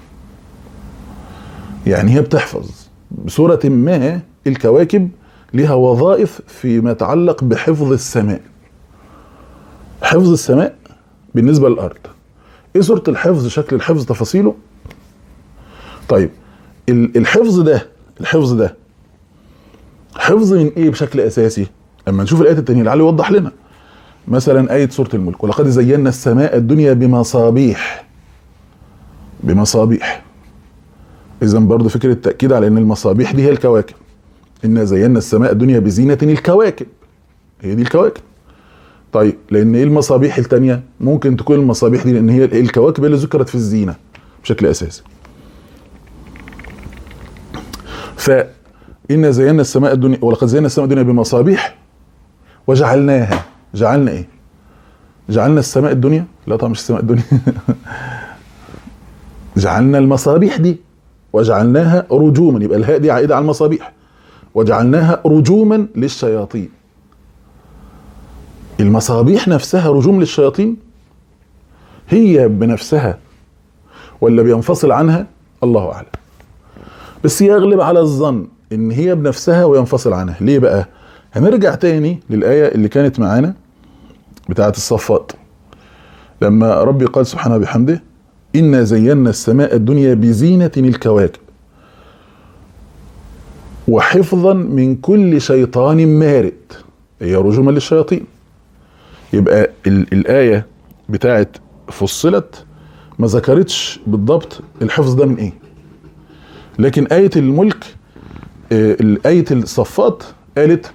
يعني هي بتحفظ بصورة ما. الكواكب لها وظائف فيما يتعلق بحفظ السماء. حفظ السماء بالنسبة للأرض. ايه صورة الحفظ؟ شكل الحفظ، تفاصيله. طيب الحفظ ده حفظ من ايه بشكل اساسي؟ اما نشوف الايات التانية لعله يوضح لنا. مثلا آية سورة الملك: ولقد زينا السماء الدنيا بمصابيح. اذا برضو فكرة التأكيد على ان المصابيح دي هي الكواكب. إنا زينا السماء الدنيا بزينة الكواكب. هي دي الكواكب. طيب لان ايه المصابيح التانية؟ ممكن تكون المصابيح دي لان هي الكواكب اللي ذكرت في الزينة بشكل اساسي. فإنا زينا السماء الدنيا ولقد زينا السماء الدنيا بمصابيح وجعلناها. جعلنا ايه؟ جعلنا السماء الدنيا؟ لا طبعا مش السماء الدنيا. جعلنا المصابيح دي وجعلناها رجوما. يبقى الهاء دي عائدة على المصابيح. وجعلناها رجوما للشياطين. المصابيح نفسها رجوم للشياطين؟ هي بنفسها ولا بينفصل عنها؟ الله أعلم. بس يغلب على الظن ان هي بنفسها وينفصل عنها. ليه بقى؟ هنرجع تاني للآية اللي كانت معانا بتاعة الصفات، لما ربي قال سبحانه بحمده: إنا زينا السماء الدنيا بزينة الكواكب وحفظا من كل شيطان مارد. هي رجوما للشياطين. يبقى الآية بتاعة فصلت ما ذكرتش بالضبط الحفظ ده من ايه، لكن آية الملك آية الصفات قالت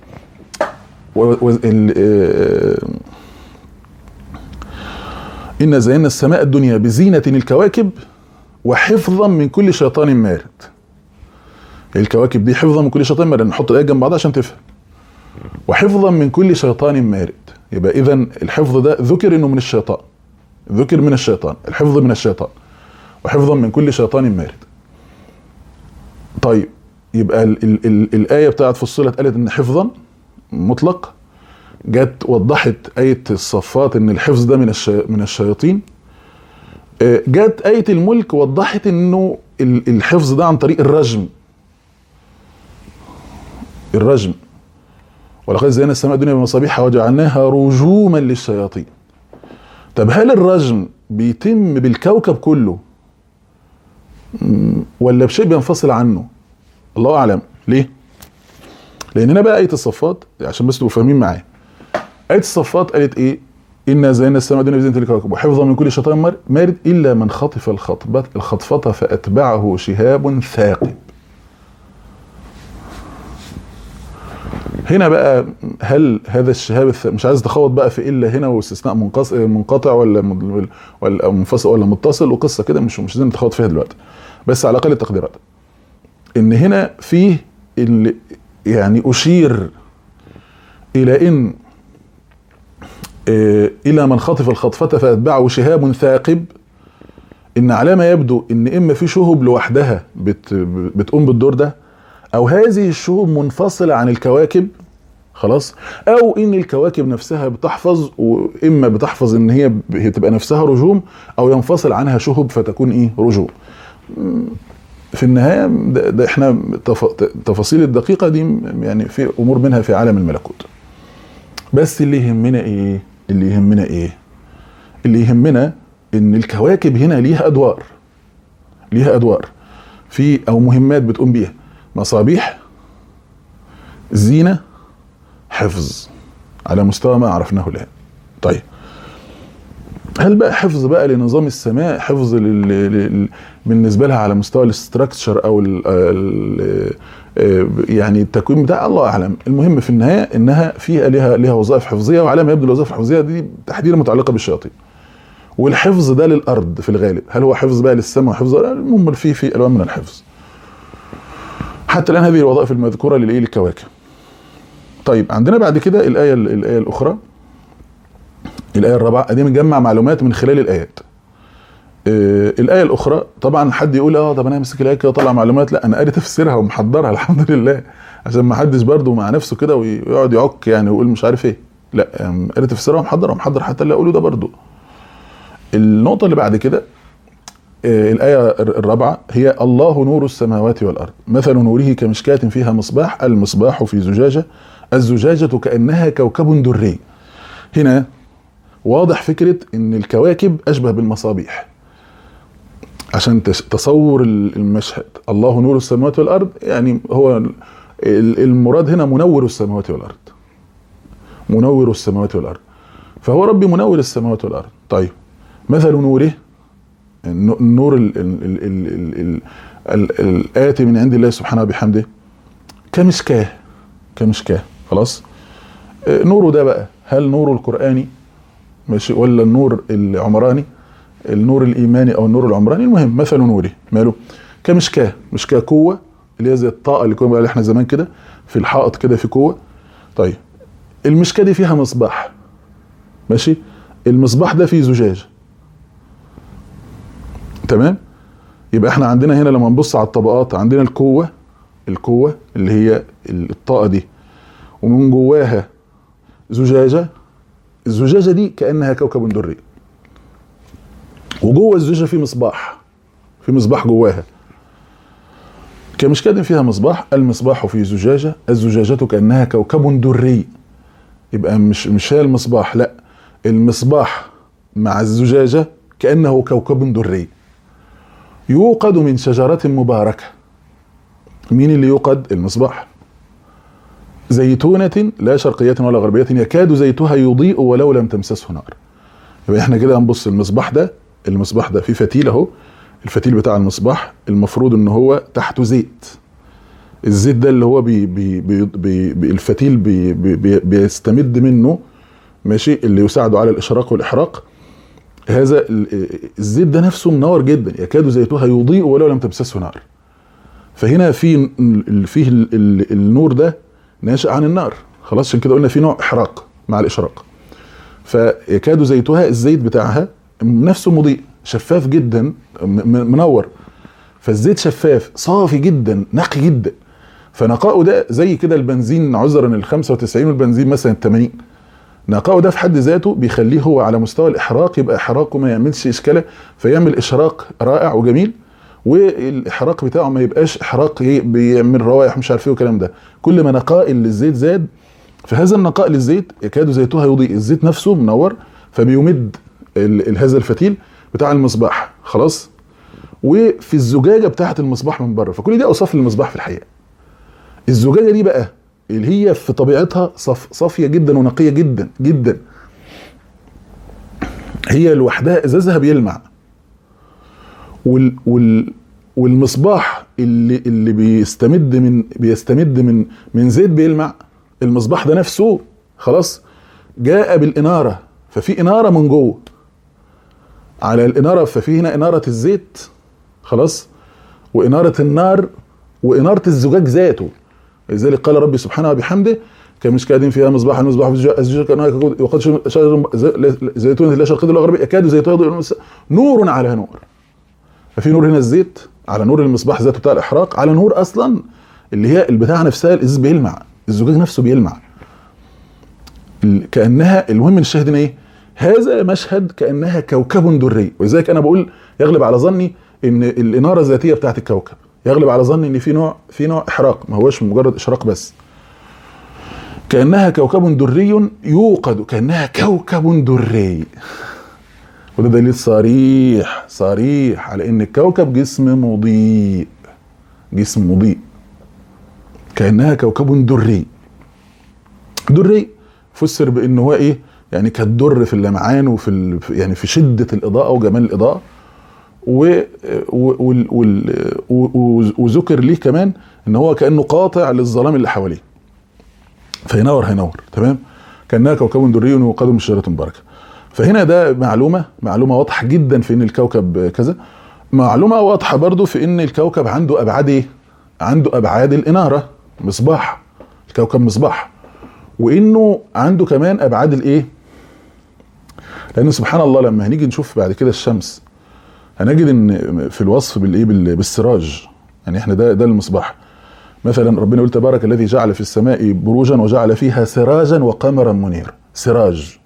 إن زينا السماء الدنيا بزينة الكواكب وحفظا من كل شيطان مارد. الكواكب دي حفظا من كل شيطان مارد. نحط الآية جنب بعضها عشان تفهم. وحفظا من كل شيطان مارد. يبقى إذا الحفظ ده ذكر إنه من الشيطان. ذكر من الشيطان، الحفظ من الشيطان. وحفظا من كل شيطان مارد. طيب يبقى الآية بتاعت فصلت قالت إن حفظا مطلق. جت وضحت آية الصفات إن الحفظ ده من الشياطين. جت آية الملك وضحت إنه الحفظ ده عن طريق الرجم. ولقد زينا السماء الدنيا بمصابيح وجعلناها رجوما للشياطين. طب هل الرجم بيتم بالكوكب كله ولا بشيء بينفصل عنه؟ الله أعلم. ليه؟ لأننا بقى آية الصفات عشان بس تبقوا فاهمين معايا. آية الصفات قالت إيه؟ إنا زينا السماء الدنيا بزينة الكواكب وحفظا من كل شيطان مارد إلا من خطف الخطفة فأتبعه شهاب ثاقب. هنا بقى هل هذا الشهاب مش عايز تخوض بقى في إلا هنا واستثناء منقطع ولا منفصل ولا متصل وقصة كده مش عايزين نتخوض فيها دلوقتي. بس على أقل التقديرات إن هنا فيه اللي يعني أشير إلى إن إلى من خطف الخطفة فأتبعه شهاب ثاقب. إن على ما يبدو إن إما في شهب لوحدها بتقوم بالدور ده، أو هذه الشهب منفصلة عن الكواكب خلاص، أو إن الكواكب نفسها بتحفظ، وإما بتحفظ إن هي تبقى نفسها رجوم، أو ينفصل عنها شهب فتكون إيه رجوم. في النهاية ده إحنا التفاصيل الدقيقة دي يعني في أمور منها في عالم الملكوت. بس اللي يهمنا إيه؟ اللي يهمنا إن الكواكب هنا ليها أدوار في أو مهمات بتقوم بيها: مصابيح، زينة، حفظ، على مستوى ما عرفناه الآن. طيب هل بقى حفظ بقى لنظام السماء، حفظ بالنسبة لها على مستوى الاستراكتشر أو يعني التكوين بتاع، الله أعلم. المهم في النهاية إنها فيها لها وظائف حفظية، وعلى ما يبدو الوظائف الحفظية دي تحديدا متعلقة بالشياطين. والحفظ ده للأرض في الغالب. هل هو حفظ بقى للسماء وحفظ؟ المهم في ألوان من الحفظ. حتى الآن هذه الوظائف المذكورة للكواكب. طيب عندنا بعد كده الآية الأخرى، الآية الرابعة. دي مجمع معلومات من خلال الآيات. الآية الأخرى طبعا حد يقول طب أنا همسك الآية كده طلع معلومات. لا، أنا قاري تفسيرها ومحضرها الحمد لله، عشان ما حدش برضه مع نفسه كده ويقعد يعك يعني ويقول مش عارف إيه. لا قالت تفسيرها محضر حتى اللي اقوله ده برضو. النقطه اللي بعد كده الآية الرابعة هي الله نور السماوات والأرض مثل نوره كمشكاة فيها مصباح المصباح في زجاجة الزجاجة كأنها كوكب دري. هنا واضح فكرة ان الكواكب اشبه بالمصابيح عشان تصور المشهد. الله نور السماوات والأرض يعني هو المراد هنا منور السماوات والأرض، منور السماوات والأرض، فهو ربي منور السماوات والأرض. طيب مثل نوره النور الآتي من عند الله سبحانه وبحمده كمشكاه خلاص. نوره ده بقى هل نور القرآني ماشي ولا النور العمراني، النور الإيماني أو النور العمراني؟ المهم مثل نوره ماله كمشكاه، مشكاه قوة اللي هي زي الطاقة اللي كنا بقى احنا زمان كده في الحائط كده في قوة. طيب المشكاه دي فيها مصباح ماشي، المصباح ده فيه زجاج تمام. يبقى احنا عندنا هنا لما نبص على الطبقات عندنا القوة اللي هي الطاقة دي، ومن جواها زجاجة، الزجاجة دي كأنها كوكب دري، وجوه الزجاجة في مصباح جواها كمشكاة فيها مصباح المصباح في زجاجة الزجاجة كأنها كوكب دري. يبقى مش هي المصباح، لا المصباح مع الزجاجة كأنه كوكب دري يوقد من شجرة مباركة. مين اللي يوقد؟ المصباح. زيتونة لا شرقية ولا غربية يكاد زيتها يضيء ولو لم تمسسه نار. يبقى احنا كده هنبص المصباح ده في فتيل اهو، الفتيل بتاع المصباح المفروض ان هو تحته زيت. الزيت ده اللي هو الفتيل بيستمد منه ماشي، اللي يساعده على الاشراق والاحراق. هذا الزيت ده نفسه منور جدا يكاد زيتها يضيء ولو لم تمسسه نار. فهنا فيه النور ده ناشئ عن النار خلاص، عشان كده قلنا في نوع احراق مع الاشراق. فيكاد زيتها الزيت بتاعها نفسه مضيء شفاف جدا منور، فالزيت شفاف صافي جدا نقي جدا. فنقاؤه ده زي كده البنزين عذرا ال95 والبنزين مثلا ال80، نقاؤه ده في حد ذاته بيخليه هو على مستوى الاحراق يبقى احراقه ما يعملش اشكاله، فيعمل اشراق رائع وجميل، والاحراق بتاعه ما يبقاش احراق بيعمل روائح مش عارف ايه والكلام ده. كل ما نقاء للزيت زاد، فهذا النقاء للزيت يكاد زيتها يضيء، الزيت نفسه منور فبيمد هذا الفتيل بتاع المصباح خلاص، وفي الزجاجه بتاعه المصباح من بره. فكل دي اوصاف للمصباح في الحقيقه. الزجاجه دي بقى اللي هي في طبيعتها صافيه جدا ونقيه جدا جدا، هي لوحدها ازازها بيلمع، والمصباح اللي بيستمد من زيت بيلمع. المصباح ده نفسه خلاص جاء بالاناره، ففي اناره من جوه على الاناره، ففي هنا اناره الزيت خلاص، واناره النار، واناره الزجاج ذاته. لذلك قال ربي سبحانه وبحمده كمشكاة فيها مصباح المصباح في الزجاجة كأنها وقد شجر زيتونة لا شرقية ولا غربية يكاد زيتها يضيء نور على نور. ففي نور هنا الزيت على نور المصباح ذاته بتاع الاحراق، على نور اصلا اللي هي البتاعه نفسها الازاز بيلمع، الزجاج نفسه بيلمع كانها. المهم الشاهد ايه؟ هذا مشهد كانها كوكب دري. ولذلك انا بقول يغلب على ظني ان الاناره الذاتيه بتاعت الكوكب، يغلب على ظني ان في نوع احراق، ما هوش مجرد اشراق بس. كانها كوكب دري يوقد، كانها كوكب دري. وده دليل صريح على ان الكوكب جسم مضيء، كانها كوكب دري فسر بانه هو ايه يعني كالدر في اللمعان وفي يعني في شده الاضاءه وجمال الاضاءه. وذكر ليه كمان ان هو كانه قاطع للظلام اللي حواليه، هينور تمام. كانها كوكب دري يوقد من شجره مباركه. فهنا ده معلومه واضحه جدا في ان الكوكب كذا. معلومه واضحه برضو في ان الكوكب عنده ابعاد ايه؟ عنده ابعاد الاناره، مصباح الكوكب مصباح، وانه عنده كمان ابعاد الايه؟ لان سبحان الله لما هنيجي نشوف بعد كده الشمس هنجد ان في الوصف بالايه بالسراج، يعني احنا ده المصباح. مثلا ربنا يقول تبارك الذي جعل في السماء بروجا وجعل فيها سراجا وقمرا منيرا. سراج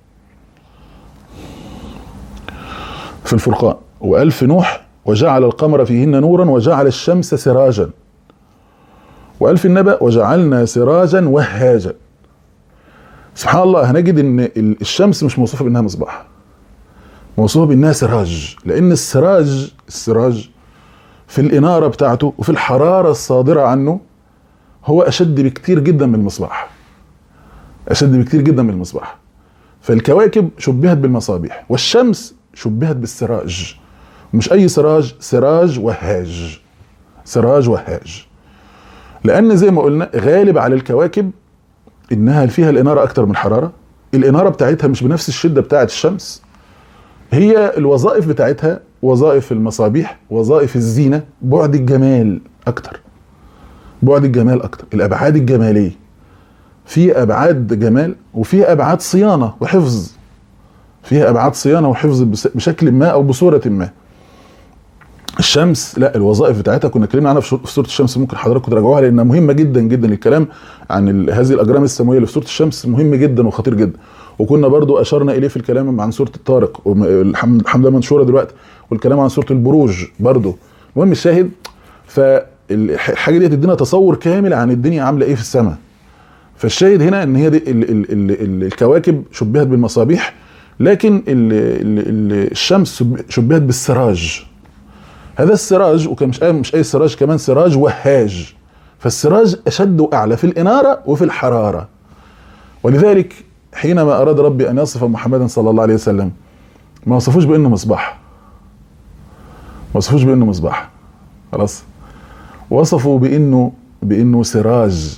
في الفرقان. وقال في نوح وجعل القمر فيهن نورا وجعل الشمس سراجا. وقال في النبأ وجعلنا سراجا وهاجا. سبحان الله، هنجد ان الشمس مش موصوفه بانها مصباح، موصوفه بانها سراج، لان السراج في الاناره بتاعته وفي الحراره الصادره عنه هو اشد بكتير جدا من المصباح، اشد بكتير جدا من المصباح. فالكواكب شبهت بالمصابيح، والشمس شبهت بالسراج، مش اي سراج، سراج وهاج، سراج وهاج. لان زي ما قلنا غالب على الكواكب انها فيها الاناره اكتر من الحراره، الاناره بتاعتها مش بنفس الشده بتاعه الشمس، هي الوظائف بتاعتها وظائف المصابيح، وظائف الزينه، بعد الجمال اكتر، بعد الجمال اكتر، الابعاد الجماليه، في ابعاد جمال وفي ابعاد صيانه وحفظ، فيها ابعاد صيانه وحفظ بشكل ما او بصوره ما. الشمس لا، الوظائف بتاعتها كنا اتكلمنا عنها في سوره الشمس، ممكن حضراتكم تراجعوها لانها مهمه جدا جدا. الكلام عن هذه الاجرام السماويه اللي في سوره الشمس مهم جدا وخطير جدا، وكنا برضو اشرنا اليه في الكلام عن سوره الطارق، والحمد لله منشوره دلوقتي، والكلام عن سوره البروج برضو. المهم الشاهد، فالحاجه دي تدينا تصور كامل عن الدنيا عامله ايه في السماء. فالشاهد هنا ان هي دي الكواكب شبهت بالمصابيح، لكن الشمس شبهت بالسراج. هذا السراج، وكان مش اي سراج، كمان سراج وهاج. فالسراج اشد واعلى في الاناره وفي الحراره. ولذلك حينما اراد ربي ان يصف محمدا صلى الله عليه وسلم ما وصفوش بانه مصباح، ما وصفوش بانه مصباح، خلاص، وصفوا بانه سراج.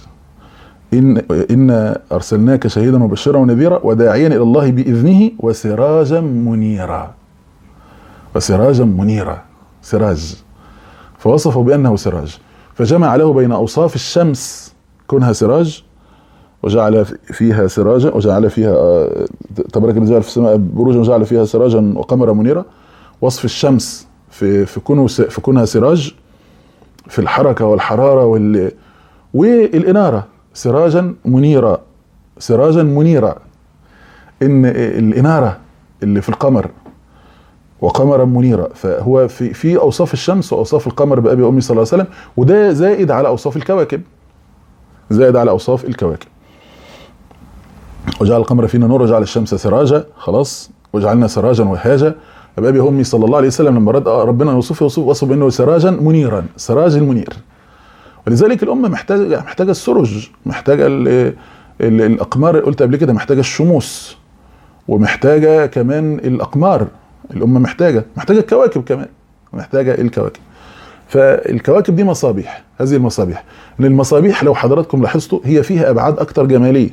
إن أرسلناك شهيدا مبشرا ونذيرا وداعيا إلى الله بإذنه وسراجا منيرا، وسراجا منيرا، سراج. فوصفوا بأنه سراج، فجمع له بين أوصاف الشمس كونها سراج، وجعل فيها سراجا، وجعل فيها تبارك الذي جعل في السماء بروجا وجعل فيها سراجا وقمرا منيرا. وصف الشمس في كونها سراج في الحركة والحرارة والإنارة، سراجا منيرا، سراجا منيرا. ان الاناره اللي في القمر وقمرا منيرا، فهو في اوصاف الشمس واوصاف القمر بابي وامي صلى الله عليه وسلم، وده زائد على اوصاف الكواكب، زائد على اوصاف الكواكب. وجعل القمر فينا نور وجعل الشمس سراجا، خلاص، وجعلنا سراجا وهاجا. بابي وامي صلى الله عليه وسلم لما رد ربنا يوصفه وصف بانه سراجا منيرا، سراج المنير. ولذلك الامه محتاجه السرج، محتاجه الاقمار، قلت قبل كده، محتاجه الشموس، ومحتاجه كمان الاقمار. الامه محتاجه الكواكب كمان، محتاجه الكواكب. فالكواكب دي مصابيح، هذه المصابيح. ان المصابيح لو حضراتكم لاحظتوا هي فيها ابعاد اكتر جماليه،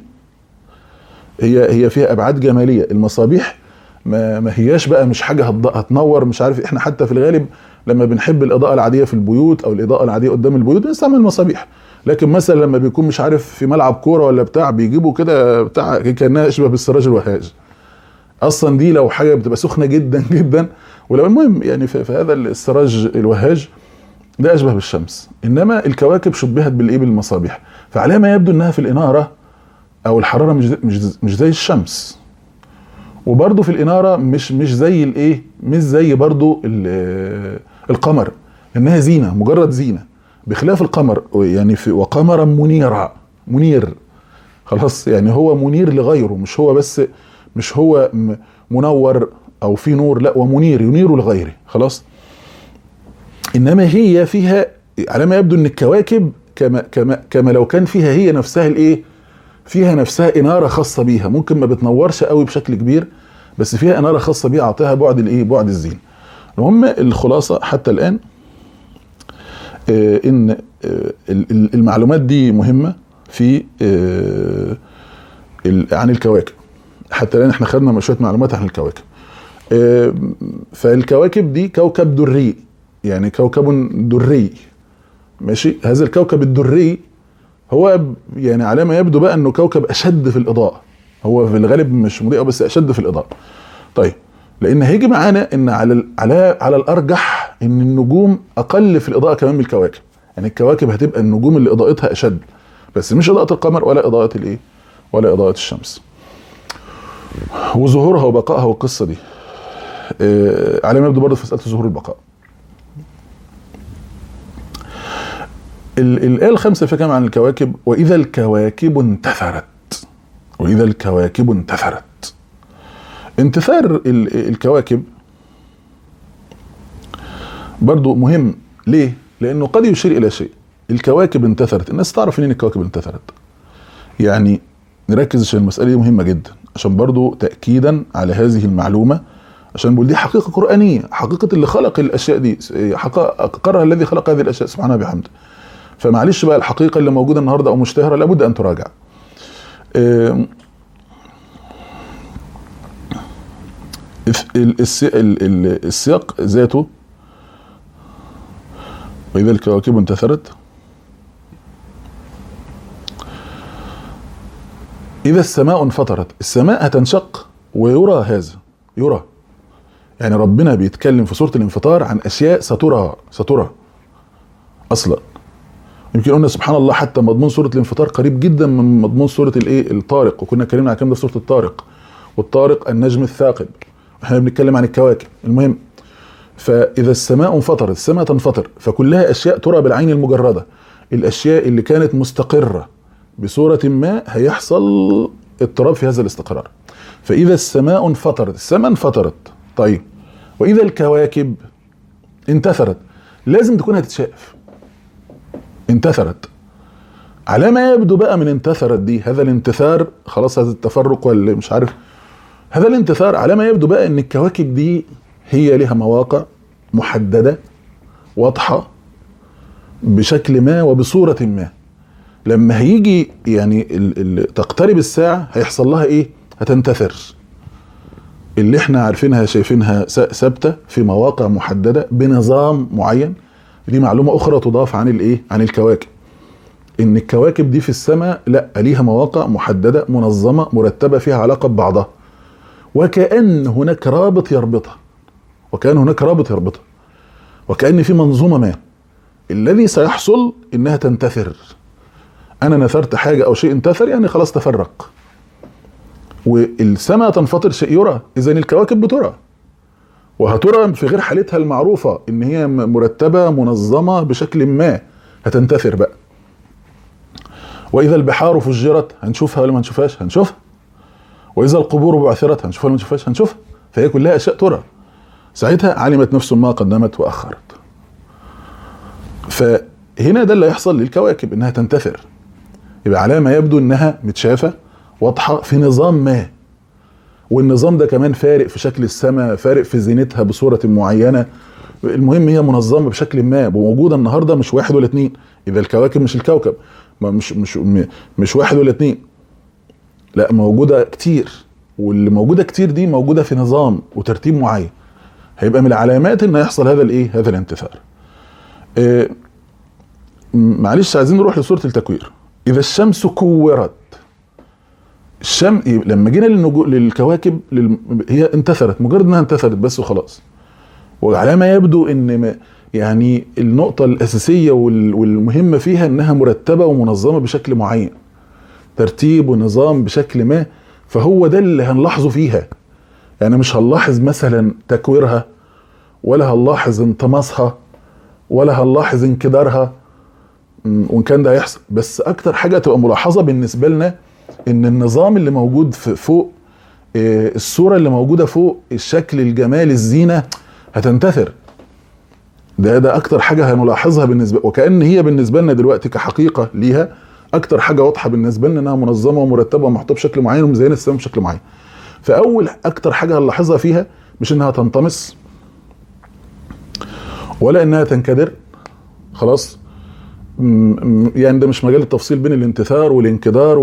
هي فيها ابعاد جماليه. المصابيح ما هياش بقى مش حاجه هتنور، مش عارف. احنا حتى في الغالب لما بنحب الاضاءه العاديه في البيوت او الاضاءه العاديه قدام البيوت بنستعمل مصابيح. لكن مثلا لما بيكون مش عارف في ملعب كوره ولا بتاع، بيجيبوا كده بتاع كانها اشبه بالسراج الوهاج. اصلا دي لو حاجه بتبقى سخنه جدا جدا، ولو المهم يعني فهذا السراج الوهاج ده اشبه بالشمس. انما الكواكب شبهت بالايه؟ بالمصابيح. فعلى ما يبدو انها في الاناره او الحراره مش زي الشمس، وبرضه في الاناره مش زي الايه، مش زي برضه القمر، انها زينه، مجرد زينه، بخلاف القمر يعني وقمرا منيرا، منير، خلاص، يعني هو منير لغيره، مش هو بس، مش هو منور او في نور، لا، ومنير ينير لغيره، خلاص. انما هي فيها على ما يبدو ان الكواكب كما لو كان فيها هي نفسها الايه، فيها نفسها اناره خاصه بيها، ممكن ما بتنورش قوي بشكل كبير، بس فيها اناره خاصه بيها، اعطاها بعد الايه، بعد الزين. المهم الخلاصه حتى الان ان المعلومات دي مهمه في عن الكواكب. حتى الان احنا خدنا شويه معلومات عن الكواكب. فالكواكب دي كوكب دري، يعني كوكب دري، ماشي. هذا الكوكب الدري هو يعني على ما يبدو بقى انه كوكب اشد في الاضاءه، هو في الغالب مش مضيء بس اشد في الاضاءه. طيب، لان هيجي معانا ان على الارجح ان النجوم اقل في الاضاءه كمان من الكواكب. يعني الكواكب هتبقى النجوم اللي اضاءتها اشد، بس مش اضاءه القمر ولا اضاءه الايه، ولا اضاءه الشمس. وظهورها وبقائها والقصه دي على ما يبدو برضه في مساله ظهور البقاء. الآية الخامسة فيها كلام عن الكواكب. وإذا الكواكب انتثرت. وإذا الكواكب انتثرت. انتثار الكواكب برضو مهم. ليه؟ لأنه قد يشير إلى شيء. الكواكب انتثرت، الناس تعرف منين الكواكب انتثرت؟ يعني نركز عشان المسألة دي مهمة جدا، عشان برضو تأكيدا على هذه المعلومة، عشان بقول دي حقيقة قرآنية، حقيقة اللي خلق الأشياء دي، قرر الذي خلق هذه الأشياء سبحانه بحمده. فمعلش بقى الحقيقة اللي موجودة النهاردة أو مشتهرة لابد أن تراجع. السياق ذاته وإذا الكواكب انتثرت، إذا السماء انفطرت. السماء هتنشق ويرى هذا، يرى يعني ربنا بيتكلم في سورة الانفطار عن أشياء سترى أصلا. يمكن قلنا سبحان الله حتى مضمون سورة الانفطار قريب جدا من مضمون سورة الطارق، وكنا اتكلمنا عن الكلام ده في سورة الطارق، والطارق النجم الثاقب، احنا بنتكلم عن الكواكب. المهم، فإذا السماء انفطرت، السماء تنفطر، فكلها أشياء ترى بالعين المجردة. الأشياء اللي كانت مستقرة بصورة ما هيحصل اضطراب في هذا الاستقرار. فإذا السماء انفطرت، السماء انفطرت. طيب وإذا الكواكب انتثرت، لازم تكون هتتشاف. انتثرت على ما يبدو بقى من انتثرت دي، هذا الانتثار خلاص، هذا التفرق ولا مش عارف، هذا الانتثار على ما يبدو بقى ان الكواكب دي هي لها مواقع محددة واضحة بشكل ما وبصورة ما. لما هيجي يعني تقترب الساعة هيحصل لها ايه؟ هتنتثر. اللي احنا عارفينها شايفينها ثابتة في مواقع محددة بنظام معين. دي معلومة اخرى تضاف عن الايه؟ عن الكواكب. ان الكواكب دي في السماء لا، ليها مواقع محددة منظمة مرتبة فيها علاقة ببعضها، وكأن هناك رابط يربطها، وكأن في منظومة ما. الذي سيحصل انها تنتثر. انا نثرت حاجة او شيء انتثر، يعني خلاص تفرق. والسماء تنفطر، شيء يرى. اذا الكواكب بترى، وهترى في غير حالتها المعروفة ان هي مرتبة منظمة بشكل ما. هتنتثر بقى. واذا البحار فجرت، هنشوفها ولا ما هنشوفهاش؟ هنشوفها. واذا القبور بعثرت، هنشوفها ولا ما هنشوفهاش؟ هنشوفها. فهي كلها اشياء ترى. ساعتها علمت نفس ما قدمت واخرت. فهنا ده اللي هيحصل للكواكب، انها تنتثر. يبقى على ما يبدو انها متشافة واضحة في نظام ما، والنظام ده كمان فارق في شكل السماء، فارق في زينتها بصورة معينة. المهم هي منظمة بشكل ما، وموجودة النهاردة مش واحد ولا اتنين. اذا الكواكب مش الكوكب، مش واحد ولا اتنين، لا موجودة كتير. واللي موجودة كتير دي موجودة في نظام وترتيب معين. هيبقى من العلامات ان يحصل هذا الايه؟ هذا الانتثار. معلش عايزين نروح لسورة التكوير. اذا الشمس كورت، لما جينا للكواكب هي انتثرت، مجرد انها انتثرت بس وخلاص. وعلى ما يبدو ان يعني النقطة الاساسية والمهمة فيها انها مرتبة ومنظمة بشكل معين، ترتيب ونظام بشكل ما. فهو ده اللي هنلاحظه فيها. يعني مش هنلاحظ مثلا تكويرها، ولا هنلاحظ انطماسها، ولا هنلاحظ انكدارها، وان كان ده هيحصل. بس اكتر حاجة تبقى ملاحظة بالنسبة لنا ان النظام اللي موجود فوق، الصورة اللي موجودة فوق، الشكل، الجمال، الزينة، هتنتثر. ده اكتر حاجة هنلاحظها بالنسبة، وكأن هي بالنسبة لنا دلوقتي كحقيقة ليها اكتر حاجة واضحة بالنسبة لنا انها منظمة ومرتبة ومحطوطة بشكل معين ومزينة السماء بشكل معين. فاول اكتر حاجة هنلاحظها فيها مش انها تنطمس، ولا انها تنكدر. خلاص، يعني ده مش مجال التفصيل بين الانتثار والانكدار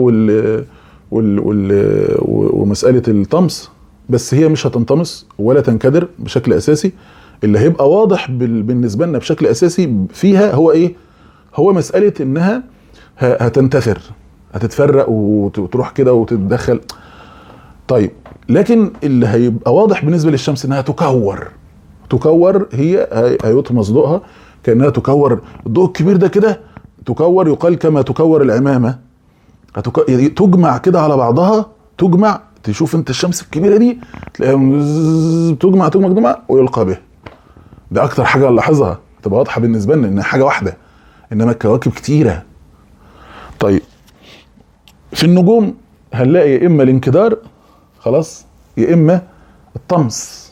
ومسألة الطمس. بس هي مش هتنطمس ولا تنكدر بشكل اساسي. اللي هيبقى واضح بالنسبة لنا بشكل اساسي فيها هو ايه؟ هو مسألة انها هتنتثر، هتتفرق وتروح كده وتتدخل. طيب لكن اللي هيبقى واضح بالنسبة للشمس انها تكور، هي هيطمس ضوءها كأنها تكور. الضوء الكبير ده كده تكور، يقال كما تكور العمامة، تجمع كده على بعضها، تجمع تشوف انت الشمس الكبيره دي تلاقيها تجمع ويلقى بها. ده اكتر حاجه نلاحظها تبقى واضحه بالنسبه لنا ان حاجه واحده، انما الكواكب كتيره. طيب في النجوم هنلاقي يا اما الانكدار خلاص يا اما الطمس.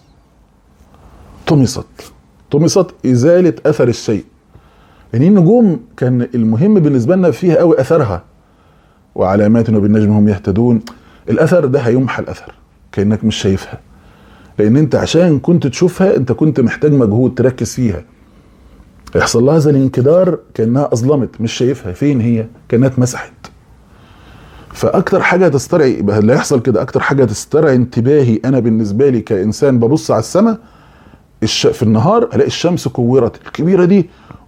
طمست ازاله اثر الشيء. يعني النجوم كان المهم بالنسبه لنا فيها قوي اثرها، وعلامات وبالنجم هم يهتدون. الاثر ده هيمحى الاثر كانك مش شايفها، لان انت عشان كنت تشوفها انت كنت محتاج مجهود تركز فيها. يحصل لها زي الانكدار كانها اظلمت، مش شايفها فين هي، كانها اتمسحت. فاكتر حاجه تسترعي اللي هيحصل كده، اكتر حاجه تسترعي انتباهي انا بالنسبه لي كانسان ببص على السماء في النهار الاقي الشمس كورت الكبيره دي،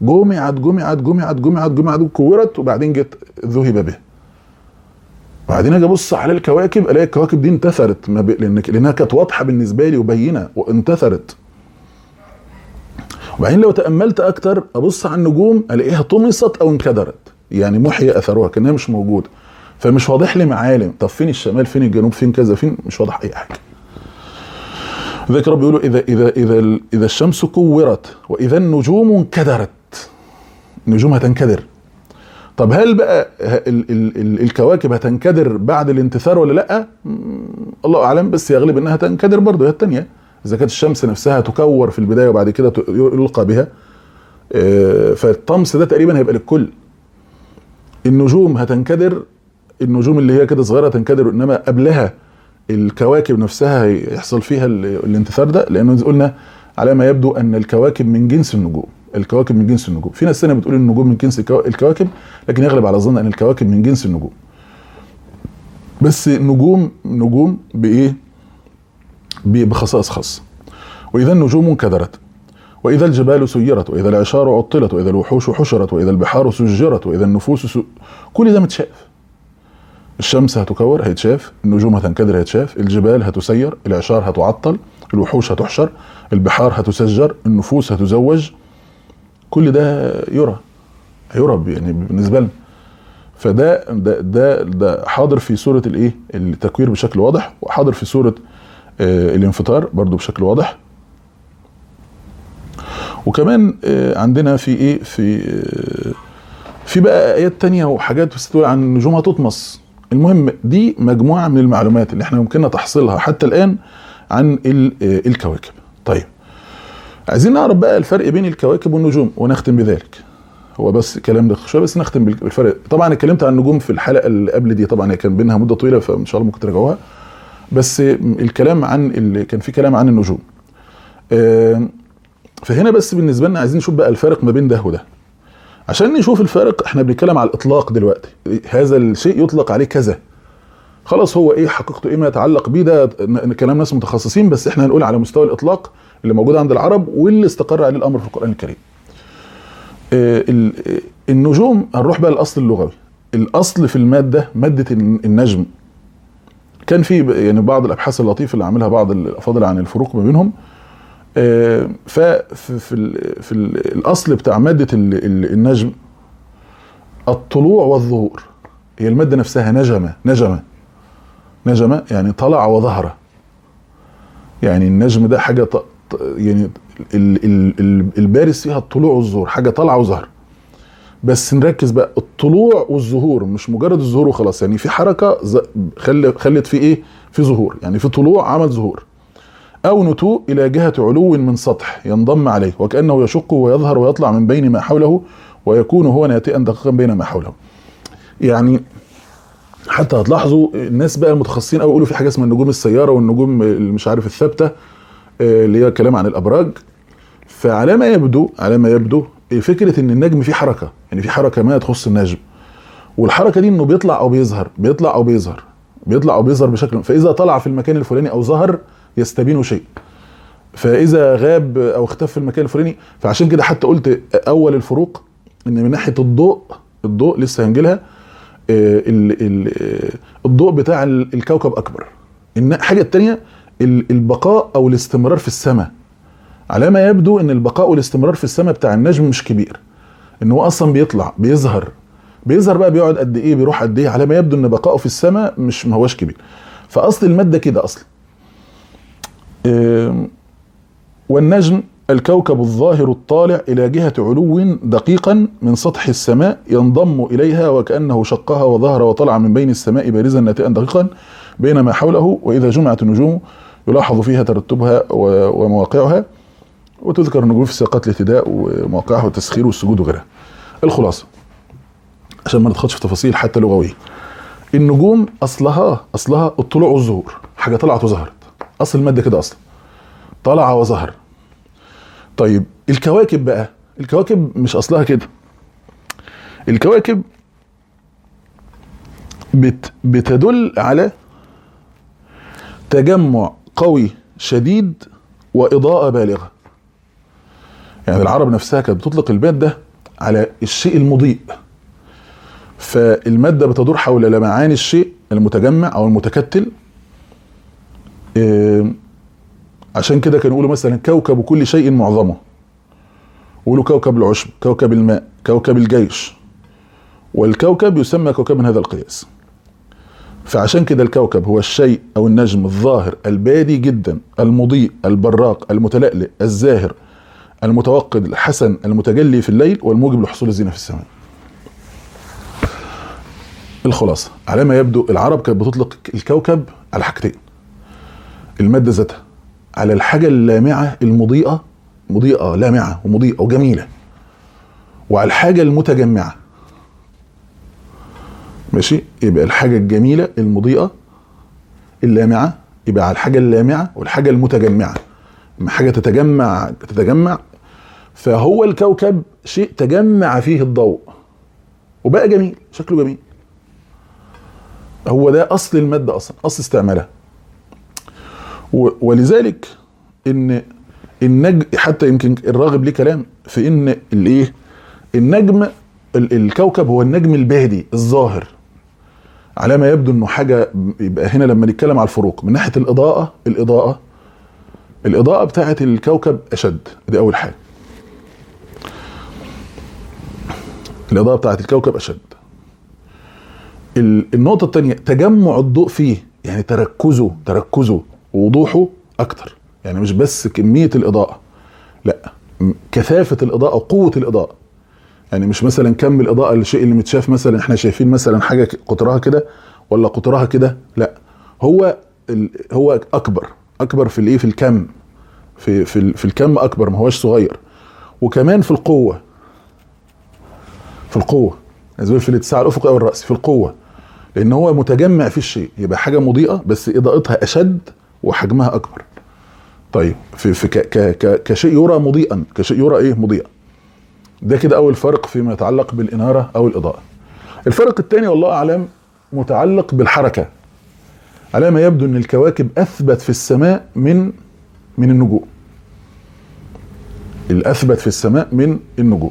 جمعت كورت، وبعدين جت ذهب به. بعدين اجي ابص على الكواكب الاقي الكواكب دي انتثرت لانها كانت واضحه بالنسبه لي وبينه وانتثرت. وبعدين لو تاملت اكتر ابص على النجوم الاقيها طمست او انكدرت، يعني محي اثرها كانها مش موجوده، فمش واضح لي معالم. طب فين الشمال، فين الجنوب، فين كذا، فين، مش واضح اي حاجه. ذاك رب يقولوا اذا الشمس كورت واذا النجوم انكدرت. النجوم هتنكدر. طب هل بقى الكواكب هتنكدر بعد الانتثار ولا لا؟ الله اعلم، بس يغلب انها تنكدر برضه هي الثانيه. اذا كانت الشمس نفسها تكور في البدايه وبعد كده يلقى بها، فالطمس ده تقريبا هيبقى للكل. النجوم هتنكدر، النجوم اللي هي كده صغيره تنكدر، انما قبلها الكواكب نفسها هيحصل فيها الانتثار ده، لانه قلنا على ما يبدو ان الكواكب من جنس النجوم. الكواكب من جنس النجوم. في ناس ثانيه بتقول النجوم من جنس الكواكب، لكن يغلب على ظن ان الكواكب من جنس النجوم. بس نجوم بايه؟ بخصائص خاصه. واذا النجوم انكدرت واذا الجبال سيرت واذا العشار عطلت واذا الوحوش حشرت واذا البحار سجرت واذا النفوس كل ده متشاف. الشمس هتكور هيتشاف، النجوم هتنكدر هيتشاف، الجبال هتسير، العشار هتعطل، الوحوش هتحشر، البحار هتسجر، النفوس هتزوج. كل ده يرى يعني بالنسبه لنا. فده ده حاضر في سوره الايه؟ التكوير بشكل واضح، وحاضر في سوره الانفطار برضو بشكل واضح. وكمان عندنا في ايه؟ في بقى ايات تانية وحاجات بتقول عن النجوم هتطمس. المهم دي مجموعه من المعلومات اللي احنا يمكننا تحصيلها حتى الان عن الكواكب. طيب عايزين نعرف بقى الفرق بين الكواكب والنجوم ونختم بذلك. هو بس كلام ده شويه بس نختم بالفرق. طبعا اتكلمت عن النجوم في الحلقه اللي قبل دي، طبعا هي كان بينها مده طويله فان شاء الله ممكن تراجعوها. بس الكلام عن كان في كلام عن النجوم. فهنا بس بالنسبه لنا عايزين نشوف بقى الفرق ما بين ده وده. عشان نشوف الفارق احنا بنتكلم على الاطلاق دلوقتي، هذا الشيء يطلق عليه كذا. خلاص هو ايه حقيقته، ايه ما يتعلق بيه، ده كلام ناس متخصصين، بس احنا هنقول على مستوى الاطلاق اللي موجود عند العرب واللي استقر عليه الامر في القرآن الكريم. النجوم هنروح بقى للاصل اللغوي. الاصل في الماده ماده النجم. كان في يعني بعض الابحاث اللطيفه اللي عاملها بعض الافاضل عن الفروق ما بينهم. في الاصل بتاع ماده النجم الطلوع والظهور. هي الماده نفسها نجمه يعني طلع وظهر. يعني النجم ده حاجه يعني البارز فيها الطلوع والظهور، حاجه طالعه وظهر. بس نركز بقى الطلوع والظهور مش مجرد الظهور وخلاص، يعني في حركه خلت في ايه؟ في ظهور، يعني في طلوع عمل ظهور. او نتوء الى جهه علو من سطح ينضم عليه وكانه يشق ويظهر ويطلع من بين ما حوله ويكون هو ناتئا دقيقا بين ما حوله. يعني حتى هتلاحظوا الناس بقى المتخصصين قوي يقولوا في حاجه اسمها النجوم السياره والنجوم مش عارف الثابته اللي هي كلام عن الابراج. فعلى ما يبدو فكره ان النجم فيه حركه، يعني في حركه ما تخص النجم، والحركه دي انه بيطلع او بيظهر بشكل، فاذا طلع في المكان الفلاني او ظهر يستبين شيء، فاذا غاب او اختفى في المكان الفلاني. فعشان كده حتى قلت اول الفروق ان من ناحيه الضوء لسه هنجيلها، الضوء بتاع الكوكب اكبر. الحاجه الثانيه البقاء او الاستمرار في السماء. على ما يبدو ان البقاء والاستمرار في السماء بتاع النجم مش كبير، ان هو اصلا بيطلع بيظهر بقى بيقعد قد ايه، بيروح قد ايه. على ما يبدو ان بقائه في السماء ما هوش كبير. فاصل الماده كده اصلا. والنجم الكوكب الظاهر الطالع الى جهه علو دقيقا من سطح السماء ينضم اليها وكانه شقها وظهر وطلع من بين السماء بارزا ناتئا دقيقا بين ما حوله. واذا جمعت النجوم يلاحظ فيها ترتبها ومواقعها، وتذكر النجوم في سياقات الاهتداء ومواقعها والتسخير والسجود وغيرها. الخلاصه عشان ما ندخلش في تفاصيل حتى لغويه، النجوم اصلها الطلوع والظهور، حاجه طلعت وظهرت، اصل الماده كده اصلا، طلع وظهر. طيب الكواكب بقى، الكواكب مش اصلها كده. الكواكب بتدل على تجمع قوي شديد واضاءه بالغه. يعني العرب نفسها كانت بتطلق الماده على الشيء المضيء، فالماده بتدور حول لمعان الشيء المتجمع او المتكتل. عشان كده كانوا يقولوا مثلا كوكب كل شيء معظمه، يقولوا كوكب العشب، كوكب الماء، كوكب الجيش. والكوكب يسمى كوكب من هذا القياس. فعشان كده الكوكب هو الشيء او النجم الظاهر البادي جدا، المضيء، البراق، المتلألئ، الزاهر، المتوقد، الحسن، المتجلي في الليل، والموجب لحصول الزينة في السماء. الخلاصة على ما يبدو العرب كانت بتطلق الكوكب على حاجتين: المادة ذاتها، على الحاجة اللامعة المضيئة، مضيئة لامعة ومضيئة وجميلة، وعلى الحاجة المتجمعة. ماشي؟ يبقى الحاجة الجميلة المضيئة اللامعة، يبقى على الحاجة اللامعة والحاجة المتجمعة. لما حاجة تتجمع فهو الكوكب شيء تجمع فيه الضوء وبقى جميل، شكله جميل. هو ده اصل المادة اصلا، اصل استعمالها. ولذلك ان النجم حتى يمكن الراغب ليه كلام في ان الايه، النجم الكوكب هو النجم البادي الظاهر. على ما يبدو انه حاجه. يبقى هنا لما نتكلم على الفروق من ناحيه الاضاءه بتاعه الكوكب اشد، دي اول حاجه. الاضاءه بتاعه الكوكب اشد. النقطه الثانيه تجمع الضوء فيه، يعني تركزه ووضوحه اكتر. يعني مش بس كميه الاضاءه، لا، كثافه الاضاءه وقوه الاضاءه. يعني مش مثلا كم الاضاءه الشيء اللي متشاف، مثلا احنا شايفين مثلا حاجه قطرها كده ولا قطرها كده، لا، هو اكبر في الايه، في الكم، في الكم اكبر، ما هوش صغير. وكمان في القوه زي في الاتساع الافقي او الراسي، في القوه، لان هو متجمع في الشيء. يبقى حاجه مضيئه بس اضاءتها اشد وحجمها اكبر. طيب في كشيء يرى مضيئا، كشيء يرى ايه، مضيئا. ده كده اول فرق فيما يتعلق بالاناره او الاضاءه. الفرق الثاني والله اعلم متعلق بالحركه. على ما يبدو ان الكواكب اثبت في السماء من النجوم. الاثبت في السماء من النجوم.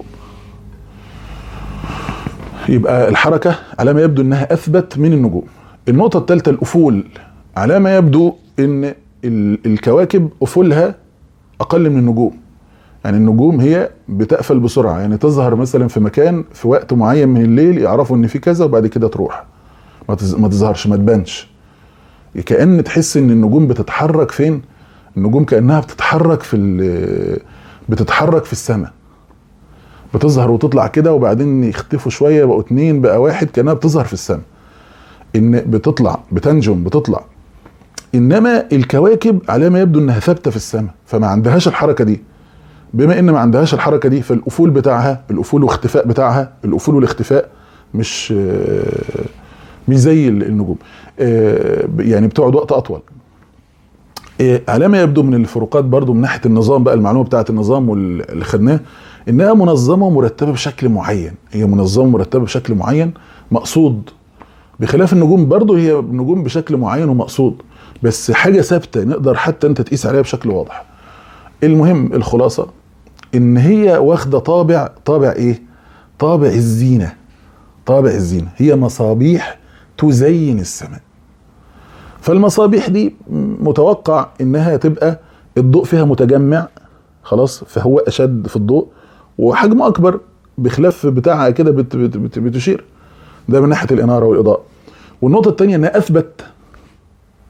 يبقى الحركه على ما يبدو انها اثبت من النجوم. النقطه الثالثه الافول. على ما يبدو ان الكواكب افولها اقل من النجوم. يعني النجوم هي بتقفل بسرعه، يعني تظهر مثلا في مكان في وقت معين من الليل، يعرفوا ان في كذا وبعد كده تروح، ما تظهرش، ما تبانش. كأن تحس ان النجوم بتتحرك فين؟ النجوم كأنها بتتحرك في السماء، بتظهر وتطلع كده وبعدين يختفوا شويه، بقوا 2 بقى 1، كأنها بتظهر في السماء، ان بتطلع، بتنجم، بتطلع. انما الكواكب على ما يبدو انها ثابته في السماء، فما عندهاش الحركه دي. بما ان ما عندهاش الحركه دي، فالافول بتاعها، الافول واختفاء بتاعها، الافول والاختفاء مش زي النجوم، يعني بتقعد وقت اطول. على ما يبدو من الفروقات برضو من ناحيه النظام بقى، المعلومه بتاعه النظام واللي خدناه، انها منظمه ومرتبه بشكل معين. هي منظمه ومرتبه بشكل معين مقصود، بخلاف النجوم برضو هي نجوم بشكل معين ومقصود، بس حاجه ثابته نقدر حتى انت تقيس عليها بشكل واضح. المهم الخلاصه ان هي واخده طابع ايه؟ طابع الزينه. هي مصابيح تزين السماء. فالمصابيح دي متوقع انها تبقى الضوء فيها متجمع، خلاص، فهو اشد في الضوء وحجمه اكبر، بخلاف بتاعها كده بتشير. ده من ناحيه الاناره والاضاءه. والنقطه الثانيه انها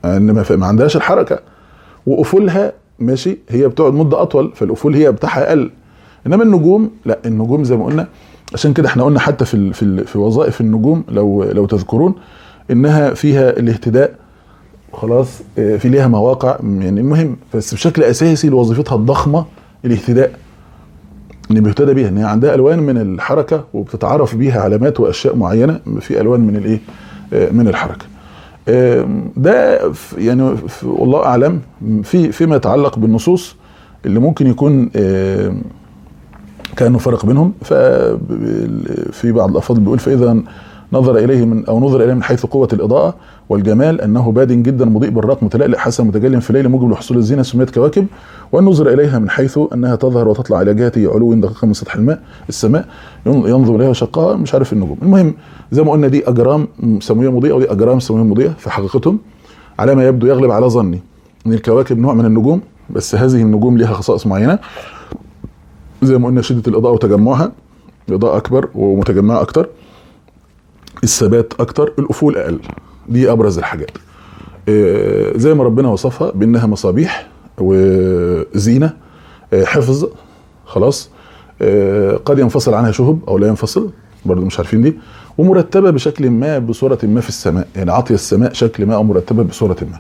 انما ما عندهاش الحركه، وافولها ماشي هي بتقعد مده اطول، فالافول هي بتاعها اقل. انما النجوم لا، النجوم زي ما قلنا، عشان كده احنا قلنا حتى في وظائف النجوم لو تذكرون انها فيها الاهتداء خلاص، في ليها مواقع يعني المهم، بس بشكل اساسي لوظيفتها الضخمه الاهتداء، ان بيهتدى بيها، ان هي عندها الوان من الحركه وبتتعرف بيها علامات واشياء معينه في الوان من الايه من الحركه. ده يعني والله اعلم فيما يتعلق بالنصوص اللي ممكن يكون كانوا فرق بينهم. ففي بعض الافاضل بيقول فاذا نظر اليه من حيث قوه الاضاءه والجمال انه باد جدا مضيء بالراق متلألئ حسن متجلٍ في الليل موجب لحصول الزينه سميت كواكب، وان نظر اليها من حيث انها تظهر وتطلع على جهه علو دقيقه من سطح السماء ينظر اليها شقها مش عارف النجوم. المهم زي ما قلنا دي اجرام سماويه مضيئه ودي اجرام سماويه مضيئه في حقيقتهم. على ما يبدو يغلب على ظني ان الكواكب نوع من النجوم، بس هذه النجوم لها خصائص معينه زي ما قلنا، شده الاضاءه وتجمعها، الاضاءه اكبر ومتجمعه اكتر، الثبات اكتر، الافول اقل. دي ابرز الحاجات زي ما ربنا وصفها بانها مصابيح وزينه حفظ خلاص، قد ينفصل عنها شهب او لا ينفصل برضو مش عارفين دي، ومرتبه بشكل ما بصوره ما في السماء، يعني عاطيه السماء شكل ما او مرتبه بصوره ما.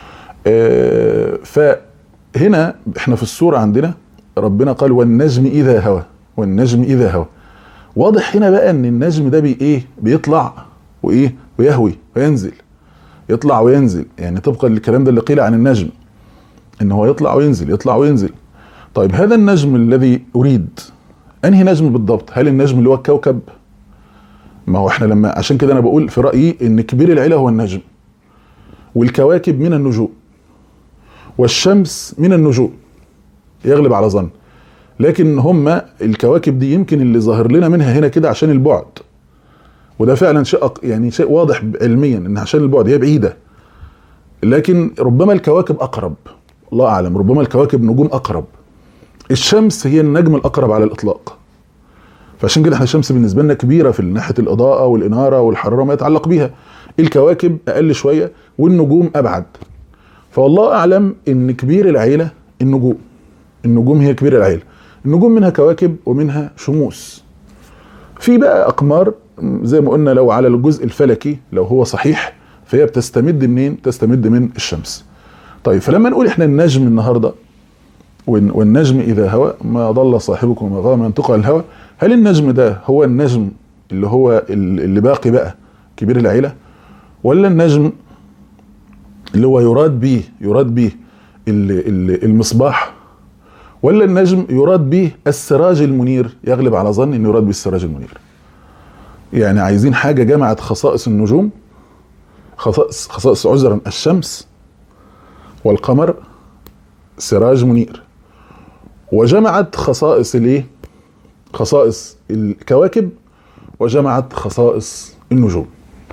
فهنا احنا في السوره عندنا ربنا قال والنجم اذا هوى، والنجم اذا هوى. واضح هنا بقى ان النجم ده بيطلع ويهوي وينزل، يطلع وينزل، يعني طبقا للكلام ده اللي قيل عن النجم ان هو يطلع وينزل يطلع وينزل. طيب هذا النجم الذي اريد انهي نجم بالضبط؟ هل النجم اللي هو الكوكب؟ ما هو احنا لما عشان كده انا بقول في رايي ان كبير العيله هو النجم، والكواكب من النجوم، والشمس من النجوم يغلب على ظن. لكن هما الكواكب دي يمكن اللي ظاهر لنا منها هنا كده عشان البعد، وده فعلا شيء واضح علميا ان عشان البعد هي بعيده، لكن ربما الكواكب اقرب، الله اعلم، ربما الكواكب نجوم اقرب. الشمس هي النجم الاقرب على الاطلاق، فعشان كده احنا الشمس بالنسبه لنا كبيره في ناحيه الاضاءه والاناره والحراره ما يتعلق بيها. الكواكب اقل شويه والنجوم ابعد. فوالله اعلم ان كبير العيله النجوم هي كبير العيله. النجوم منها كواكب ومنها شموس. في بقى اقمار زي ما قلنا لو على الجزء الفلكي لو هو صحيح فهي بتستمد منين؟ تستمد من الشمس. طيب فلما نقول احنا النجم النهارده والنجم اذا هوى ما ضل صاحبكم وما غوى ما ينطق عن الهوى، هل النجم ده هو النجم اللي هو اللي باقي بقى كبير العيله، ولا النجم اللي هو يراد به المصباح، ولا النجم يراد به السراج المنير؟ يغلب على ظن انه يراد به السراج المنير. يعني عايزين حاجه جمعت خصائص النجوم، خصائص عذرا الشمس والقمر سراج منير، وجمعت خصائص خصائص الكواكب، وجمعت خصائص النجوم.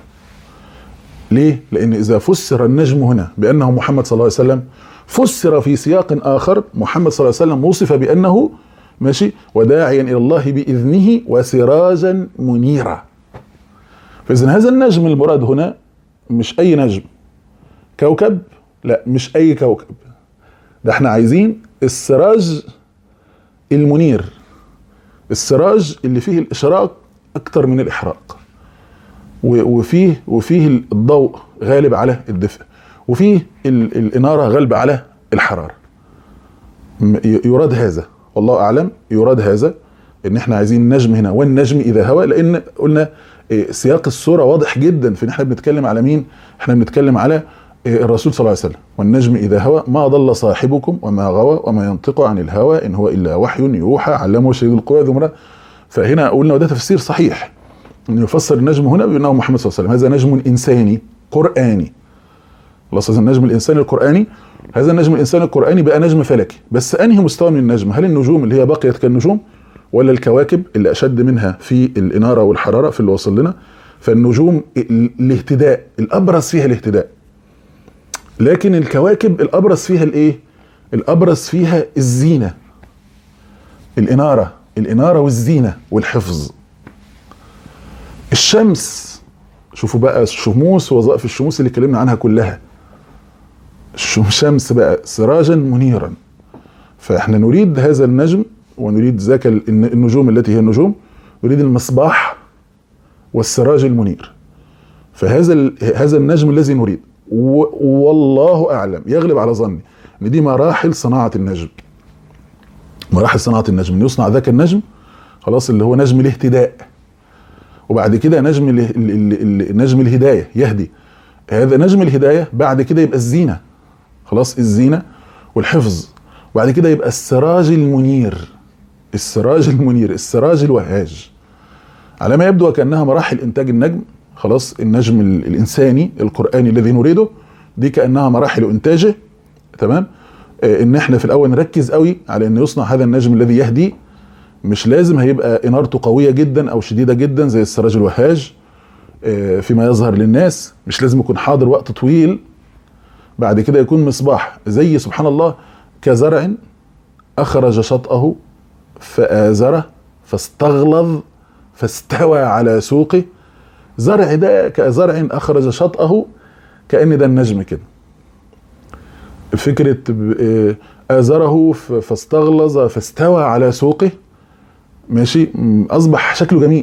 ليه؟ لان اذا فسر النجم هنا بانه محمد صلى الله عليه وسلم، فسر في سياق اخر محمد صلى الله عليه وسلم وصف بانه ماشي وداعيا الى الله باذنه وسراجا منيرا. فاذا هذا النجم المراد هنا مش اي نجم كوكب، لا مش اي كوكب، ده احنا عايزين السراج المنير، السراج اللي فيه الاشراق اكتر من الاحراق، وفيه الضوء غالب على الدفء، وفيه الاناره غالبه على الحراره. يراد هذا والله اعلم، يراد هذا ان احنا عايزين النجم هنا والنجم اذا هوى، لان قلنا سياق الصوره واضح جدا في ان احنا بنتكلم على مين؟ احنا بنتكلم على الرسول صلى الله عليه وسلم. والنجم اذا هوى ما ضل صاحبكم وما غوى وما ينطق عن الهوى ان هو الا وحي يوحى علمه شديد القوى ذو مرة. فهنا قلنا وده تفسير صحيح ان يفسر النجم هنا بانه محمد صلى الله عليه وسلم. هذا نجم انساني قراني، خلاص النجم الانساني القراني، هذا النجم الانساني القراني بقى نجم فلكي. بس انهي مستوى من النجم؟ هل النجوم اللي هي بقيت كالنجوم، ولا الكواكب اللي اشد منها في الاناره والحراره في اللي وصل لنا؟ فالنجوم الاهتداء الابرز فيها الاهتداء، لكن الكواكب الابرز فيها الابرز فيها الزينه، الاناره والزينه والحفظ. الشمس شوفوا بقى الشموس ووظائف الشموس اللي اتكلمنا عنها كلها، نجوم شمس بقى سراجا منيرا. فاحنا نريد هذا النجم ونريد ذاك النجوم التي هي النجوم، نريد المصباح والسراج المنير. فهذا النجم الذي نريد، والله اعلم يغلب على ظني ان دي مراحل صناعه النجم. مراحل صناعه النجم ان يصنع ذاك النجم خلاص اللي هو نجم الاهتداء، وبعد كده نجم الهدايه يهدي. هذا نجم الهدايه بعد كده يبقى الزينه، خلاص الزينه والحفظ، وبعد كده يبقى السراج المنير. السراج المنير، السراج الوهاج. على ما يبدو كأنها مراحل انتاج النجم. خلاص النجم الانساني القرآني الذي نريده دي كأنها مراحل انتاجه. تمام. ان احنا في الاول نركز قوي على ان يصنع هذا النجم الذي يهدي. مش لازم هيبقى انارته قوية جدا او شديدة جدا زي السراج الوهاج فيما يظهر للناس. مش لازم يكون حاضر وقت طويل. بعد كده يكون مصباح زي سبحان الله كزرع اخرج شطأه فآزره فاستغلظ فاستوى على سوقه. زرع ده كزرع اخرج شطأه، كأن ده النجم كده. فكرة آزره فاستغلظ فاستوى على سوقه، ماشي، اصبح شكله جميل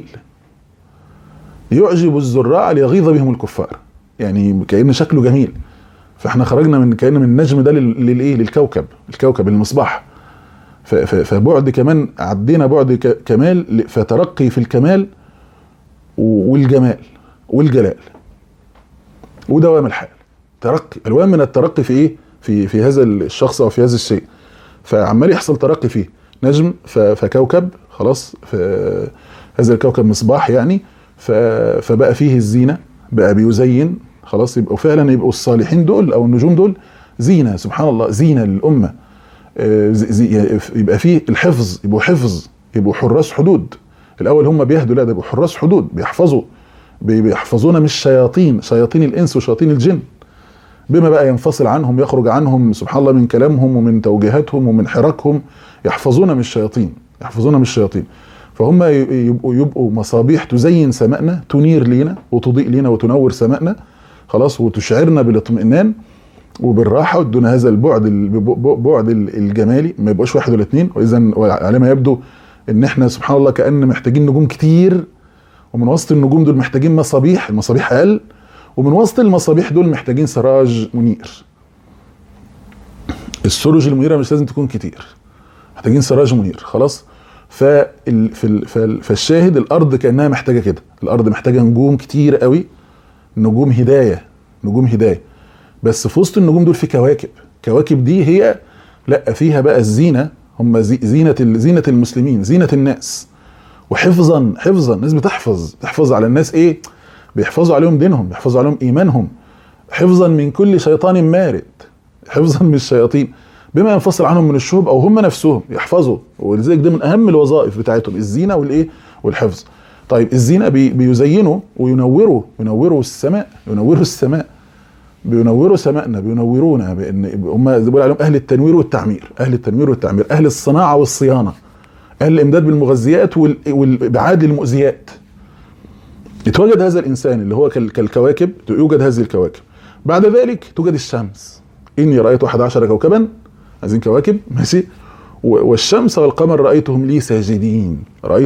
يعجب الزراع ليغيظ بهم الكفار. يعني كأن شكله جميل. فاحنا خرجنا من كأن من النجم ده للايه، للكوكب، الكوكب المصباح. فبعد كمان عدينا بعد كمال، فترقي في الكمال والجمال والجلال ودوام الحال. ترقي، الوان من الترقي في ايه، في هذا الشخص او في هذا الشيء. فعمال يحصل ترقي فيه نجم فكوكب، خلاص هذا الكوكب مصباح يعني. فبقى فيه الزينة، بقى بيزين، خلاص يبقوا فعلا يبقوا الصالحين دول او النجوم دول زينة، سبحان الله، زينة للأمة. يبقى فيه الحفظ، يبقوا حفظ، يبقوا حراس حدود. الاول هم بيهدوا، لا ده يبقوا حراس حدود، بيحفظونا من الشياطين، شياطين الانس وشياطين الجن، بما بقى ينفصل عنهم، يخرج عنهم سبحان الله من كلامهم ومن توجيهاتهم ومن حراكهم. يحفظونا من الشياطين، يحفظونا من الشياطين. فهم يبقوا مصابيح تزين سمائنا، تنير لينا وتضيء لينا وتنور سمائنا، خلاص، وتشعرنا بالاطمئنان وبالراحه دون هذا بعد الجمالي. ما يبقاش واحد ولا اتنين. واذا على ما يبدو ان احنا سبحان الله كأن محتاجين نجوم كتير، ومن وسط النجوم دول محتاجين مصابيح، المصابيح اقل، ومن وسط المصابيح دول محتاجين سراج منير. السروج المنيره مش لازم تكون كتير، محتاجين سراج منير، خلاص. فالشاهد الارض كأنها محتاجه كده، الارض محتاجه نجوم كتير قوي، نجوم هدايه، نجوم هدايه. بس في وسط النجوم دول في كواكب، كواكب دي هي لا فيها بقى الزينه، هم زينه المسلمين، زينه الناس. وحفظا، حفظا، الناس تحفظ على الناس ايه، بيحفظوا عليهم دينهم، بيحفظوا عليهم ايمانهم. حفظا من كل شيطان مارد، حفظا من الشياطين بما ينفصل عنهم من الشهب او هم نفسهم يحفظوا. ولذلك ده من اهم الوظائف بتاعتهم، الزينه والايه، والحفظ. طيب الزينه بيزينوا وينوروا السماء، بينوروا سمائنا، بينورونا، بان هم بيقولوا عليهم اهل التنوير والتعمير، اهل الصناعه والصيانه، اهل الامداد بالمغذيات والابعاد للمؤذيات. يتوجد هذا الانسان اللي هو كالكواكب، يوجد هذه الكواكب. بعد ذلك توجد الشمس. اني رايت 11 كوكبا، عايزين كواكب، ماشي. والشمس والقمر رايتهم لي ساجدين،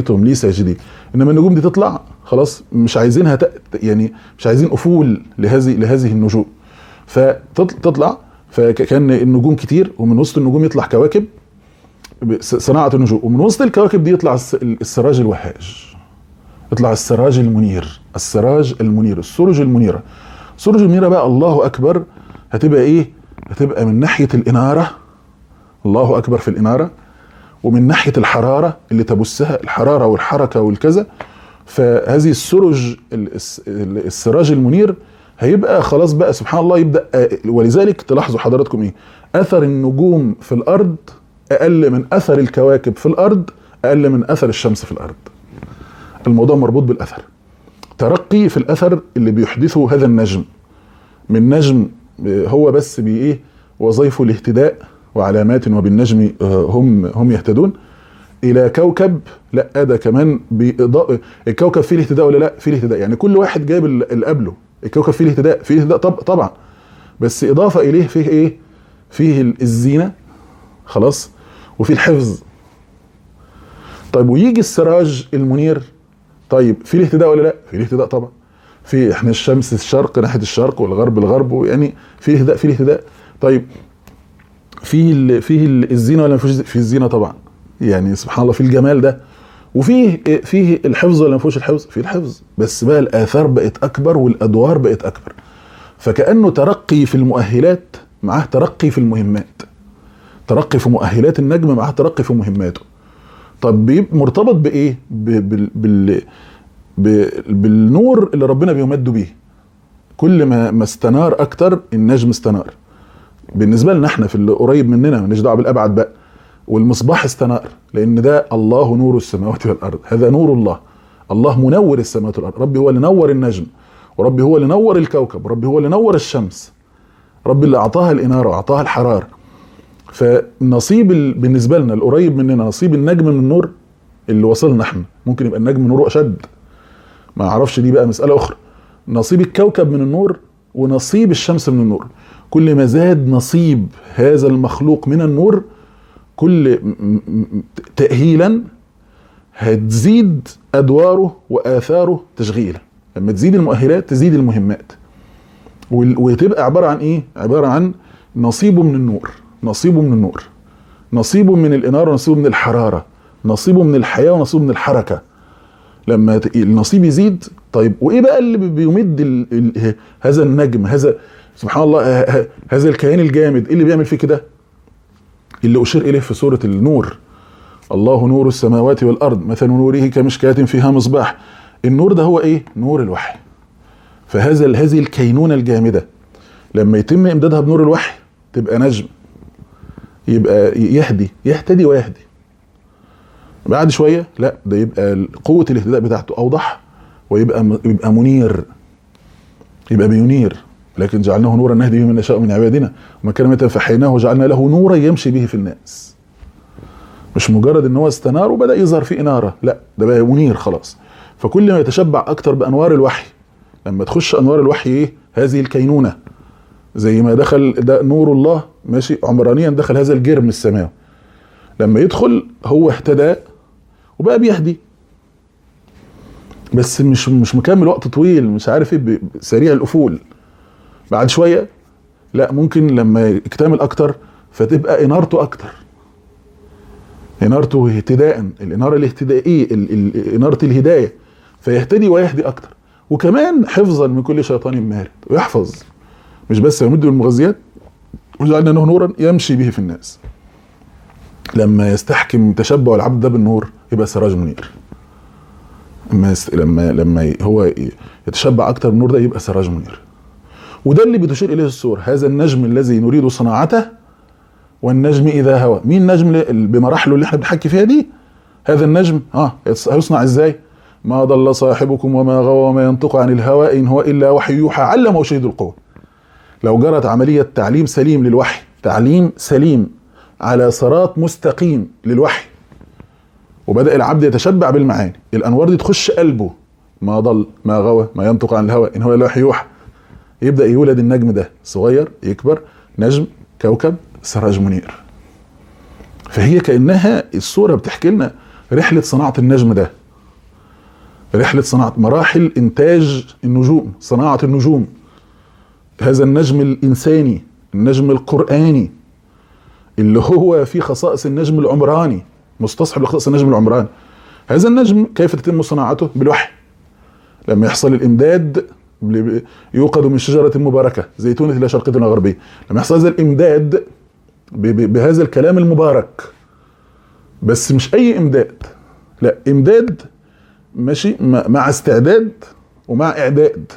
انما النجوم دي تطلع خلاص، مش عايزينها يعني مش عايزين افول لهذه النجوم، فتطلع. فكان النجوم كتير، ومن وسط النجوم يطلع كواكب، صناعه النجوم. ومن وسط الكواكب دي يطلع السراج الوهاج، يطلع السراج المنير، السراج المنير، السرج المنيره. السرج المنيره بقى الله اكبر، هتبقى ايه؟ هتبقى من ناحيه الاناره، الله اكبر في الاناره، ومن ناحيه الحراره اللي تبثها، الحراره والحركه والكذا. فهذه السرج، السراج المنير هيبقى خلاص بقى سبحان الله يبدا. ولذلك تلاحظوا حضراتكم ايه؟ اثر النجوم في الارض اقل من اثر الكواكب في الارض، اقل من اثر الشمس في الارض. الموضوع مربوط بالاثر، ترقي في الاثر اللي بيحدثه هذا النجم. من نجم هو بس بايه، وظيفه الاهتداء وعلامات وبالنجم هم يهتدون، الى كوكب لا ده كمان الكوكب فيه الاهتداء ولا لا؟ فيه الاهتداء. يعني كل واحد جايب اللي قبله، الكوكب فيه الاهتداء، طبعا، بس اضافه اليه فيه ايه؟ فيه الزينة خلاص، وفيه الحفظ. طيب ويجي السراج المنير، طيب في الاهتداء ولا لا؟ في الاهتداء طبعا. في احنا الشمس الشرق ناحيه الشرق والغرب الغرب، يعني في اهتداء في الاهتداء. طيب فيه الزينه ولا ما فيهوش؟ في الزينه طبعا، يعني سبحان الله في الجمال ده. فيه الحفظ ولا ما فيهوش الحفظ؟ في الحفظ، بس بقى الاثار بقت اكبر والادوار بقت اكبر. فكانه ترقي في المؤهلات معاه ترقي في المهمات، ترقي في مؤهلات النجم معاه ترقي في مهماته. طب بيبقى مرتبط بايه؟ بالنور اللي ربنا بيمد بيه. كل ما استنار اكتر النجم استنار. بالنسبه لنا احنا في اللي قريب مننا مالناش دعوه بالابعد بقى. والمصباح استنار، لان ده الله نور السماوات والارض، هذا نور الله. الله منور السماوات والارض، ربي هو اللي نور النجم، وربي هو اللي نور الكوكب، وربي هو اللي نور الشمس، ربي اللي اعطاها الاناره واعطاها الحراره. فنصيب بالنسبه لنا القريب مننا نصيب النجم من النور اللي وصلنا احنا. ممكن يبقى النجم نوره اشد، ما اعرفش، دي بقى مساله اخرى. نصيب الكوكب من النور ونصيب الشمس من النور. كل ما زاد نصيب هذا المخلوق من النور كل تأهيلا هتزيد ادواره واثاره تشغيلا. لما تزيد المؤهلات تزيد المهمات، وتبقى عباره عن ايه؟ عباره عن نصيبه من النور، نصيبه من النور، نصيبه من الاناره، ونصيبه من الحراره، نصيبه من الحياه، ونصيبه من الحركه. لما النصيب يزيد، طيب وايه بقى اللي بيمد هذا النجم، هذا سبحان الله هذا الكيان الجامد، ايه اللي بيعمل فيه كده؟ اللي اشير اليه في سوره النور، الله نور السماوات والارض مثل نوره كمشكاة فيها مصباح. النور ده هو ايه؟ نور الوحي. هذه الكينونه الجامده لما يتم امدادها بنور الوحي تبقى نجم، يبقى يهتدي ويهدي. بعد شويه لا، ده يبقى قوه الاهتداء بتاعته اوضح، ويبقى منير، يبقى بينير. لكن جعلناه نورا نهدي به من نشاء من عبادنا وما كان ميتا فحيناه وجعلنا له نورا يمشي به في الناس. مش مجرد ان هو استنار وبدا يظهر فيه اناره، لا ده بقى منير خلاص. فكل ما يتشبع اكتر بانوار الوحي، لما تخش انوار الوحي ايه؟ هذه الكينونه، زي ما دخل ده نور الله ماشي عمرانيا، دخل هذا الجرم السماوي، لما يدخل هو اهتدى وبقى بيهدي، بس مش مكمل وقت طويل، مش عارف ايه، سريع الافول. بعد شويه لا، ممكن لما يكتمل اكتر فتبقى انارته اكتر، انارته اهتداء، الاناره الاهتدائيه، اناره الهدايه، فيهتدي ويهدي اكتر. وكمان حفظا من كل شيطان مارد، ويحفظ مش بس يمد بالمغذيات، وجعلنا له نورا يمشي به في الناس. لما يستحكم تشبع العبد ده بالنور يبقى سراج منير. لما هو يتشبع اكتر بالنور ده يبقى سراج منير. وده اللي بتشير اليه السور، هذا النجم الذي نريد صناعته، والنجم اذا هوى. مين النجم بمراحله اللي احنا بنحكي فيها دي؟ هذا النجم هيصنع ازاي؟ ما ضل صاحبكم وما غوى وما ينطق عن الهوى ان هو الا وحي يوحى علمه شديد القوى. لو جرت عمليه تعليم سليم للوحي، تعليم سليم على صراط مستقيم للوحي، وبدأ العبد يتشبع بالمعاني، الانوار دي تخش قلبه، ما ضل ما غوى ما ينطق عن الهوى ان هو الا وحي يوحى، يبدأ يولد النجم ده صغير يكبر نجم كوكب سراج منير. فهي كأنها الصورة بتحكي لنا رحلة صناعة النجم ده، رحلة صناعة مراحل إنتاج النجوم، صناعة النجوم. هذا النجم الإنساني، النجم القرآني اللي هو فيه خصائص النجم العمراني، مستصحب لخصائص النجم العمراني. هذا النجم كيف تتم صناعته؟ بالوحي. لما يحصل الإمداد يوقد من شجرة مباركة زيتونة إلى شرقية إلى غربية، لما يحصل هذا الإمداد بهذا الكلام المبارك، بس مش أي إمداد، لا إمداد ماشي مع استعداد ومع إعداد،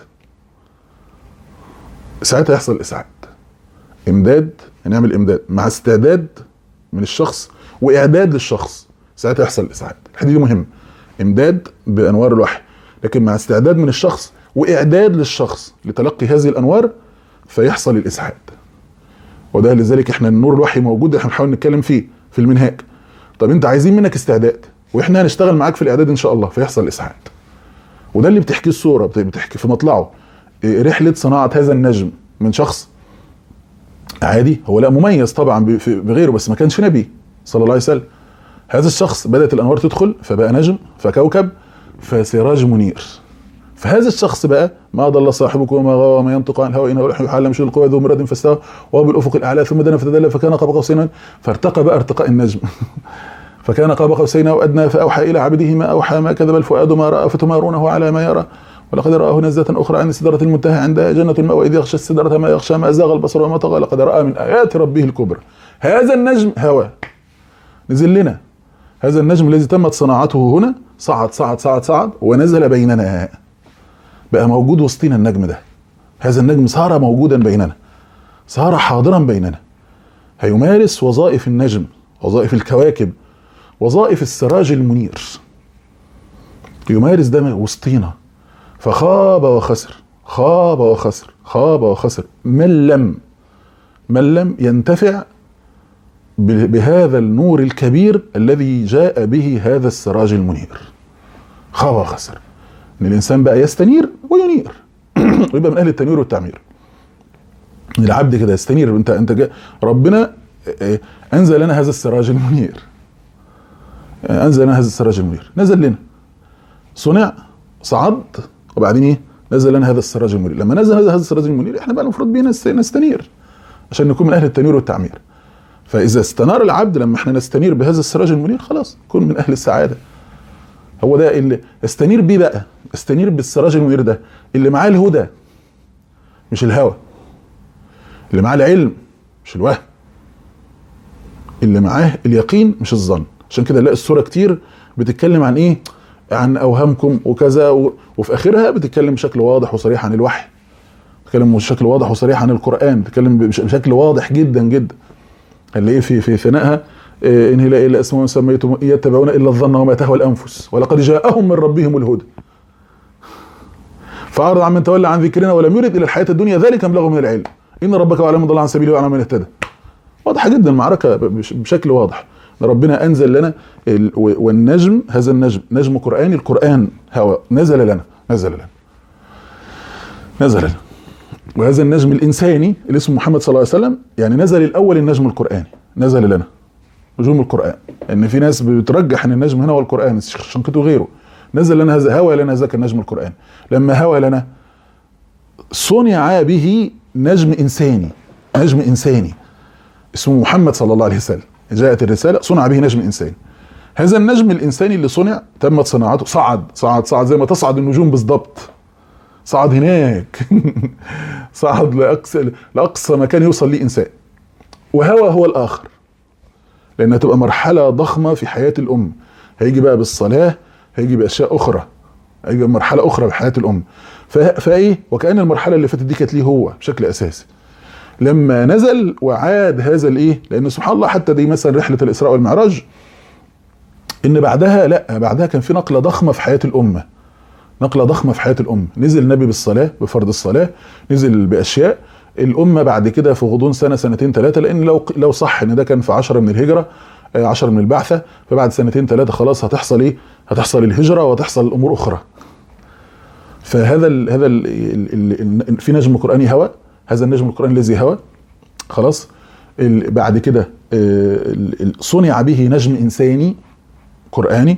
ساعتها يحصل الإسعاد. إمداد، هنعمل إمداد مع استعداد من الشخص وإعداد للشخص، ساعتها يحصل الإسعاد. الحديث دي مهم، إمداد بأنوار الوحي، لكن مع استعداد من الشخص وإعداد للشخص لتلقي هذه الأنوار فيحصل الإسعاد. وده لذلك احنا النور الوحي موجود، احنا بنحاول نتكلم فيه في المنهاج. طب انت عايزين منك استعداد، واحنا هنشتغل معاك في الإعداد إن شاء الله، فيحصل الإسعاد. وده اللي بتحكي الصورة، بتحكي في مطلعه رحلة صناعة هذا النجم من شخص عادي، هو لا مميز طبعا بغيره بس ما كانش نبي صلى الله عليه وسلم. هذا الشخص بدأت الأنوار تدخل فبقى نجم فكوكب فسراج منير. فهذا الشخص بقى ما ضل صاحبكم وما غوى وما ينطق عن الهوى إن هو يحيي حال مشي القوى ذو مرة فاستوى وهو بالأفق الأعلى ثم دنا فتدلى فكان قاب قوسين فارتقى بقى ارتقاء النجم فكان قاب قوسين أو أدنى فأوحى إلى عبده ما أوحى ما كذب الفؤاد ما رأى فتمارونه على ما يرى ولقد رآه نزلة أخرى عند سدرة المنتهى عندها جنة المأوى إذ يغشى السدرة ما يغشى ما أزاغ البصر وما طغى لقد رأى من آيات ربه الكبرى. هذا النجم هوى نزل لنا، هذا النجم الذي تمت صناعته هنا صعد صعد صعد صعد ونزل بيننا، بقى موجود وسطنا النجم ده. هذا النجم صار موجودا بيننا، صار حاضرا بيننا، هيمارس وظائف النجم، وظائف الكواكب، وظائف السراج المنير، يمارس ده وسطينا. فخاب وخسر، خاب وخسر، خاب وخسر من لم ينتفع بهذا النور الكبير الذي جاء به هذا السراج المنير. خاب وخسر ان الانسان بقى يستنير وينير ويبقى من اهل التنوير والتعمير. العبد كده يستنير، انت ربنا انزل لنا هذا السراج المنير، انزل لنا هذا السراج المنير، نزل لنا صنع صعد وبعدين ايه نزل لنا هذا السراج المنير. لما نزل هذا السراج المنير احنا بقى المفروض بينا نستنير عشان نكون من اهل التنوير والتعمير. فاذا استنار العبد لما احنا نستنير بهذا السراج المنير خلاص نكون من اهل السعاده. هو ده اللي استنير بيه بقى، استنير بالسراج المنير ده اللي معاه الهدى مش الهوى، اللي معاه العلم مش الوهم، اللي معاه اليقين مش الظن. عشان كده نلاقي السوره كتير بتتكلم عن ايه؟ عن اوهامكم وكذا وفي اخرها بتتكلم بشكل واضح وصريح عن الوحي، بتتكلم بشكل واضح وصريح عن القران، بتتكلم بشكل واضح جدا جدا. هنلاقيه في ثنائها ان هي لا الا اسماء سميتم يتبعون الا الظن وما تهوى الانفس ولقد جاءهم من ربهم الهدى فاعرض عمن تولى عن ذكرنا ولم يرد الى الحياه الدنيا ذلك مبلغ من العلم ان ربك اعلم من ضل عن سبيله واعلم من اهتدى. واضحه جدا المعركه بشكل واضح. ربنا انزل لنا والنجم، هذا النجم نجم قراني، القران هو نزل لنا وهذا النجم الانساني اللي اسمه محمد صلى الله عليه وسلم يعني نزل الاول النجم القراني، نزل لنا نجوم القران. ان في ناس بترجح ان النجم هنا هو القران شنكته غيره. نزل لنا هذا، هوى لنا ذاك النجم القراني. لما هوى لنا صنع به نجم انساني اسمه محمد صلى الله عليه وسلم. جاءت الرساله صنع به نجم انساني. هذا النجم الانساني اللي صنع تمت صناعته، صعد زي ما تصعد النجوم بالضبط، صعد هناك صعد لاقصى مكان يوصل ليه انسان. وهوى هو الاخر، لانها تبقى مرحله ضخمه في حياه الام. هيجي بقى بالصلاه، هيجي باشياء اخرى، هيجي مرحله اخرى في حياه الام. فايه وكأن المرحله اللي فاتت دي كانت ليه هو بشكل اساسي. لما نزل وعاد هذا الايه، لان سبحان الله حتى دي مثلا رحله الاسراء والمعراج ان بعدها كان في نقله ضخمه في حياه الامه، نقله ضخمه في حياه الامه. نزل النبي بالصلاه، بفرض الصلاه، نزل باشياء الامه بعد كده في غضون سنه سنتين ثلاثه، لان لو صح ان ده كان في 10 من الهجره، 10 من البعثه، فبعد سنتين ثلاثه خلاص هتحصل ايه؟ هتحصل الهجره وتحصل امور اخرى. فهذا في نجم قراني هوى، هذا النجم القراني الذي هوى خلاص. بعد كده صنع به نجم انساني قراني.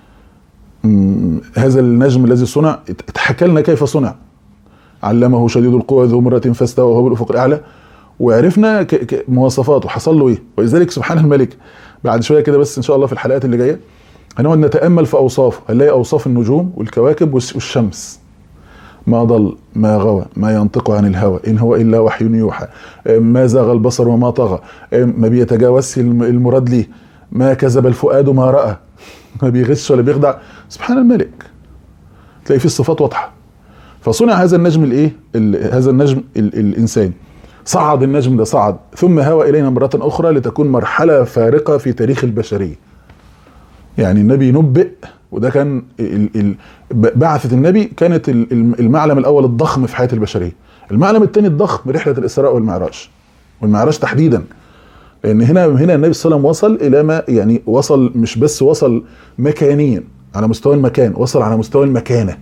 هذا النجم الذي صنع اتحكى لنا كيف صنع. علمه شديد القوى ذو مرة فاستوى وهو بالافق الاعلى، وعرفنا مواصفاته حصل له ايه. ولذلك سبحان الملك بعد شويه كده بس ان شاء الله في الحلقات اللي جايه هنقعد نتامل في اوصافه، هنلاقي اوصاف النجوم والكواكب والشمس. ما ضل ما غوى ما ينطق عن الهوى ان هو الا وحي يوحى، ما زاغ البصر وما طغى، ما بيتجاوزش المراد ليه، ما كذب الفؤاد ما راى، ما بيغش ولا بيخدع. سبحان الملك تلاقي فيه الصفات واضحه. فصنع هذا النجم الايه، هذا النجم الانساني. صعد النجم ده، صعد ثم هوى الينا مره اخرى لتكون مرحله فارقه في تاريخ البشريه. يعني النبي نبئ، وده كان بعثة النبي كانت المعلم الاول الضخم في حياه البشريه. المعلم الثاني الضخم رحله الاسراء والمعراج تحديدا. لان هنا النبي صلى الله عليه وسلم وصل الى ما يعني وصل، مش بس وصل مكانيا على مستوى المكان، وصل على مستوى المكانه.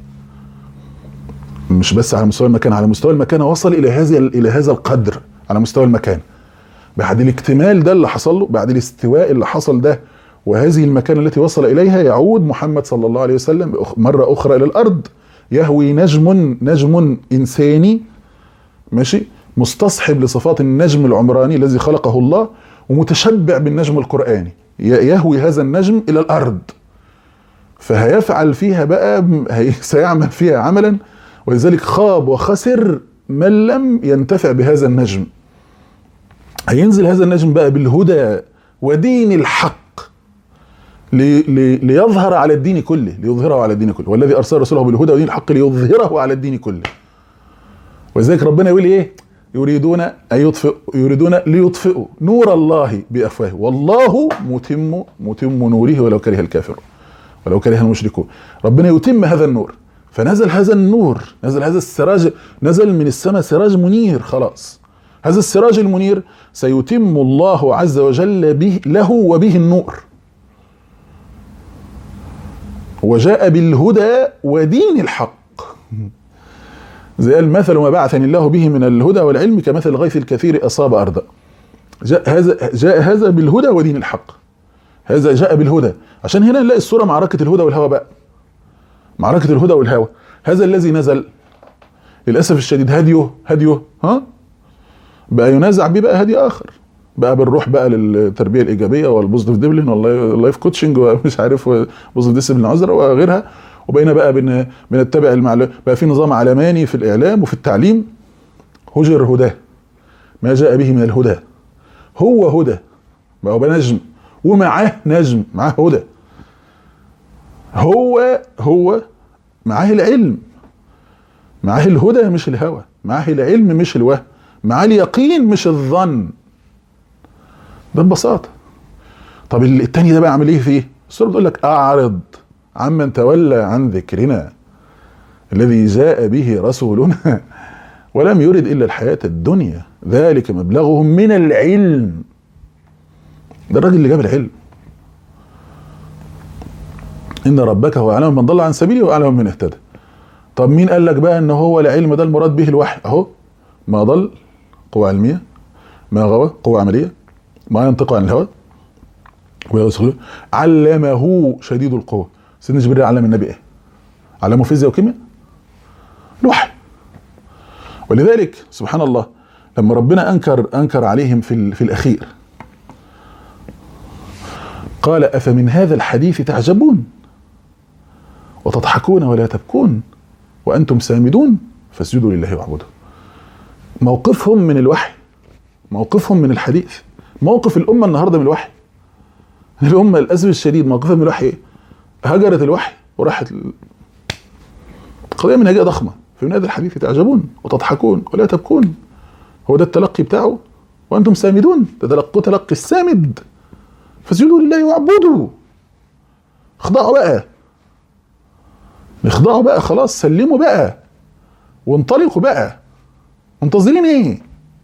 مش بس على مستوى المكان، على مستوى المكانه وصل الى هذا القدر على مستوى المكان. بعد الاكتمال ده اللي حصل له، بعد الاستواء اللي حصل ده وهذه المكانة التي وصل إليها، يعود محمد صلى الله عليه وسلم مرة أخرى إلى الأرض، يهوي نجم إنساني ماشي مستصحب لصفات النجم العمراني الذي خلقه الله، ومتشبع بالنجم القرآني، يهوي هذا النجم إلى الأرض، فهيفعل فيها بقى، سيعمل فيها عملا، ولذلك خاب وخسر من لم ينتفع بهذا النجم. هينزل هذا النجم بقى بالهدى ودين الحق ليظهر على الدين كله، ليظهره على الدين كله، والذي أرسل رسوله بالهدى ودين الحق ليظهره على الدين كله. ولذلك ربنا يقول ايه؟ يريدون ليطفئوا نور الله بأفواه والله متم نوره ولو كره الكافرون ولو كره المشركون. ربنا يتم هذا النور، فنزل هذا النور، نزل هذا السراج، نزل من السماء سراج منير. خلاص هذا السراج المنير سيتم الله عز وجل به له وبه النور، وجاء بالهدى ودين الحق. زي المثل ما بعثني الله به من الهدى والعلم كمثل الغيث الكثير أصاب أرضا. جاء هذا بالهدى ودين الحق، هذا جاء بالهدى. عشان هنا نلاقي الصورة معركة الهدى والهوى بقى، معركة الهدى والهوى. هذا الذي نزل للأسف الشديد هديه بقى ينازع بيه بقى هدي آخر، بقى بنروح بقى للتربية الإيجابية والبوزيتيف ديسبلين واللايف كوتشنج ومش عارف بوزيتيف ديسبلين عذرا وغيرها، وبقينا بقى بنتبع بقى في نظام علماني في الإعلام وفي التعليم. هجر هداه، ما جاء به من الهدى هو هدى، بقى نجم ومعاه نجم، معاه هدى، هو معاه العلم، معاه الهدى مش الهوى، معاه العلم مش الوهم، معاه اليقين مش الظن. ده ببساطة. طب التاني ده بقى عامل ايه فيه؟ السورة بتقول لك اعرض عمن تولى عن ذكرنا الذي جاء به رسولنا ولم يرد الا الحياة الدنيا ذلك مبلغهم من العلم. ده الراجل اللي جاب العلم. ان ربك هو اعلم من ضل عن سبيله واعلم من اهتدى. طب مين قال لك بقى ان هو العلم ده المراد به الوحي؟ اهو ما ضل قوة علمية، ما غوى قوة عملية، ما ينطق عن الهوى علمه شديد القوة. سيدنا جبريل علم النبي ايه؟ علمه فيزياء وكيمياء؟ الوحي. ولذلك سبحان الله لما ربنا انكر عليهم في الاخير قال افمن هذا الحديث تعجبون وتضحكون ولا تبكون وانتم سامدون فاسجدوا لله واعبدوا. موقفهم من الوحي، موقفهم من الحديث، موقف الامه النهارده من الوحي. الامه للاسف الشديد موقفها من الوحي ايه؟ هجرت الوحي وراحت قضيه منهجيه ضخمه. في هذا الحديث تعجبون وتضحكون ولا تبكون، هو ده التلقي بتاعه، وانتم سامدون، تتلقوا تلقي السامد فاسجدوا لله واعبدوا. اخضعوا بقى، اخضعوا بقى، خلاص سلموا بقى وانطلقوا بقى. منتظرين ايه؟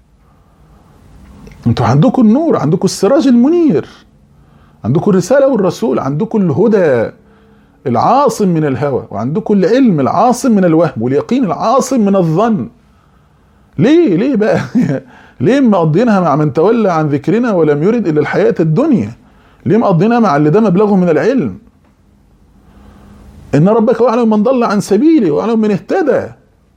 انتوا عندكم النور، عندكم السراج المنير، عندكم الرسالة والرسول، عندكم الهدى العاصم من الهوى، وعندكم العلم العاصم من الوهم، واليقين العاصم من الظن. ليه بقى ليه مقضينها مع من تولى عن ذكرنا ولم يرد إلا الحياة الدنيا؟ ليه مقضينها مع اللي ده مبلغه من العلم؟ إن ربك أعلم من ضل عن سبيله وأعلم من اهتدى.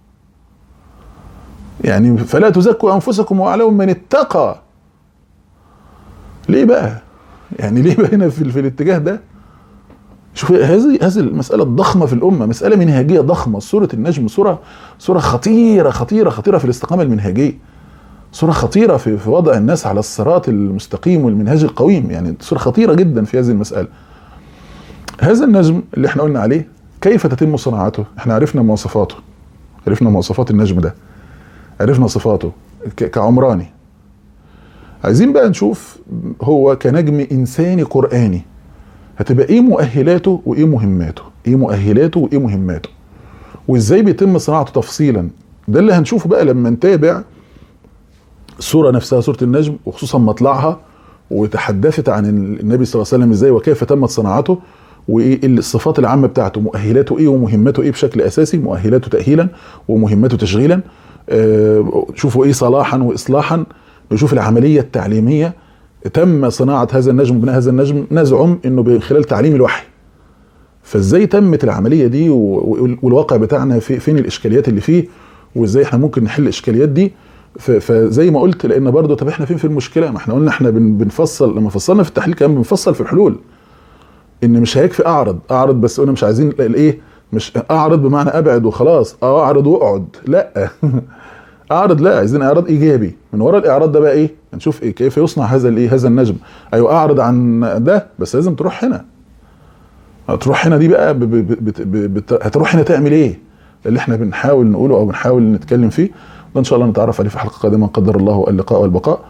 يعني فلا تزكوا أنفسكم وأعلم من اتقى. ليه بقى؟ يعني ليه بقى هنا في الاتجاه ده؟ شوف هذه المسألة الضخمة في الأمة، مسألة منهجية ضخمة. سورة النجم سورة خطيرة خطيرة خطيرة في الاستقامة المنهجية، سورة خطيرة في وضع الناس على الصراط المستقيم والمنهاج القويم. يعني سورة خطيرة جدا في هذه المسألة. هذا النجم اللي احنا قلنا عليه كيف تتم صناعته؟ احنا عرفنا مواصفاته، عرفنا مواصفات النجم ده، عرفنا صفاته كعمراني. عايزين بقى نشوف هو كنجم إنساني قرآني هتبقى ايه مؤهلاته وايه مهماته، ايه مؤهلاته وايه مهماته، وازاي بيتم صناعته تفصيلا. ده اللي هنشوفه بقى لما نتابع السورة نفسها، سورة النجم، وخصوصا مطلعها، وتحدثت عن النبي صلى الله عليه وسلم ازاي وكيف تمت صناعته، وايه الصفات العامة بتاعته، مؤهلاته ايه ومهمته ايه بشكل اساسي، مؤهلاته تأهيلا ومهمته تشغيلا. شوفوا ايه صلاحا واصلاحا، نشوف العملية التعليمية تم صناعة هذا النجم وبناء هذا النجم، نزعم انه من خلال تعليم الوحي. فازاي تمت العملية دي والواقع بتاعنا فين الاشكاليات اللي فيه، وازاي احنا ممكن نحل الاشكاليات دي. فزي ما قلت، لان برضو طب احنا فين في المشكلة؟ ما احنا قلنا احنا بنفصل، لما فصلنا في التحليل كمان بنفصل في الحلول. ان مش هيكفي اعرض بس، قلنا مش عايزين الايه، مش اعرض بمعنى ابعد وخلاص، اعرض واقعد، لا اعرض لا، عايزين اعراض ايجابي. من ورا الاعراض ده بقى ايه؟ نشوف ايه كيف يصنع هذا الايه، هذا النجم. ايوه اعرض عن ده، بس لازم تروح هنا. هتروح هنا دي بقى هتروح هنا تعمل ايه؟ اللي احنا بنحاول نقوله او بنحاول نتكلم فيه ده ان شاء الله نتعرف عليه في حلقه قادمه، قدر الله اللقاء والبقاء.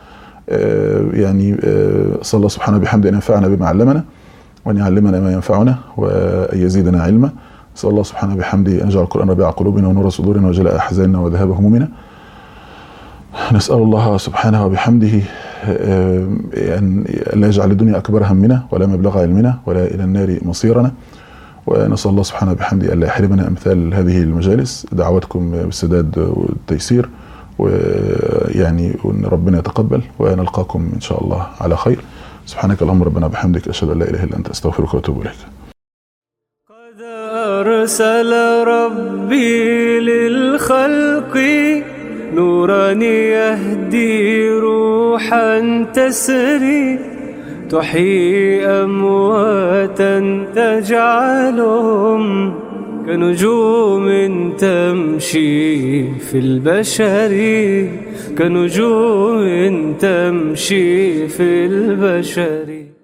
صلى الله سبحانه بحمده ان ينفعنا بما علمنا، وان يعلمنا ما ينفعنا، وان يزيدنا علما. نسال الله سبحانه بحمده ان يجعل القران ربيع قلوبنا ونور صدورنا وجلاء احزاننا وذهاب همومنا. نسال الله سبحانه وبحمده ان لا يجعل الدنيا اكبر همنا ولا مبلغ علمنا ولا الى النار مصيرنا. ونسال الله سبحانه بحمده ان لا يحرمنا امثال هذه المجالس. دعواتكم بالسداد والتيسير، ويعني وان ربنا يتقبل، ونلقاكم ان شاء الله على خير. سبحانك اللهم ربنا بحمدك، اشهد ان لا اله الا انت، استغفرك واتوب اليك. قد أرسل ربي للخلق نورا يهدي روحا تسري، تحيي أمواتا تجعلهم كنجوم تمشي في البشر، كنجوم تمشي في البشر.